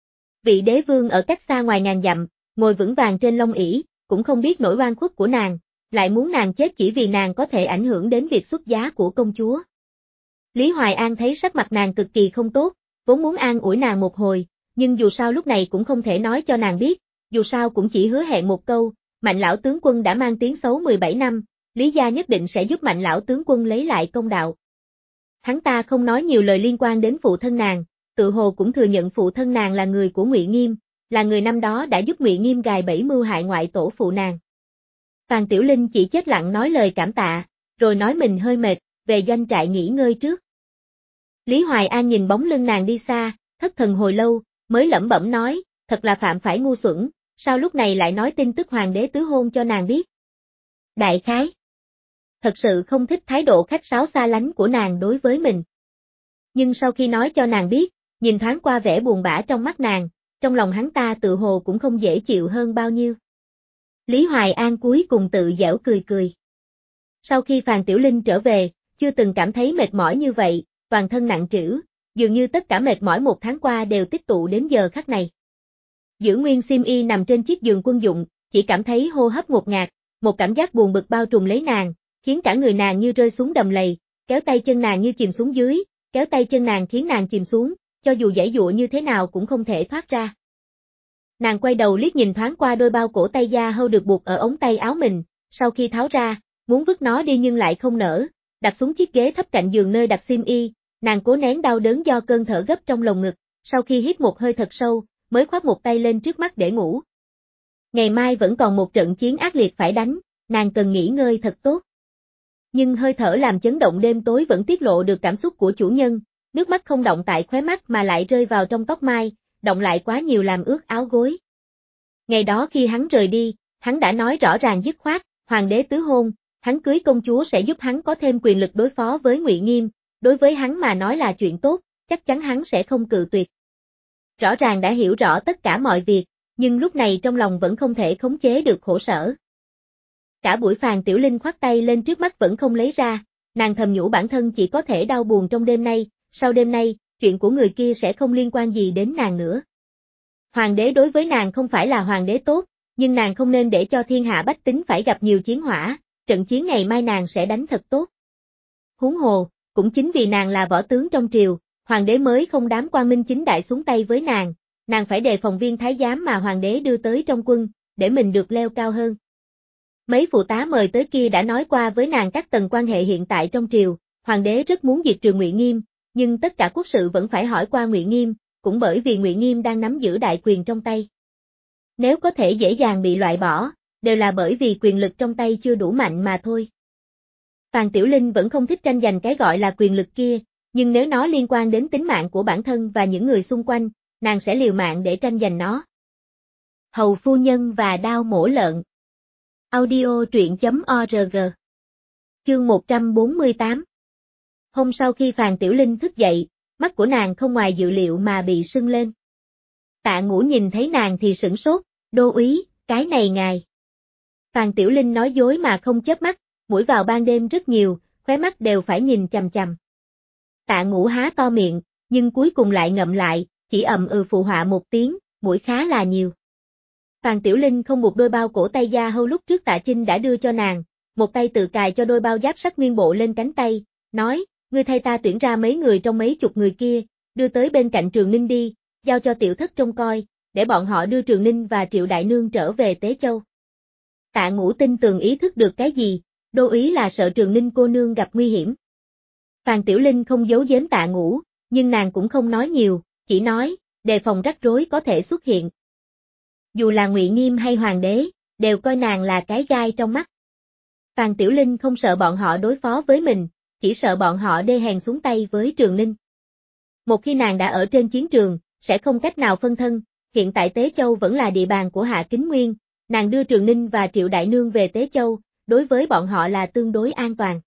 Vị đế vương ở cách xa ngoài ngàn dặm, ngồi vững vàng trên long ỷ, cũng không biết nỗi oan khuất của nàng, lại muốn nàng chết chỉ vì nàng có thể ảnh hưởng đến việc xuất giá của công chúa. Lý Hoài An thấy sắc mặt nàng cực kỳ không tốt, vốn muốn an ủi nàng một hồi, nhưng dù sao lúc này cũng không thể nói cho nàng biết, dù sao cũng chỉ hứa hẹn một câu, Mạnh lão tướng quân đã mang tiếng xấu 17 năm, Lý gia nhất định sẽ giúp Mạnh lão tướng quân lấy lại công đạo. Hắn ta không nói nhiều lời liên quan đến phụ thân nàng, tự hồ cũng thừa nhận phụ thân nàng là người của Ngụy Nghiêm, là người năm đó đã giúp Ngụy Nghiêm gài bẫy mưu hại ngoại tổ phụ nàng. Phàn Tiểu Linh chỉ chết lặng nói lời cảm tạ, rồi nói mình hơi mệt, về doanh trại nghỉ ngơi trước. Lý Hoài An nhìn bóng lưng nàng đi xa, thất thần hồi lâu, mới lẩm bẩm nói, thật là phạm phải ngu xuẩn, sao lúc này lại nói tin tức hoàng đế tứ hôn cho nàng biết. Đại khái. Thật sự không thích thái độ khách sáo xa lánh của nàng đối với mình. Nhưng sau khi nói cho nàng biết, nhìn thoáng qua vẻ buồn bã trong mắt nàng, trong lòng hắn ta tự hồ cũng không dễ chịu hơn bao nhiêu. Lý Hoài An cuối cùng tự giễu cười cười. Sau khi Phàn Tiểu Linh trở về, chưa từng cảm thấy mệt mỏi như vậy, toàn thân nặng trĩu, dường như tất cả mệt mỏi một tháng qua đều tích tụ đến giờ khắc này. Giữ nguyên xiêm y nằm trên chiếc giường quân dụng, chỉ cảm thấy hô hấp ngột ngạt, một cảm giác buồn bực bao trùm lấy nàng, khiến cả người nàng như rơi xuống đầm lầy, kéo tay chân nàng như chìm xuống dưới, kéo tay chân nàng khiến nàng chìm xuống, cho dù giãy giụa như thế nào cũng không thể thoát ra. Nàng quay đầu liếc nhìn thoáng qua đôi bao cổ tay da hâu được buộc ở ống tay áo mình, sau khi tháo ra, muốn vứt nó đi nhưng lại không nỡ, đặt xuống chiếc ghế thấp cạnh giường nơi đặt xiêm y, nàng cố nén đau đớn do cơn thở gấp trong lồng ngực, sau khi hít một hơi thật sâu, mới khoác một tay lên trước mắt để ngủ. Ngày mai vẫn còn một trận chiến ác liệt phải đánh, nàng cần nghỉ ngơi thật tốt. Nhưng hơi thở làm chấn động đêm tối vẫn tiết lộ được cảm xúc của chủ nhân, nước mắt không động tại khóe mắt mà lại rơi vào trong tóc mai, động lại quá nhiều làm ướt áo gối. Ngày đó khi hắn rời đi, hắn đã nói rõ ràng dứt khoát, hoàng đế tứ hôn, hắn cưới công chúa sẽ giúp hắn có thêm quyền lực đối phó với Ngụy Nghiêm, đối với hắn mà nói là chuyện tốt, chắc chắn hắn sẽ không cự tuyệt. Rõ ràng đã hiểu rõ tất cả mọi việc, nhưng lúc này trong lòng vẫn không thể khống chế được khổ sở. Cả buổi Phàn Tiểu Linh khoác tay lên trước mắt vẫn không lấy ra, nàng thầm nhủ bản thân chỉ có thể đau buồn trong đêm nay, sau đêm nay, chuyện của người kia sẽ không liên quan gì đến nàng nữa. Hoàng đế đối với nàng không phải là hoàng đế tốt, nhưng nàng không nên để cho thiên hạ bách tính phải gặp nhiều chiến hỏa, trận chiến ngày mai nàng sẽ đánh thật tốt. Huống hồ, cũng chính vì nàng là võ tướng trong triều, hoàng đế mới không dám quang minh chính đại xuống tay với nàng phải đề phòng viên thái giám mà hoàng đế đưa tới trong quân, để mình được leo cao hơn. Mấy phụ tá mời tới kia đã nói qua với nàng các tầng quan hệ hiện tại trong triều, hoàng đế rất muốn diệt trừ Ngụy Nghiêm, nhưng tất cả quốc sự vẫn phải hỏi qua Ngụy Nghiêm, cũng bởi vì Ngụy Nghiêm đang nắm giữ đại quyền trong tay. Nếu có thể dễ dàng bị loại bỏ, đều là bởi vì quyền lực trong tay chưa đủ mạnh mà thôi. Phàn Tiểu Linh vẫn không thích tranh giành cái gọi là quyền lực kia, nhưng nếu nó liên quan đến tính mạng của bản thân và những người xung quanh, nàng sẽ liều mạng để tranh giành nó. Hầu phu nhân và đao mổ lợn. Audio truyện.org. Chương 148. Hôm sau khi Phàn Tiểu Linh thức dậy, mắt của nàng không ngoài dự liệu mà bị sưng lên. Tạ Ngũ nhìn thấy nàng thì sửng sốt, đô úy, cái này ngài. Phàn Tiểu Linh nói dối mà không chớp mắt, mũi vào ban đêm rất nhiều, khóe mắt đều phải nhìn chằm chằm. Tạ Ngũ há to miệng, nhưng cuối cùng lại ngậm lại, chỉ phụ họa một tiếng, mũi khá là nhiều. Phàn Tiểu Linh không buộc đôi bao cổ tay da hâu lúc trước Tạ Chinh đã đưa cho nàng, một tay tự cài cho đôi bao giáp sắt nguyên bộ lên cánh tay, nói, ngươi thay ta tuyển ra mấy người trong mấy chục người kia, đưa tới bên cạnh Trường Ninh đi, giao cho tiểu thất trông coi, để bọn họ đưa Trường Ninh và Triệu Đại Nương trở về Tế Châu. Tạ Ngũ tin tường ý thức được cái gì, đô ý là sợ Trường Ninh cô nương gặp nguy hiểm. Phàn Tiểu Linh không giấu giếm Tạ Ngũ, nhưng nàng cũng không nói nhiều, chỉ nói, đề phòng rắc rối có thể xuất hiện. Dù là Ngụy Nghiêm hay Hoàng đế, đều coi nàng là cái gai trong mắt. Phàn Tiểu Linh không sợ bọn họ đối phó với mình, chỉ sợ bọn họ đê hèn xuống tay với Trường Ninh. Một khi nàng đã ở trên chiến trường, sẽ không cách nào phân thân, hiện tại Tế Châu vẫn là địa bàn của Hạ Kính Nguyên, nàng đưa Trường Ninh và Triệu Đại Nương về Tế Châu, đối với bọn họ là tương đối an toàn.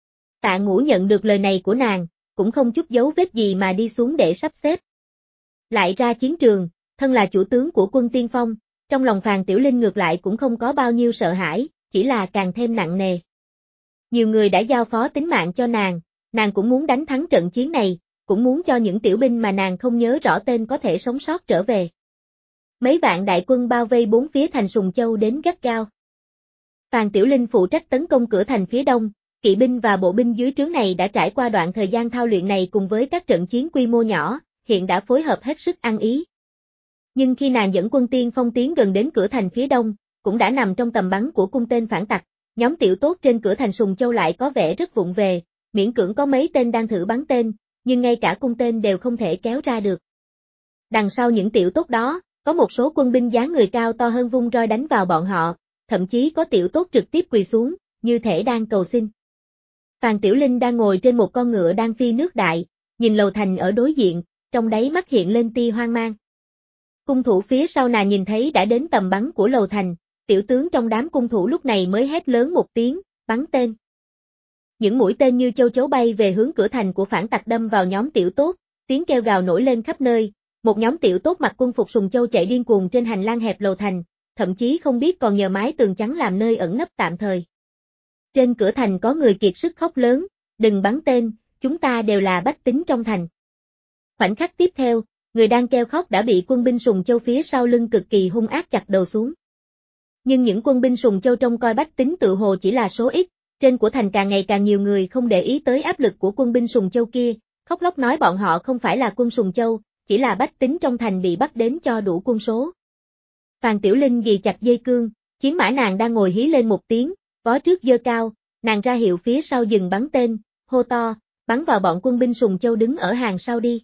Tạ Ngũ nhận được lời này của nàng, cũng không chút dấu vết gì mà đi xuống để sắp xếp. Lại ra chiến trường, thân là chủ tướng của quân tiên phong, trong lòng Phàn Tiểu Linh ngược lại cũng không có bao nhiêu sợ hãi, chỉ là càng thêm nặng nề. Nhiều người đã giao phó tính mạng cho nàng cũng muốn đánh thắng trận chiến này, cũng muốn cho những tiểu binh mà nàng không nhớ rõ tên có thể sống sót trở về. Mấy vạn đại quân bao vây bốn phía thành Sùng Châu đến gắt gao. Phàn Tiểu Linh phụ trách tấn công cửa thành phía đông, kỵ binh và bộ binh dưới trướng này đã trải qua đoạn thời gian thao luyện này cùng với các trận chiến quy mô nhỏ, hiện đã phối hợp hết sức ăn ý. Nhưng khi nàng dẫn quân tiên phong tiến gần đến cửa thành phía đông, cũng đã nằm trong tầm bắn của cung tên phản tặc, nhóm tiểu tốt trên cửa thành Sùng Châu lại có vẻ rất vụng về, miễn cưỡng có mấy tên đang thử bắn tên, nhưng ngay cả cung tên đều không thể kéo ra được. Đằng sau những tiểu tốt đó, có một số quân binh dáng người cao to hơn vung roi đánh vào bọn họ, thậm chí có tiểu tốt trực tiếp quỳ xuống, như thể đang cầu xin. Phàn Tiểu Linh đang ngồi trên một con ngựa đang phi nước đại, nhìn lầu thành ở đối diện, trong đáy mắt hiện lên tia hoang mang. Cung thủ phía sau nàng nhìn thấy đã đến tầm bắn của lầu thành, tiểu tướng trong đám cung thủ lúc này mới hét lớn một tiếng, bắn tên. Những mũi tên như châu chấu bay về hướng cửa thành của phản tặc đâm vào nhóm tiểu tốt, tiếng kêu gào nổi lên khắp nơi, một nhóm tiểu tốt mặc quân phục Sùng Châu chạy điên cuồng trên hành lang hẹp lầu thành, thậm chí không biết còn nhờ mái tường trắng làm nơi ẩn nấp tạm thời. Trên cửa thành có người kiệt sức khóc lớn, đừng bắn tên, chúng ta đều là bách tính trong thành. Khoảnh khắc tiếp theo, người đang kêu khóc đã bị quân binh Sùng Châu phía sau lưng cực kỳ hung ác chặt đầu xuống. Nhưng những quân binh Sùng Châu trông coi bách tính tự hồ chỉ là số ít, trên của thành càng ngày càng nhiều người không để ý tới áp lực của quân binh Sùng Châu kia, khóc lóc nói bọn họ không phải là quân Sùng Châu, chỉ là bách tính trong thành bị bắt đến cho đủ quân số. Phàn Tiểu Linh ghì chặt dây cương, chiến mã nàng đang ngồi hí lên một tiếng, vó trước giơ cao, nàng ra hiệu phía sau dừng bắn tên, hô to, bắn vào bọn quân binh Sùng Châu đứng ở hàng sau đi.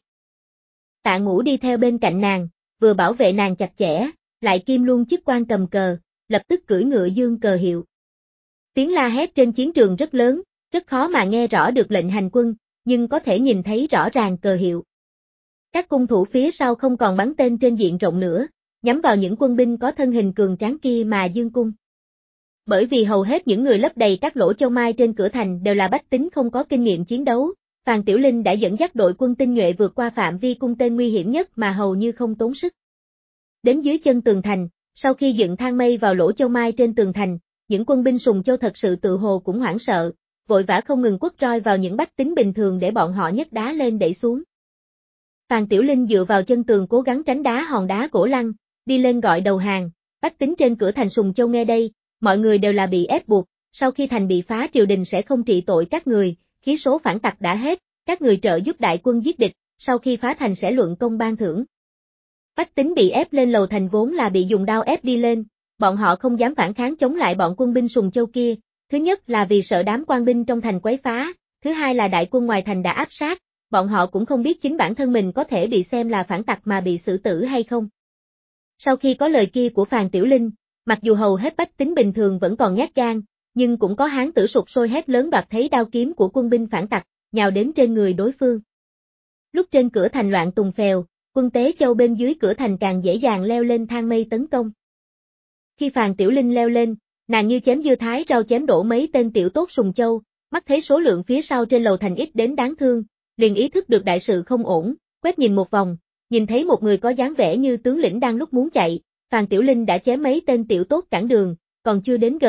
Tạ Ngũ đi theo bên cạnh nàng, vừa bảo vệ nàng chặt chẽ, lại kiêm luôn chức quan cầm cờ, lập tức cưỡi ngựa dương cờ hiệu. Tiếng la hét trên chiến trường rất lớn, rất khó mà nghe rõ được lệnh hành quân, nhưng có thể nhìn thấy rõ ràng cờ hiệu. Các cung thủ phía sau không còn bắn tên trên diện rộng nữa, nhắm vào những quân binh có thân hình cường tráng kia mà dương cung. Bởi vì hầu hết những người lấp đầy các lỗ châu mai trên cửa thành đều là bách tính không có kinh nghiệm chiến đấu, Phàn Tiểu Linh đã dẫn dắt đội quân tinh nhuệ vượt qua phạm vi cung tên nguy hiểm nhất mà hầu như không tốn sức. Đến dưới chân tường thành, sau khi dựng thang mây vào lỗ châu mai trên tường thành, những quân binh Sùng Châu thật sự tự hồ cũng hoảng sợ, vội vã không ngừng quất roi vào những bách tính bình thường để bọn họ nhấc đá lên đẩy xuống. Phàn Tiểu Linh dựa vào chân tường cố gắng tránh đá hòn đá gỗ lăng, đi lên gọi đầu hàng, bách tính trên cửa thành Sùng Châu nghe đây, mọi người đều là bị ép buộc, sau khi thành bị phá triều đình sẽ không trị tội các người, khí số phản tặc đã hết, các người trợ giúp đại quân giết địch, sau khi phá thành sẽ luận công ban thưởng. Bách tính bị ép lên lầu thành vốn là bị dùng đao ép đi lên, bọn họ không dám phản kháng chống lại bọn quân binh Sùng Châu kia, thứ nhất là vì sợ đám quan binh trong thành quấy phá, thứ hai là đại quân ngoài thành đã áp sát, bọn họ cũng không biết chính bản thân mình có thể bị xem là phản tặc mà bị xử tử hay không. Sau khi có lời kia của Phàn Tiểu Linh, mặc dù hầu hết bách tính bình thường vẫn còn nhát gan, nhưng cũng có hán tử sục sôi hét lớn đoạt thấy đao kiếm của quân binh phản tặc, nhào đến trên người đối phương. Lúc trên cửa thành loạn tùng phèo, quân Tế Châu bên dưới cửa thành càng dễ dàng leo lên thang mây tấn công. Khi Phàn Tiểu Linh leo lên, nàng như chém dưa thái rau chém đổ mấy tên tiểu tốt Sùng Châu, mắt thấy số lượng phía sau trên lầu thành ít đến đáng thương, liền ý thức được đại sự không ổn, quét nhìn một vòng, nhìn thấy một người có dáng vẻ như tướng lĩnh đang lúc muốn chạy, Phàn Tiểu Linh đã chém mấy tên tiểu tốt cản đường, còn chưa đến gần,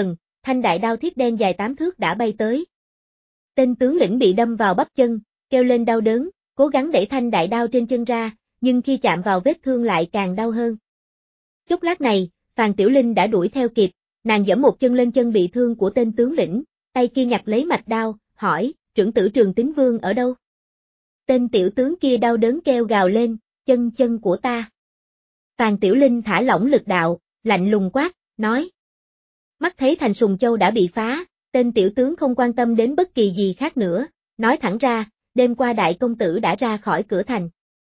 thanh đại đao thiết đen dài 8 thước đã bay tới. Tên tướng lĩnh bị đâm vào bắp chân, kêu lên đau đớn, cố gắng đẩy thanh đại đao trên chân ra, nhưng khi chạm vào vết thương lại càng đau hơn. Chốc lát này, Phàn Tiểu Linh đã đuổi theo kịp, nàng giẫm một chân lên chân bị thương của tên tướng lĩnh, tay kia nhặt lấy mạch đao, hỏi, trưởng tử Trường Tín Vương ở đâu? Tên tiểu tướng kia đau đớn kêu gào lên, chân của ta. Phàn Tiểu Linh thả lỏng lực đạo, lạnh lùng quát, nói. Mắt thấy thành Sùng Châu đã bị phá, tên tiểu tướng không quan tâm đến bất kỳ gì khác nữa, nói thẳng ra, đêm qua đại công tử đã ra khỏi cửa thành.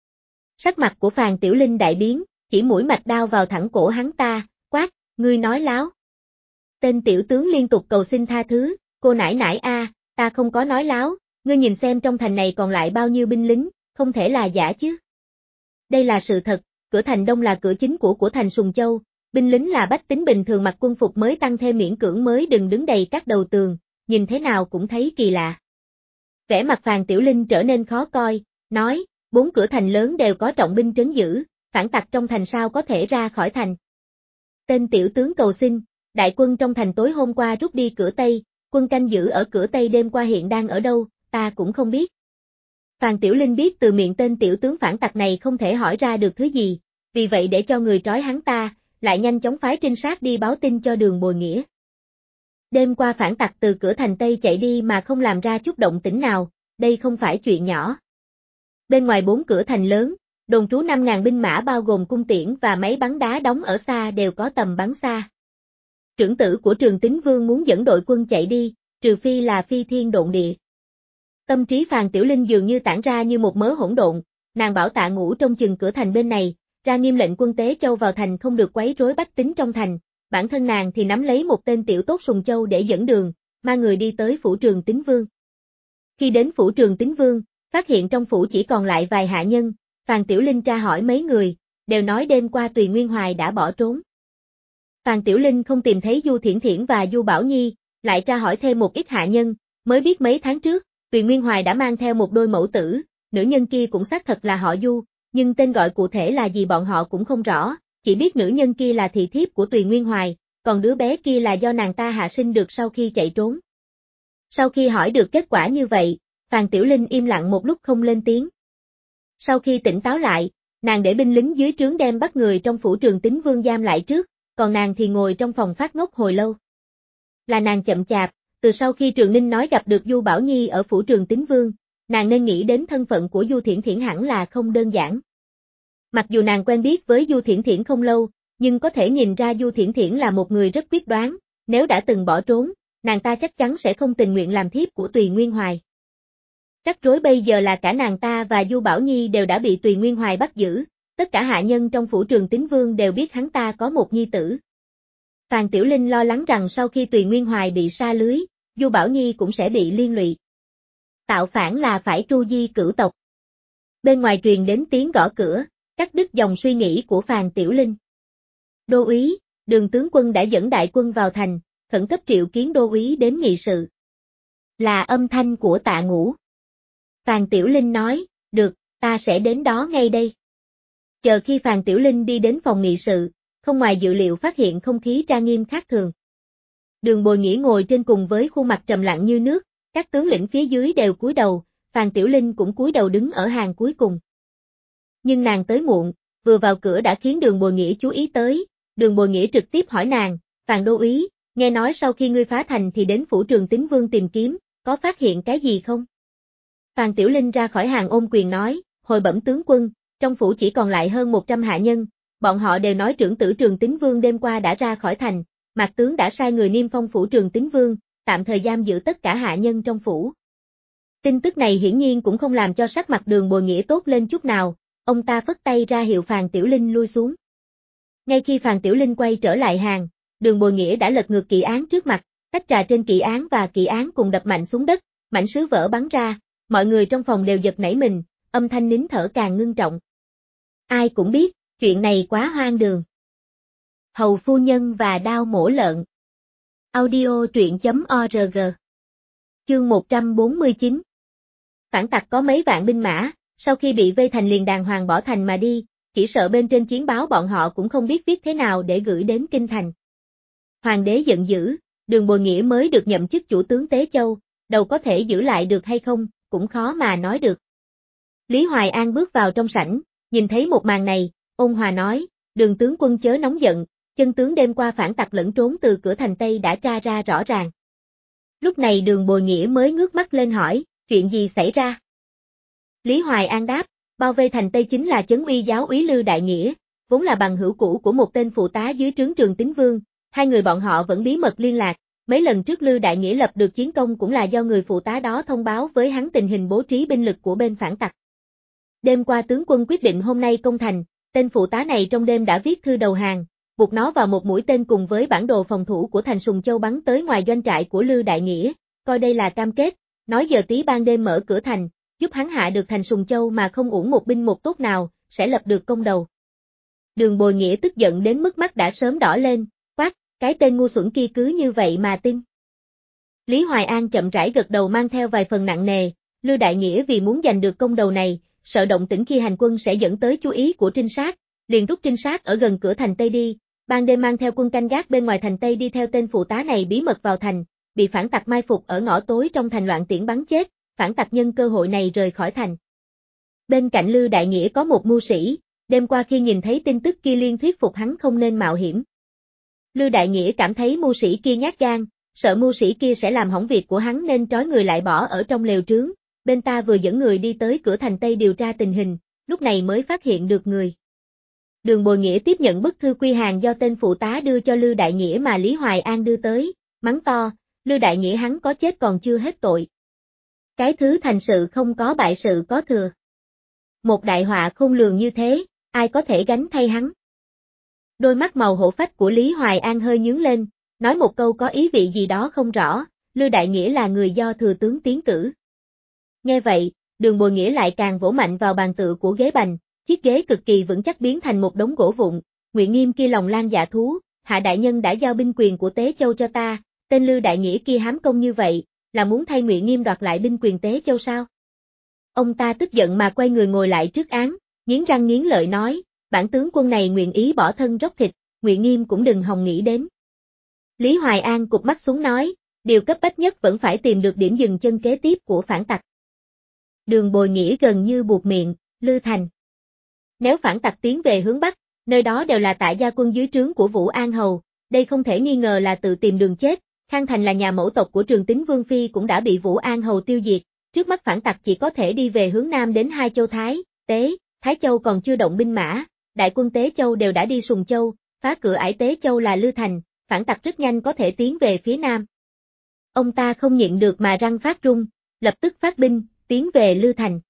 Sắc mặt của Phàn Tiểu Linh đại biến, chỉ mũi mạch đao vào thẳng cổ hắn ta, quát, ngươi nói láo. Tên tiểu tướng liên tục cầu xin tha thứ, cô nãi nãi a, ta không có nói láo, ngươi nhìn xem trong thành này còn lại bao nhiêu binh lính, không thể là giả chứ. Đây là sự thật, cửa thành đông là cửa chính của thành Sùng Châu, binh lính là bách tính bình thường mặc quân phục mới tăng thêm miễn cưỡng mới đừng đứng đầy các đầu tường, nhìn thế nào cũng thấy kỳ lạ. Vẻ mặt Phàn Tiểu Linh trở nên khó coi, nói, 4 cửa thành lớn đều có trọng binh trấn giữ, phản tặc trong thành sao có thể ra khỏi thành. Tên tiểu tướng cầu xin, đại quân trong thành tối hôm qua rút đi cửa Tây, quân canh giữ ở cửa Tây đêm qua hiện đang ở đâu, ta cũng không biết. Phàn Tiểu Linh biết từ miệng tên tiểu tướng phản tặc này không thể hỏi ra được thứ gì, vì vậy để cho người trói hắn ta, lại nhanh chóng phái trinh sát đi báo tin cho Đường Bồi Nghĩa. Đêm qua phản tặc từ cửa thành Tây chạy đi mà không làm ra chút động tĩnh nào, đây không phải chuyện nhỏ. Bên ngoài 4 cửa thành lớn, đồn trú 5.000 binh mã bao gồm cung tiễn và máy bắn đá đóng ở xa đều có tầm bắn xa. Trưởng tử của Trường Tín Vương muốn dẫn đội quân chạy đi, trừ phi là phi thiên độn địa. Tâm trí Phàn Tiểu Linh dường như tản ra như một mớ hỗn độn, nàng bảo Tạ Ngũ trông chừng cửa thành bên này, ra nghiêm lệnh quân Tế Châu vào thành không được quấy rối bách tính trong thành, bản thân nàng thì nắm lấy một tên tiểu tốt Sùng Châu để dẫn đường, mang người đi tới phủ Trường Tín Vương. Khi đến phủ Trường Tín Vương, phát hiện trong phủ chỉ còn lại vài hạ nhân, Phàn Tiểu Linh tra hỏi mấy người, đều nói đêm qua Tùy Nguyên Hoài đã bỏ trốn. Phàn Tiểu Linh không tìm thấy Du Thiển Thiển và Du Bảo Nhi, lại tra hỏi thêm một ít hạ nhân, mới biết mấy tháng trước, Tùy Nguyên Hoài đã mang theo một đôi mẫu tử, nữ nhân kia cũng xác thật là họ Du, nhưng tên gọi cụ thể là gì bọn họ cũng không rõ, chỉ biết nữ nhân kia là thị thiếp của Tùy Nguyên Hoài, còn đứa bé kia là do nàng ta hạ sinh được sau khi chạy trốn. Sau khi hỏi được kết quả như vậy, Phàn Tiểu Linh im lặng một lúc không lên tiếng. Sau khi tỉnh táo lại, nàng để binh lính dưới trướng đem bắt người trong phủ Trường Tín Vương giam lại trước, còn nàng thì ngồi trong phòng phát ngốc hồi lâu. Là nàng chậm chạp, từ sau khi Trường Ninh nói gặp được Du Bảo Nhi ở phủ Trường Tín Vương, nàng nên nghĩ đến thân phận của Du Thiển Thiển hẳn là không đơn giản. Mặc dù nàng quen biết với Du Thiển Thiển không lâu, nhưng có thể nhìn ra Du Thiển Thiển là một người rất quyết đoán, nếu đã từng bỏ trốn, nàng ta chắc chắn sẽ không tình nguyện làm thiếp của Tùy Nguyên Hoài. Rắc rối bây giờ là cả nàng ta và Du Bảo Nhi đều đã bị Tùy Nguyên Hoài bắt giữ, tất cả hạ nhân trong phủ Trường Tín Vương đều biết hắn ta có một nhi tử. Phàn Tiểu Linh lo lắng rằng sau khi Tùy Nguyên Hoài bị sa lưới, Du Bảo Nhi cũng sẽ bị liên lụy. Tạo phản là phải tru di cửu tộc. Bên ngoài truyền đến tiếng gõ cửa, cắt đứt dòng suy nghĩ của Phàn Tiểu Linh. Đô úy, Đường tướng quân đã dẫn đại quân vào thành, khẩn cấp triệu kiến đô úy đến nghị sự. Là âm thanh của Tạ Ngũ. Phàn Tiểu Linh nói, được, ta sẽ đến đó ngay đây. Chờ khi Phàn Tiểu Linh đi đến phòng nghị sự, không ngoài dự liệu phát hiện không khí trang nghiêm khác thường. Đường Bồi Nghĩa ngồi trên cùng với khuôn mặt trầm lặng như nước, các tướng lĩnh phía dưới đều cúi đầu, Phàn Tiểu Linh cũng cúi đầu đứng ở hàng cuối cùng. Nhưng nàng tới muộn, vừa vào cửa đã khiến Đường Bồi Nghĩa chú ý tới, Đường Bồi Nghĩa trực tiếp hỏi nàng, Phàn đô úy, nghe nói sau khi ngươi phá thành thì đến phủ Trường Tín Vương tìm kiếm, có phát hiện cái gì không? Phàn Tiểu Linh ra khỏi hàng ôm quyền nói, hồi bẩm tướng quân, trong phủ chỉ còn lại hơn 100 hạ nhân, bọn họ đều nói trưởng tử Trường Tín Vương đêm qua đã ra khỏi thành, Mạc tướng đã sai người niêm phong phủ Trường Tín Vương, tạm thời giam giữ tất cả hạ nhân trong phủ. Tin tức này hiển nhiên cũng không làm cho sắc mặt Đường Bồi Nghĩa tốt lên chút nào, ông ta phất tay ra hiệu Phàn Tiểu Linh lui xuống. Ngay khi Phàn Tiểu Linh quay trở lại hàng, Đường Bồi Nghĩa đã lật ngược kỵ án trước mặt, tách trà trên kỵ án và kỵ án cùng đập mạnh xuống đất, mảnh sứ vỡ bắn ra, mọi người trong phòng đều giật nảy mình, âm thanh nín thở càng ngưng trọng. Ai cũng biết, chuyện này quá hoang đường. Hầu phu nhân và đao mổ lợn. Audio truyện.org. Chương 149. Phản tặc có mấy vạn binh mã, sau khi bị vây thành liền đàng hoàng bỏ thành mà đi, chỉ sợ bên trên chiến báo bọn họ cũng không biết viết thế nào để gửi đến kinh thành. Hoàng đế giận dữ, Đường Bồi Nghĩa mới được nhậm chức chủ tướng Tế Châu, đầu có thể giữ lại được hay không, cũng khó mà nói được. Lý Hoài An bước vào trong sảnh, nhìn thấy một màn này, ôn hòa nói, Đường tướng quân chớ nóng giận, chân tướng đêm qua phản tặc lẫn trốn từ cửa thành Tây đã tra ra rõ ràng. Lúc này Đường Bồi Nghĩa mới ngước mắt lên hỏi, chuyện gì xảy ra? Lý Hoài An đáp, bao vây thành Tây chính là Chấn Uy giáo úy Lư Đại Nghĩa, vốn là bằng hữu cũ của một tên phụ tá dưới trướng Trường Tín Vương, hai người bọn họ vẫn bí mật liên lạc, mấy lần trước Lư Đại Nghĩa lập được chiến công cũng là do người phụ tá đó thông báo với hắn tình hình bố trí binh lực của bên phản tặc. Đêm qua tướng quân quyết định hôm nay công thành, tên phụ tá này trong đêm đã viết thư đầu hàng, buộc nó vào một mũi tên cùng với bản đồ phòng thủ của thành Sùng Châu bắn tới ngoài doanh trại của Lư Đại Nghĩa, coi đây là cam kết, nói giờ tí ban đêm mở cửa thành, giúp hắn hạ được thành Sùng Châu mà không uổng một binh một tốt nào, sẽ lập được công đầu. Đường Bồi Nghĩa tức giận đến mức mắt đã sớm đỏ lên, quát, cái tên ngu xuẩn kia cứ như vậy mà tin. Lý Hoài An chậm rãi gật đầu mang theo vài phần nặng nề, Lư Đại Nghĩa vì muốn giành được công đầu này, sợ động tĩnh khi hành quân sẽ dẫn tới chú ý của trinh sát, liền rút trinh sát ở gần cửa thành Tây đi, ban đêm mang theo quân canh gác bên ngoài thành Tây đi theo tên phụ tá này bí mật vào thành, bị phản tặc mai phục ở ngõ tối trong thành loạn tiễn bắn chết, phản tặc nhân cơ hội này rời khỏi thành. Bên cạnh Lư Đại Nghĩa có một mưu sĩ, đêm qua khi nhìn thấy tin tức kia liên thuyết phục hắn không nên mạo hiểm. Lư Đại Nghĩa cảm thấy mưu sĩ kia nhát gan, sợ mưu sĩ kia sẽ làm hỏng việc của hắn nên trói người lại bỏ ở trong lều trướng, bên ta vừa dẫn người đi tới cửa thành Tây điều tra tình hình, lúc này mới phát hiện được người. Đường Bồi Nghĩa tiếp nhận bức thư quy hàng do tên phụ tá đưa cho Lư Đại Nghĩa mà Lý Hoài An đưa tới, mắng to, Lư Đại Nghĩa hắn có chết còn chưa hết tội. Cái thứ thành sự không có bại sự có thừa. Một đại họa khôn lường như thế, ai có thể gánh thay hắn? Đôi mắt màu hổ phách của Lý Hoài An hơi nhướng lên, nói một câu có ý vị gì đó không rõ, Lư Đại Nghĩa là người do thừa tướng tiến cử. Nghe vậy, Đường Bồi Nghĩa lại càng vỗ mạnh vào bàn tựa của ghế bành, chiếc ghế cực kỳ vững chắc biến thành một đống gỗ vụn, Ngụy Nghiêm kia lòng lan dạ thú, Hạ đại nhân đã giao binh quyền của Tế Châu cho ta, tên Lư Đại Nghĩa kia hám công như vậy, là muốn thay Ngụy Nghiêm đoạt lại binh quyền Tế Châu sao? Ông ta tức giận mà quay người ngồi lại trước án, nghiến răng nghiến lợi nói, bản tướng quân này nguyện ý bỏ thân róc thịt, Ngụy Nghiêm cũng đừng hòng nghĩ đến. Lý Hoài An cụp mắt xuống nói, điều cấp bách nhất vẫn phải tìm được điểm dừng chân kế tiếp của phản tặc. Đường Bồi Nghĩa gần như buột miệng, Lư Thành. Nếu phản tặc tiến về hướng Bắc, nơi đó đều là tại gia quân dưới trướng của Vũ An Hầu, đây không thể nghi ngờ là tự tìm đường chết, Khang Thành là nhà mẫu tộc của Trường Tín Vương Phi cũng đã bị Vũ An Hầu tiêu diệt, trước mắt phản tặc chỉ có thể đi về hướng Nam đến hai châu Thái, Tế, Thái Châu còn chưa động binh mã, đại quân Tế Châu đều đã đi Sùng Châu, phá cửa ải Tế Châu là Lư Thành, phản tặc rất nhanh có thể tiến về phía Nam. Ông ta không nhịn được mà răng phát rung, lập tức phát binh, tiến về Lư Thành.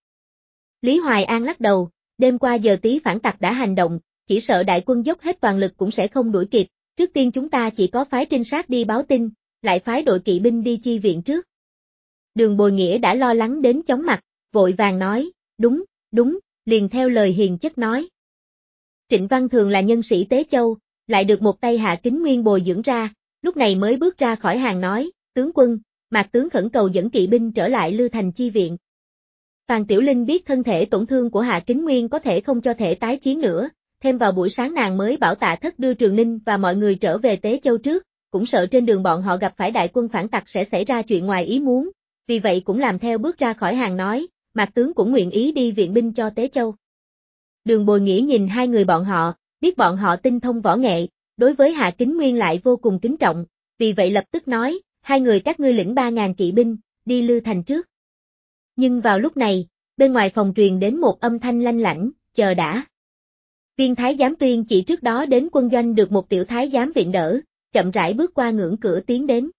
Lý Hoài An lắc đầu, đêm qua giờ tí phản tặc đã hành động, chỉ sợ đại quân dốc hết toàn lực cũng sẽ không đuổi kịp, trước tiên chúng ta chỉ có phái trinh sát đi báo tin, lại phái đội kỵ binh đi chi viện trước. Đường Bồi Nghĩa đã lo lắng đến chóng mặt, vội vàng nói, đúng, liền theo lời hiền chất nói. Trịnh Văn Thường là nhân sĩ Tế Châu, lại được một tay Hạ Kính Nguyên bồi dưỡng ra, lúc này mới bước ra khỏi hàng nói, tướng quân, Mạc tướng khẩn cầu dẫn kỵ binh trở lại Lư Thành chi viện. Phan Tiểu Linh biết thân thể tổn thương của Hạ Kính Nguyên có thể không cho thể tái chiến nữa, thêm vào buổi sáng nàng mới bảo Tạ Thất đưa Trường Ninh và mọi người trở về Tế Châu trước, cũng sợ trên đường bọn họ gặp phải đại quân phản tặc sẽ xảy ra chuyện ngoài ý muốn, vì vậy cũng làm theo bước ra khỏi hàng nói, Mạc tướng cũng nguyện ý đi viện binh cho Tế Châu. Đường Bồi Nghĩa nhìn hai người bọn họ, biết bọn họ tinh thông võ nghệ, đối với Hạ Kính Nguyên lại vô cùng kính trọng, vì vậy lập tức nói, hai người các ngươi lĩnh 3.000 kỵ binh, đi Lư Thành trước. Nhưng vào lúc này, bên ngoài phòng truyền đến một âm thanh lanh lảnh, chờ đã. Viên thái giám Tuyên chỉ trước đó đến quân doanh được một tiểu thái giám viện đỡ, chậm rãi bước qua ngưỡng cửa tiến đến.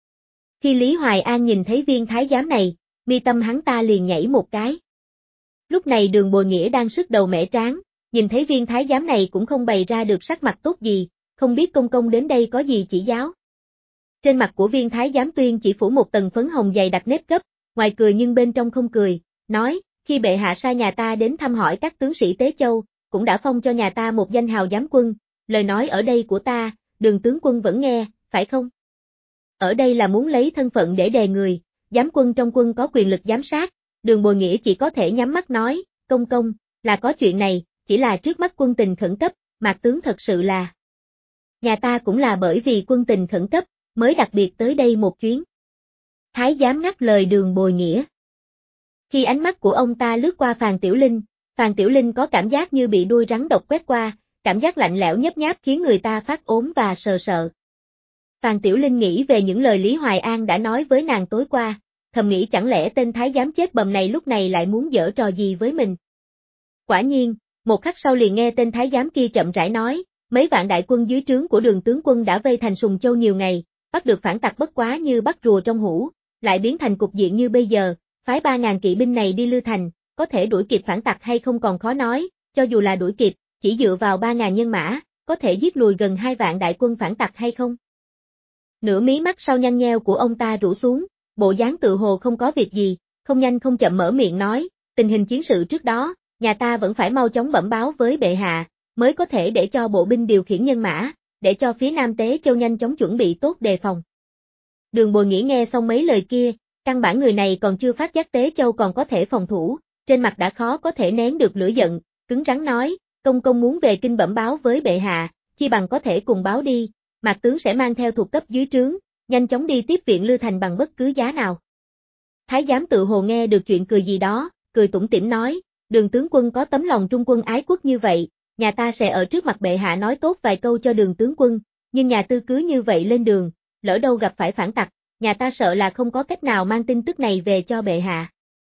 Khi Lý Hoài An nhìn thấy viên thái giám này, mi tâm hắn ta liền nhảy một cái. Lúc này Đường Bồi Nghĩa đang sức đầu mẻ trán, nhìn thấy viên thái giám này cũng không bày ra được sắc mặt tốt gì, không biết công công đến đây có gì chỉ giáo. Trên mặt của viên thái giám Tuyên chỉ phủ một tầng phấn hồng dày đặc nếp gấp, ngoài cười nhưng bên trong không cười, nói, khi bệ hạ sai nhà ta đến thăm hỏi các tướng sĩ Tế Châu, cũng đã phong cho nhà ta một danh hào giám quân, lời nói ở đây của ta, Đường tướng quân vẫn nghe, phải không? Ở đây là muốn lấy thân phận để đề người, giám quân trong quân có quyền lực giám sát, Đường Bồi Nghĩa chỉ có thể nhắm mắt nói, công, là có chuyện này, chỉ là trước mắt quân tình khẩn cấp, Mạc tướng thật sự là. Nhà ta cũng là bởi vì quân tình khẩn cấp, mới đặc biệt tới đây một chuyến. Thái giám ngắt lời Đường Bồi Nghĩa. Khi ánh mắt của ông ta lướt qua Phàn Tiểu Linh có cảm giác như bị đuôi rắn độc quét qua, cảm giác lạnh lẽo nhấp nháp khiến người ta phát ốm và sờ sợ. Phàn Tiểu Linh nghĩ về những lời Lý Hoài An đã nói với nàng tối qua, thầm nghĩ chẳng lẽ tên thái giám chết bầm này lúc này lại muốn giở trò gì với mình. Quả nhiên, một khắc sau liền nghe tên thái giám kia chậm rãi nói, mấy vạn đại quân dưới trướng của Đường tướng quân đã vây thành Sùng Châu nhiều ngày, bắt được phản tặc bất quá như bắt rùa trong hũ, lại biến thành cục diện như bây giờ, phái 3.000 kỵ binh này đi Lư Thành, có thể đuổi kịp phản tặc hay không còn khó nói, cho dù là đuổi kịp, chỉ dựa vào 3.000 nhân mã, có thể giết lùi gần 2 vạn đại quân phản tặc hay không? Nửa mí mắt sau nhăn nheo của ông ta rũ xuống, bộ dáng tự hồ không có việc gì, không nhanh không chậm mở miệng nói, tình hình chiến sự trước đó, nhà ta vẫn phải mau chóng bẩm báo với bệ hạ, mới có thể để cho bộ binh điều khiển nhân mã, để cho phía Nam Tế Châu nhanh chóng chuẩn bị tốt đề phòng. Đường Bồi Nghĩa nghe xong mấy lời kia, căn bản người này còn chưa phát giác Tế Châu còn có thể phòng thủ, trên mặt đã khó có thể nén được lửa giận, cứng rắn nói, công công muốn về kinh bẩm báo với bệ hạ, chi bằng có thể cùng báo đi, Mạc tướng sẽ mang theo thuộc cấp dưới trướng, nhanh chóng đi tiếp viện Lư Thành bằng bất cứ giá nào. Thái giám tự hồ nghe được chuyện cười gì đó, cười tủm tỉm nói, Đường tướng quân có tấm lòng trung quân ái quốc như vậy, nhà ta sẽ ở trước mặt bệ hạ nói tốt vài câu cho Đường tướng quân, nhưng nhà tư cứ như vậy lên đường, lỡ đâu gặp phải phản tặc, nhà ta sợ là không có cách nào mang tin tức này về cho bệ hạ.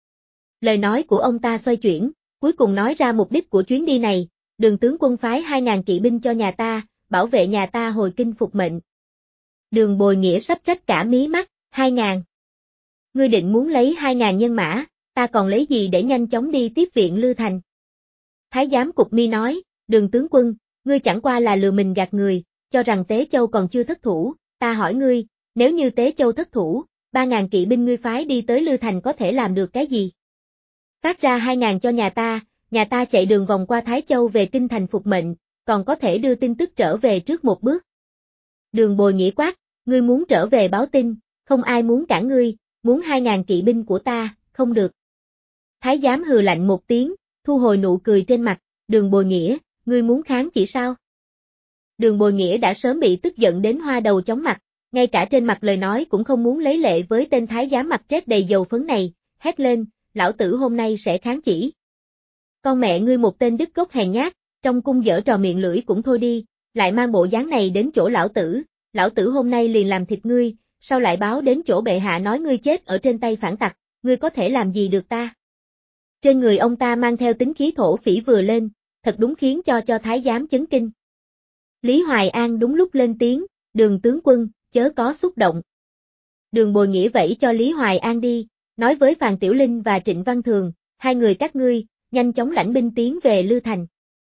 Lời nói của ông ta xoay chuyển, cuối cùng nói ra mục đích của chuyến đi này, Đường tướng quân phái 2.000 kỵ binh cho nhà ta, bảo vệ nhà ta hồi kinh phục mệnh. Đường Bồi Nghĩa sắp rách cả mí mắt, 2.000. Ngươi định muốn lấy 2.000 nhân mã, ta còn lấy gì để nhanh chóng đi tiếp viện Lư Thành? Thái giám cục mi nói, Đường tướng quân, ngươi chẳng qua là lừa mình gạt người, cho rằng Tế Châu còn chưa thất thủ, ta hỏi ngươi, nếu như Tế Châu thất thủ, 3.000 kỵ binh ngươi phái đi tới Lư Thành có thể làm được cái gì? Phát ra 2.000 cho nhà ta chạy đường vòng qua Thái Châu về kinh thành phục mệnh, còn có thể đưa tin tức trở về trước một bước. Đường Bồi Nghĩa quát, ngươi muốn trở về báo tin, không ai muốn cản ngươi, muốn 2.000 kỵ binh của ta, không được. Thái giám hừ lạnh một tiếng, thu hồi nụ cười trên mặt, Đường Bồi Nghĩa, ngươi muốn kháng chỉ sao? Đường Bồi Nghĩa đã sớm bị tức giận đến hoa đầu chóng mặt, ngay cả trên mặt lời nói cũng không muốn lấy lệ với tên thái giám mặt trét đầy dầu phấn này, hét lên, lão tử hôm nay sẽ kháng chỉ. Con mẹ ngươi một tên đứt gốc hèn nhát, trong cung giở trò miệng lưỡi cũng thôi đi, lại mang bộ dáng này đến chỗ lão tử hôm nay liền làm thịt ngươi, sao lại báo đến chỗ bệ hạ nói ngươi chết ở trên tay phản tặc, ngươi có thể làm gì được ta? Trên người ông ta mang theo tính khí thổ phỉ vừa lên, thật đúng khiến cho thái giám chấn kinh. Lý Hoài An đúng lúc lên tiếng, Đường tướng quân, chớ có xúc động. Đường Bồi Nghĩa vẫy cho Lý Hoài An đi, nói với Phàn Tiểu Linh và Trịnh Văn Thường, hai người các ngươi, nhanh chóng lãnh binh tiến về Lư Thành.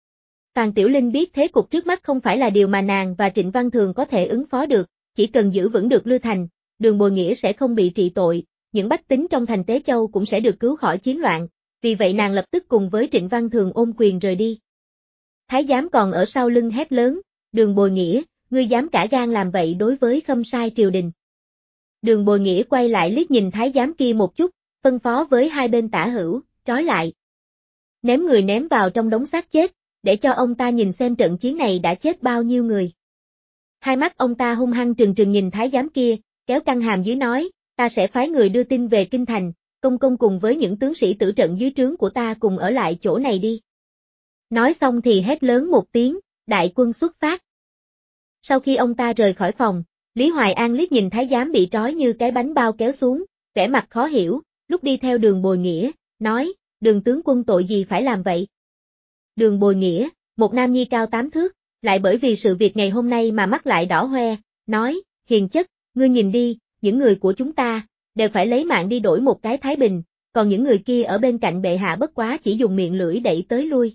Phàn Tiểu Linh biết thế cục trước mắt không phải là điều mà nàng và Trịnh Văn Thường có thể ứng phó được, chỉ cần giữ vững được Lư Thành, Đường Bồi Nghĩa sẽ không bị trị tội, những bách tính trong thành Tế Châu cũng sẽ được cứu khỏi chiến loạn, vì vậy nàng lập tức cùng với Trịnh Văn Thường ôm quyền rời đi. Thái giám còn ở sau lưng hét lớn, Đường Bồi Nghĩa, ngươi dám cả gan làm vậy đối với khâm sai triều đình. Đường Bồi Nghĩa quay lại liếc nhìn thái giám kia một chút, phân phó với hai bên tả hữu, trói lại. Ném người ném vào trong đống xác chết, để cho ông ta nhìn xem trận chiến này đã chết bao nhiêu người. Hai mắt ông ta hung hăng trừng trừng nhìn thái giám kia, kéo căng hàm dưới nói, ta sẽ phái người đưa tin về kinh thành, công công cùng với những tướng sĩ tử trận dưới trướng của ta cùng ở lại chỗ này đi. Nói xong thì hét lớn một tiếng, đại quân xuất phát. Sau khi ông ta rời khỏi phòng, Lý Hoài An liếc nhìn thái giám bị trói như cái bánh bao kéo xuống, vẻ mặt khó hiểu, lúc đi theo Đường Bồi Nghĩa, nói, Đường tướng quân tội gì phải làm vậy? Đường Bồi Nghĩa, một nam nhi cao 8 thước, lại bởi vì sự việc ngày hôm nay mà mắt lại đỏ hoe, nói, hiền chất, ngươi nhìn đi, những người của chúng ta, đều phải lấy mạng đi đổi một cái thái bình, còn những người kia ở bên cạnh bệ hạ bất quá chỉ dùng miệng lưỡi đẩy tới lui.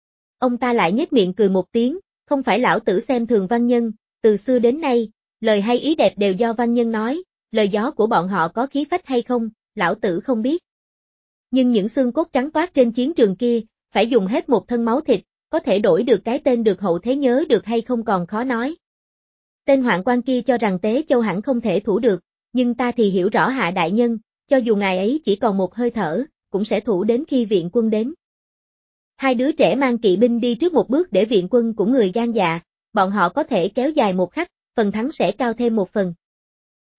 Ông ta lại nhếch miệng cười một tiếng, không phải lão tử xem thường văn nhân, từ xưa đến nay, lời hay ý đẹp đều do văn nhân nói, lời gió của bọn họ có khí phách hay không, lão tử không biết. Nhưng những xương cốt trắng toát trên chiến trường kia, phải dùng hết một thân máu thịt, có thể đổi được cái tên được hậu thế nhớ được hay không còn khó nói. Tên hoạn quan kia cho rằng Tế Châu hẳn không thể thủ được, nhưng ta thì hiểu rõ Hạ đại nhân, cho dù ngài ấy chỉ còn một hơi thở, cũng sẽ thủ đến khi viện quân đến. Hai đứa trẻ mang kỵ binh đi trước một bước để viện quân của người gan dạ, bọn họ có thể kéo dài một khắc, phần thắng sẽ cao thêm một phần.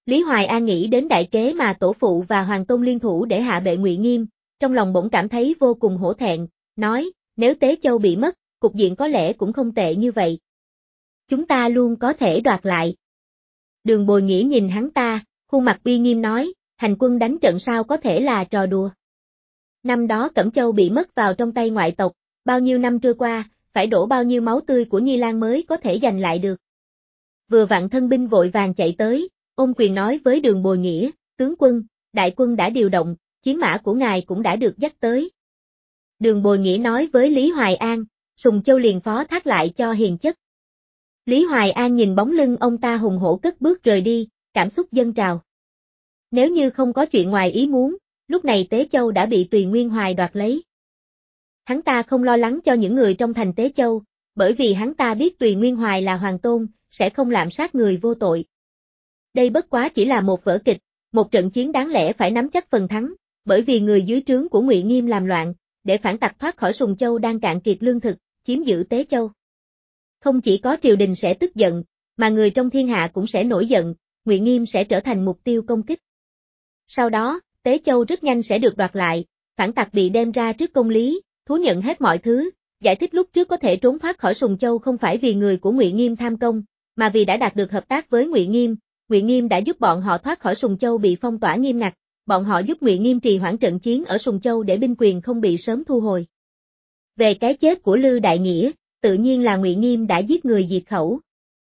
Lý Hoài An nghĩ đến đại kế mà tổ phụ và Hoàng Tôn liên thủ để hạ bệ Ngụy Nghiêm, trong lòng bỗng cảm thấy vô cùng hổ thẹn, nói, nếu Tế Châu bị mất, cục diện có lẽ cũng không tệ như vậy. Chúng ta luôn có thể đoạt lại. Đường Bồi Nghĩa nhìn hắn ta, khuôn mặt uy nghiêm nói, hành quân đánh trận sao có thể là trò đùa. Năm đó Cẩm Châu bị mất vào trong tay ngoại tộc, bao nhiêu năm trôi qua, phải đổ bao nhiêu máu tươi của Nhi Lan mới có thể giành lại được. Vừa vặn thân binh vội vàng chạy tới, ôm quyền nói với Đường Bồi Nghĩa, tướng quân, đại quân đã điều động, chiến mã của ngài cũng đã được dắt tới. Đường Bồi Nghĩa nói với Lý Hoài An, Sùng Châu liền phó thác lại cho hiền chất. Lý Hoài An nhìn bóng lưng ông ta hùng hổ cất bước rời đi, cảm xúc dâng trào. Nếu như không có chuyện ngoài ý muốn, lúc này Tế Châu đã bị Tùy Nguyên Hoài đoạt lấy. Hắn ta không lo lắng cho những người trong thành Tế Châu, bởi vì hắn ta biết Tùy Nguyên Hoài là hoàng tôn, sẽ không lạm sát người vô tội. Đây bất quá chỉ là một vở kịch, một trận chiến đáng lẽ phải nắm chắc phần thắng, bởi vì người dưới trướng của Ngụy Nghiêm làm loạn, để phản tặc thoát khỏi Sùng Châu đang cạn kiệt lương thực, chiếm giữ Tế Châu. Không chỉ có triều đình sẽ tức giận, mà người trong thiên hạ cũng sẽ nổi giận, Ngụy Nghiêm sẽ trở thành mục tiêu công kích. Sau đó, Tế Châu rất nhanh sẽ được đoạt lại, phản tặc bị đem ra trước công lý, thú nhận hết mọi thứ, giải thích lúc trước có thể trốn thoát khỏi Sùng Châu không phải vì người của Ngụy Nghiêm tham công, mà vì đã đạt được hợp tác với Ngụy Nghiêm đã giúp bọn họ thoát khỏi Sùng Châu bị phong tỏa nghiêm ngặt, bọn họ giúp Ngụy Nghiêm trì hoãn trận chiến ở Sùng Châu để binh quyền không bị sớm thu hồi. Về cái chết của Lư Đại Nghĩa, tự nhiên là Ngụy Nghiêm đã giết người diệt khẩu.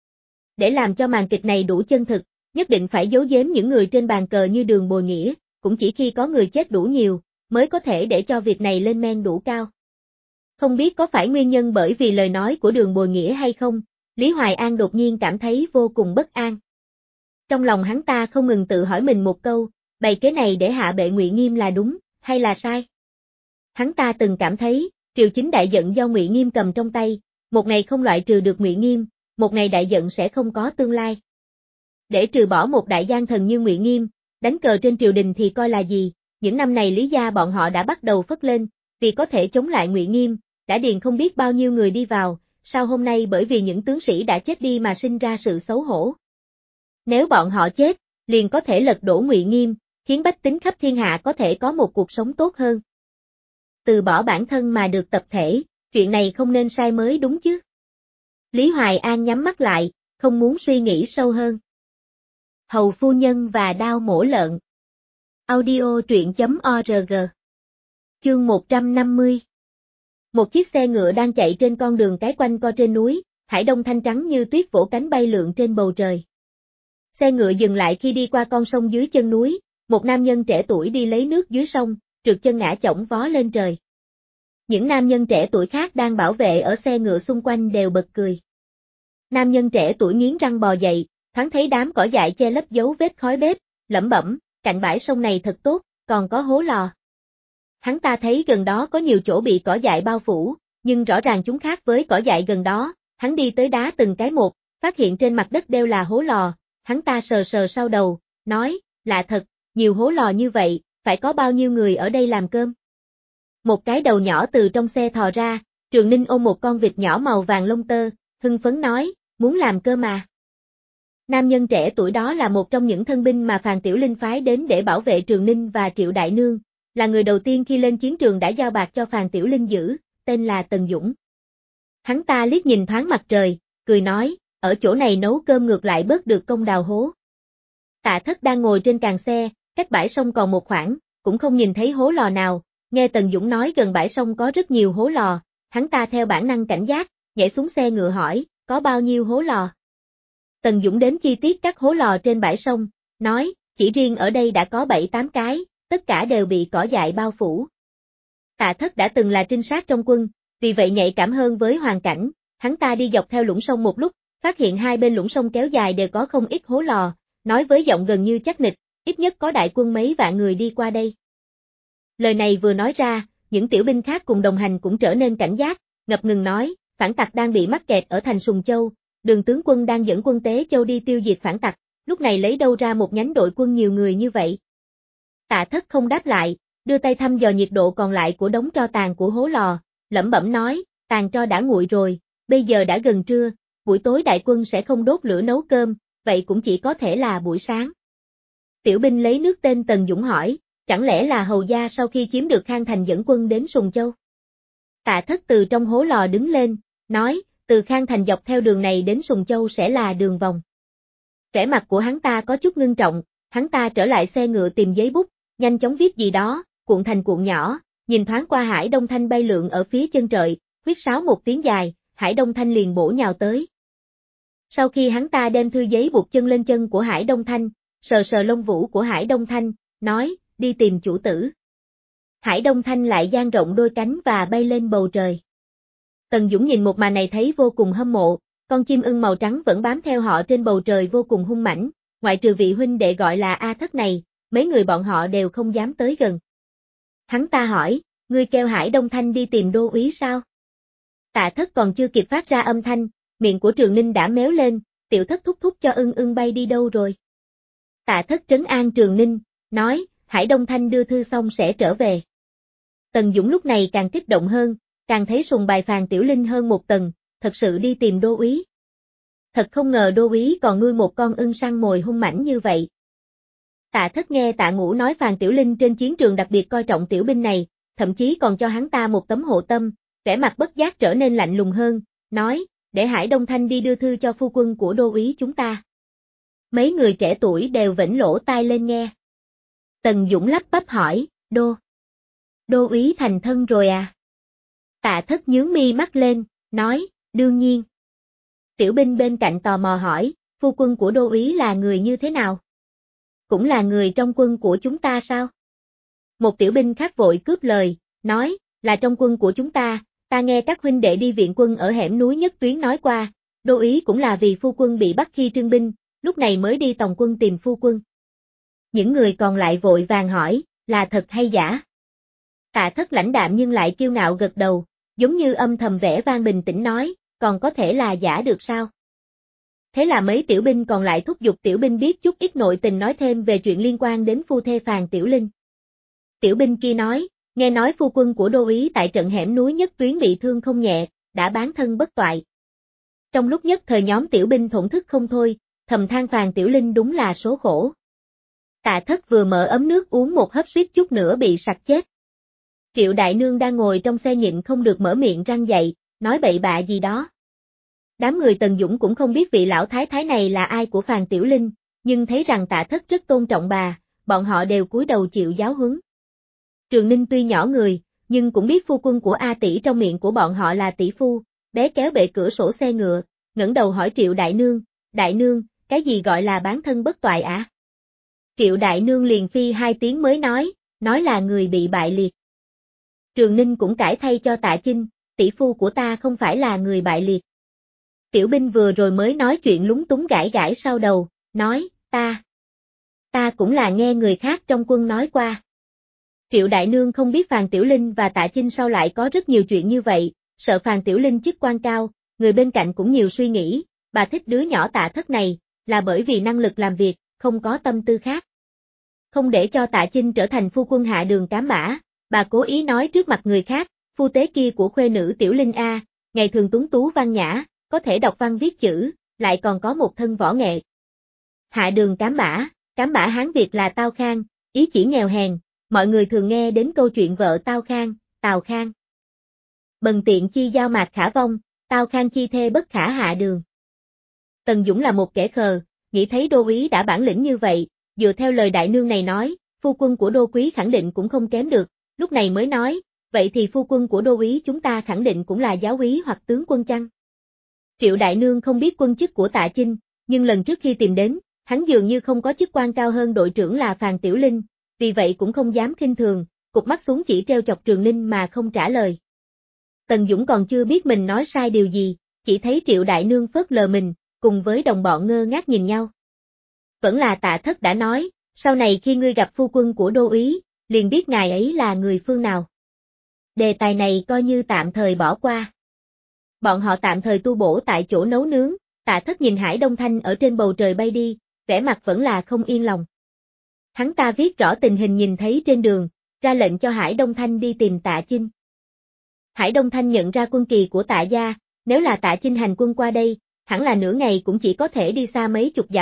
Để làm cho màn kịch này đủ chân thực, nhất định phải giấu giếm những người trên bàn cờ như Đường Bồi Nghĩa, cũng chỉ khi có người chết đủ nhiều, mới có thể để cho việc này lên men đủ cao. Không biết có phải nguyên nhân bởi vì lời nói của Đường Bồi Nghĩa hay không, Lý Hoài An đột nhiên cảm thấy vô cùng bất an. Trong lòng hắn ta không ngừng tự hỏi mình một câu, bày kế này để hạ bệ Ngụy Nghiêm là đúng, hay là sai? Hắn ta từng cảm thấy, triều chính đại giận do Ngụy Nghiêm cầm trong tay, một ngày không loại trừ được Ngụy Nghiêm, một ngày đại giận sẽ không có tương lai. Để trừ bỏ một đại gian thần như Ngụy Nghiêm, đánh cờ trên triều đình thì coi là gì, những năm này Lý gia bọn họ đã bắt đầu phất lên, vì có thể chống lại Ngụy Nghiêm, đã điền không biết bao nhiêu người đi vào, sao hôm nay bởi vì những tướng sĩ đã chết đi mà sinh ra sự xấu hổ. Nếu bọn họ chết, liền có thể lật đổ Ngụy Nghiêm, khiến bách tính khắp thiên hạ có thể có một cuộc sống tốt hơn. Từ bỏ bản thân mà được tập thể, chuyện này không nên sai mới đúng chứ. Lý Hoài An nhắm mắt lại, không muốn suy nghĩ sâu hơn. Hầu phu nhân và đao mổ lợn. Audio truyện.org. Chương 150. Một chiếc xe ngựa đang chạy trên con đường cái quanh co trên núi, hải đông thanh trắng như tuyết vỗ cánh bay lượn trên bầu trời. Xe ngựa dừng lại khi đi qua con sông dưới chân núi, một nam nhân trẻ tuổi đi lấy nước dưới sông, trượt chân ngã chổng vó lên trời. Những nam nhân trẻ tuổi khác đang bảo vệ ở xe ngựa xung quanh đều bật cười. Nam nhân trẻ tuổi nghiến răng bò dậy, thoáng thấy đám cỏ dại che lấp dấu vết khói bếp, lẩm bẩm, cạnh bãi sông này thật tốt, còn có hố lò. Hắn ta thấy gần đó có nhiều chỗ bị cỏ dại bao phủ, nhưng rõ ràng chúng khác với cỏ dại gần đó, hắn đi tới đá từng cái một, phát hiện trên mặt đất đều là hố lò, hắn ta sờ sờ sau đầu, nói, lạ thật, nhiều hố lò như vậy, phải có bao nhiêu người ở đây làm cơm. Một cái đầu nhỏ từ trong xe thò ra, Trường Ninh ôm một con vịt nhỏ màu vàng lông tơ, hưng phấn nói, muốn làm cơm à. Nam nhân trẻ tuổi đó là một trong những thân binh mà Phàn Tiểu Linh phái đến để bảo vệ Trường Ninh và Triệu Đại Nương, là người đầu tiên khi lên chiến trường đã giao bạc cho Phàn Tiểu Linh giữ, tên là Tần Dũng. Hắn ta liếc nhìn thoáng mặt trời, cười nói, ở chỗ này nấu cơm ngược lại bớt được công đào hố. Tạ Thất đang ngồi trên càng xe, cách bãi sông còn một khoảng, cũng không nhìn thấy hố lò nào, nghe Tần Dũng nói gần bãi sông có rất nhiều hố lò, hắn ta theo bản năng cảnh giác, nhảy xuống xe ngựa hỏi, có bao nhiêu hố lò? Tần Dũng đếm chi tiết các hố lò trên bãi sông, nói, chỉ riêng ở đây đã có 7-8 cái, tất cả đều bị cỏ dại bao phủ. Tạ Thất đã từng là trinh sát trong quân, vì vậy nhạy cảm hơn với hoàn cảnh, hắn ta đi dọc theo lũng sông một lúc, phát hiện hai bên lũng sông kéo dài đều có không ít hố lò, nói với giọng gần như chắc nịch, ít nhất có đại quân mấy vạn người đi qua đây. Lời này vừa nói ra, những tiểu binh khác cùng đồng hành cũng trở nên cảnh giác, ngập ngừng nói, phản tặc đang bị mắc kẹt ở thành Sùng Châu, Đường tướng quân đang dẫn quân Tế Châu đi tiêu diệt phản tặc, lúc này lấy đâu ra một nhánh đội quân nhiều người như vậy. Tạ Thất không đáp lại, đưa tay thăm dò nhiệt độ còn lại của đống tro tàn của hố lò, lẩm bẩm nói, tàn tro đã nguội rồi, bây giờ đã gần trưa, buổi tối đại quân sẽ không đốt lửa nấu cơm, vậy cũng chỉ có thể là buổi sáng. Tiểu binh lấy nước tên Tần Dũng hỏi, chẳng lẽ là hầu gia sau khi chiếm được Khang Thành dẫn quân đến Sùng Châu? Tạ Thất từ trong hố lò đứng lên, nói, từ Khang Thành dọc theo đường này đến Sùng Châu sẽ là đường vòng. Vẻ mặt của hắn ta có chút ngưng trọng, hắn ta trở lại xe ngựa tìm giấy bút, nhanh chóng viết gì đó, cuộn thành cuộn nhỏ, nhìn thoáng qua Hải Đông Thanh bay lượn ở phía chân trời, huýt sáo một tiếng dài, Hải Đông Thanh liền bổ nhào tới. Sau khi hắn ta đem thư giấy buộc chân lên chân của Hải Đông Thanh, sờ sờ lông vũ của Hải Đông Thanh, nói, đi tìm chủ tử. Hải Đông Thanh lại dang rộng đôi cánh và bay lên bầu trời. Tần Dũng nhìn một màn này thấy vô cùng hâm mộ, con chim ưng màu trắng vẫn bám theo họ trên bầu trời vô cùng hung mãnh, ngoại trừ vị huynh đệ gọi là A Thất này, mấy người bọn họ đều không dám tới gần. Hắn ta hỏi, ngươi kêu Hải Đông Thanh đi tìm đô úy sao? Tạ Thất còn chưa kịp phát ra âm thanh, miệng của Trường Ninh đã méo lên, tiểu thất thúc thúc cho ưng ưng bay đi đâu rồi? Tạ Thất trấn an Trường Ninh, nói, Hải Đông Thanh đưa thư xong sẽ trở về. Tần Dũng lúc này càng kích động hơn, càng thấy sùng bài Phàn Tiểu Linh hơn một tầng, thật sự đi tìm đô úy. Thật không ngờ đô úy còn nuôi một con ưng săn mồi hung mãnh như vậy. Tạ Thất nghe Tạ Ngũ nói Phàn Tiểu Linh trên chiến trường đặc biệt coi trọng tiểu binh này, thậm chí còn cho hắn ta một tấm hộ tâm, vẻ mặt bất giác trở nên lạnh lùng hơn, nói, để Hải Đông Thanh đi đưa thư cho phu quân của đô úy chúng ta. Mấy người trẻ tuổi đều vểnh lỗ tai lên nghe. Tần Dũng lắp bắp hỏi, đô úy thành thân rồi à? Tạ Thất nhướng mi mắt lên, nói, đương nhiên. Tiểu binh bên cạnh tò mò hỏi, phu quân của đô úy là người như thế nào? Cũng là người trong quân của chúng ta sao? Một tiểu binh khác vội cướp lời, nói, là trong quân của chúng ta nghe các huynh đệ đi viện quân ở hẻm núi Nhất Tuyến nói qua, đô úy cũng là vì phu quân bị bắt khi trưng binh, lúc này mới đi tòng quân tìm phu quân. Những người còn lại vội vàng hỏi, là thật hay giả? Tạ Thất lãnh đạm nhưng lại kiêu ngạo gật đầu, giống như âm thầm vẻ vang bình tĩnh nói, còn có thể là giả được sao? Thế là mấy tiểu binh còn lại thúc giục tiểu binh biết chút ít nội tình nói thêm về chuyện liên quan đến phu thê Phàn Tiểu Linh. Tiểu binh kia nói, nghe nói phu quân của đô úy tại trận hẻm núi Nhất Tuyến bị thương không nhẹ, đã bán thân bất toại. Trong lúc nhất thời nhóm tiểu binh thổn thức không thôi, thầm than Phàn Tiểu Linh đúng là số khổ. Tạ Thất vừa mở ấm nước uống một hớp suýt chút nữa bị sặc chết. Triệu đại nương đang ngồi trong xe nhịn không được mở miệng răng dậy, nói bậy bạ gì đó. Đám người Tần Dũng cũng không biết vị lão thái thái này là ai của Phàn Tiểu Linh, nhưng thấy rằng Tạ Thất rất tôn trọng bà, bọn họ đều cúi đầu chịu giáo huấn. Trường Ninh tuy nhỏ người, nhưng cũng biết phu quân của A tỷ trong miệng của bọn họ là tỷ phu, bé kéo bệ cửa sổ xe ngựa, ngẩng đầu hỏi Triệu đại nương, cái gì gọi là bán thân bất toại ạ? Triệu đại nương liền phi hai tiếng mới nói là người bị bại liệt. Trường Ninh cũng cãi thay cho Tạ Chinh, tỷ phu của ta không phải là người bại liệt. Tiểu binh vừa rồi mới nói chuyện lúng túng gãi gãi sau đầu, nói, ta cũng là nghe người khác trong quân nói qua. Triệu đại nương không biết Phàn Tiểu Linh và Tạ Chinh sau lại có rất nhiều chuyện như vậy, sợ Phàn Tiểu Linh chức quan cao, người bên cạnh cũng nhiều suy nghĩ, bà thích đứa nhỏ Tạ Thất này, là bởi vì năng lực làm việc, không có tâm tư khác. Không để cho Tạ Chinh trở thành phu quân hạ đường cám mã, bà cố ý nói trước mặt người khác, phu tế kia của khuê nữ Tiểu Linh A, ngày thường tuấn tú văn nhã, có thể đọc văn viết chữ, lại còn có một thân võ nghệ. Hạ đường cám mã Hán Việt là Tao Khang, ý chỉ nghèo hèn, mọi người thường nghe đến câu chuyện vợ Tào Khang. Bần tiện chi giao mạc khả vong, Tao Khang chi thê bất khả hạ đường. Tần Dũng là một kẻ khờ, nghĩ thấy đô úy đã bản lĩnh như vậy, dựa theo lời đại nương này nói, phu quân của đô quý khẳng định cũng không kém được, lúc này mới nói, vậy thì phu quân của đô úy chúng ta khẳng định cũng là giáo úy hoặc tướng quân chăng? Triệu đại nương không biết quân chức của Tạ Chinh, nhưng lần trước khi tìm đến, hắn dường như không có chức quan cao hơn đội trưởng là Phàn Tiểu Linh, vì vậy cũng không dám khinh thường, cụp mắt xuống chỉ treo chọc Trường Ninh mà không trả lời. Tần Dũng còn chưa biết mình nói sai điều gì, chỉ thấy Triệu đại nương phớt lờ mình, cùng với đồng bọn ngơ ngác nhìn nhau. Vẫn là Tạ Thất đã nói, sau này khi ngươi gặp phu quân của đô úy, liền biết ngài ấy là người phương nào. Đề tài này coi như tạm thời bỏ qua. Bọn họ tạm thời tu bổ tại chỗ nấu nướng, Tạ Thất nhìn Hải Đông Thanh ở trên bầu trời bay đi, vẻ mặt vẫn là không yên lòng. Hắn ta viết rõ tình hình nhìn thấy trên đường, ra lệnh cho Hải Đông Thanh đi tìm Tạ Chinh. Hải Đông Thanh nhận ra quân kỳ của Tạ gia, nếu là Tạ Chinh hành quân qua đây, hẳn là nửa ngày cũng chỉ có thể đi xa mấy chục dặm,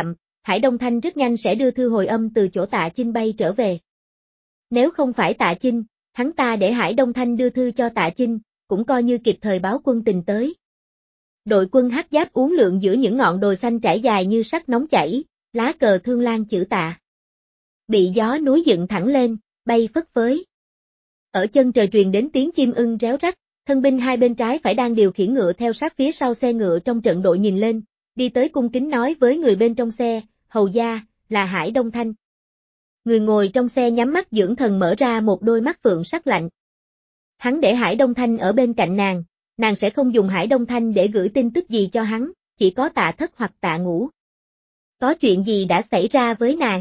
Hải Đông Thanh rất nhanh sẽ đưa thư hồi âm từ chỗ Tạ Chinh bay trở về. Nếu không phải Tạ Chinh, hắn ta để Hải Đông Thanh đưa thư cho Tạ Chinh, cũng coi như kịp thời báo quân tình tới. Đội quân hắc giáp uốn lượn giữa những ngọn đồi xanh trải dài như sắt nóng chảy, lá cờ thương lan chữ Tạ. Bị gió núi dựng thẳng lên, bay phất phới. Ở chân trời truyền đến tiếng chim ưng réo rắt, thân binh hai bên trái phải đang điều khiển ngựa theo sát phía sau xe ngựa trong trận đội nhìn lên, đi tới cung kính nói với người bên trong xe, hầu gia, là Hải Đông Thanh. Người ngồi trong xe nhắm mắt dưỡng thần mở ra một đôi mắt phượng sắc lạnh. Hắn để Hải Đông Thanh ở bên cạnh nàng sẽ không dùng Hải Đông Thanh để gửi tin tức gì cho hắn, chỉ có Tạ Thất hoặc Tạ Ngũ. Có chuyện gì đã xảy ra với nàng?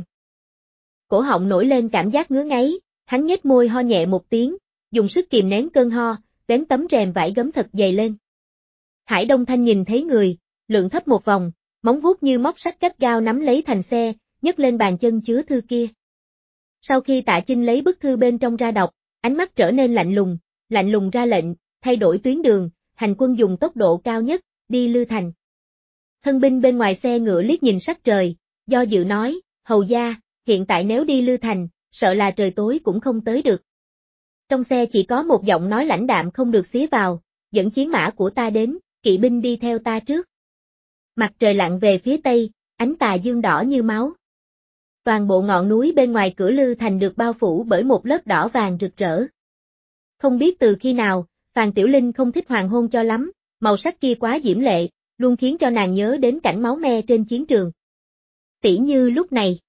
Cổ họng nổi lên cảm giác ngứa ngáy, hắn nhếch môi ho nhẹ một tiếng, dùng sức kìm nén cơn ho, vén tấm rèm vải gấm thật dày lên. Hải Đông Thanh nhìn thấy người, lượn thấp một vòng, móng vuốt như móc sắt gắt gao nắm lấy thành xe, nhấc lên bàn chân chứa thư kia. Sau khi Tạ Chinh lấy bức thư bên trong ra đọc, ánh mắt trở nên lạnh lùng ra lệnh, thay đổi tuyến đường, hành quân dùng tốc độ cao nhất, đi Lư Thành. Thân binh bên ngoài xe ngựa liếc nhìn sắc trời, do dự nói, hầu gia, hiện tại nếu đi Lư Thành, sợ là trời tối cũng không tới được. Trong xe chỉ có một giọng nói lãnh đạm không được xía vào, dẫn chiến mã của ta đến, kỵ binh đi theo ta trước. Mặt trời lặn về phía tây, ánh tà dương đỏ như máu. Toàn bộ ngọn núi bên ngoài cửa Lư Thành được bao phủ bởi một lớp đỏ vàng rực rỡ. Không biết từ khi nào, Phàn Tiểu Linh không thích hoàng hôn cho lắm, màu sắc kia quá diễm lệ, luôn khiến cho nàng nhớ đến cảnh máu me trên chiến trường. Tỉ như lúc này.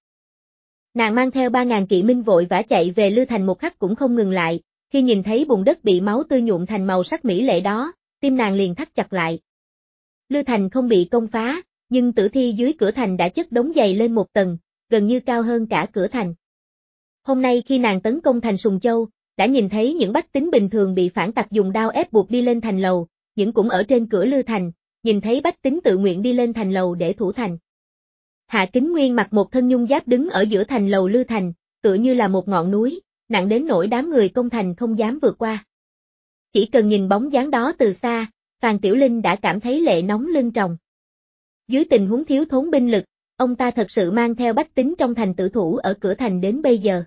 Nàng mang theo 3.000 kỵ binh vội vã chạy về Lư Thành một khắc cũng không ngừng lại, khi nhìn thấy bùn đất bị máu tươi nhuộm thành màu sắc mỹ lệ đó, tim nàng liền thắt chặt lại. Lư Thành không bị công phá, nhưng tử thi dưới cửa thành đã chất đống dày lên một tầng, gần như cao hơn cả cửa thành. Hôm nay khi nàng tấn công thành Sùng Châu, đã nhìn thấy những bách tính bình thường bị phản tặc dùng đao ép buộc đi lên thành lầu, những cũng ở trên cửa Lư Thành, nhìn thấy bách tính tự nguyện đi lên thành lầu để thủ thành. Hạ Kính Nguyên mặc một thân nhung giáp đứng ở giữa thành lầu Lư Thành, tựa như là một ngọn núi, nặng đến nỗi đám người công thành không dám vượt qua. Chỉ cần nhìn bóng dáng đó từ xa, Phàn Tiểu Linh đã cảm thấy lệ nóng lưng tròng. Dưới tình huống thiếu thốn binh lực, ông ta thật sự mang theo bách tính trong thành tử thủ ở cửa thành đến bây giờ.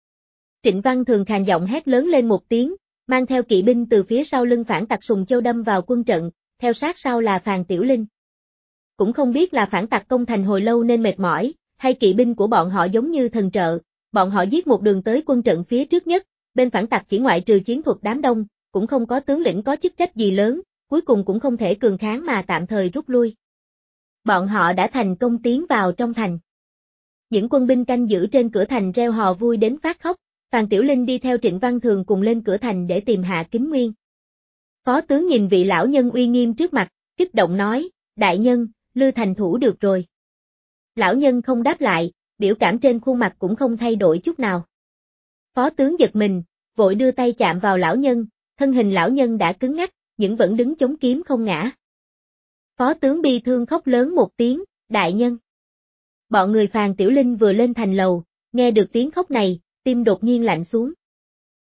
Trịnh Văn Thường khàn giọng hét lớn lên một tiếng, mang theo kỵ binh từ phía sau lưng phản tặc Sùng Châu đâm vào quân trận, theo sát sau là Phàn Tiểu Linh. Cũng không biết là phản tặc công thành hồi lâu nên mệt mỏi, hay kỵ binh của bọn họ giống như thần trợ, bọn họ giết một đường tới quân trận phía trước nhất, bên phản tặc chỉ ngoại trừ chiến thuật đám đông, cũng không có tướng lĩnh có chức trách gì lớn, cuối cùng cũng không thể cường kháng mà tạm thời rút lui. Bọn họ đã thành công tiến vào trong thành. Những quân binh canh giữ trên cửa thành reo hò vui đến phát khóc, Phàn Tiểu Linh đi theo Trịnh Văn Thường cùng lên cửa thành để tìm Hạ Kính Nguyên. Phó tướng nhìn vị lão nhân uy nghiêm trước mặt, kích động nói, đại nhân, Lư Thành thủ được rồi. Lão nhân không đáp lại, biểu cảm trên khuôn mặt cũng không thay đổi chút nào. Phó tướng giật mình, vội đưa tay chạm vào lão nhân, thân hình lão nhân đã cứng ngắc, nhưng vẫn đứng chống kiếm không ngã. Phó tướng bi thương khóc lớn một tiếng, đại nhân. Bọn người Phàn Tiểu Linh vừa lên thành lầu, nghe được tiếng khóc này, tim đột nhiên lạnh xuống.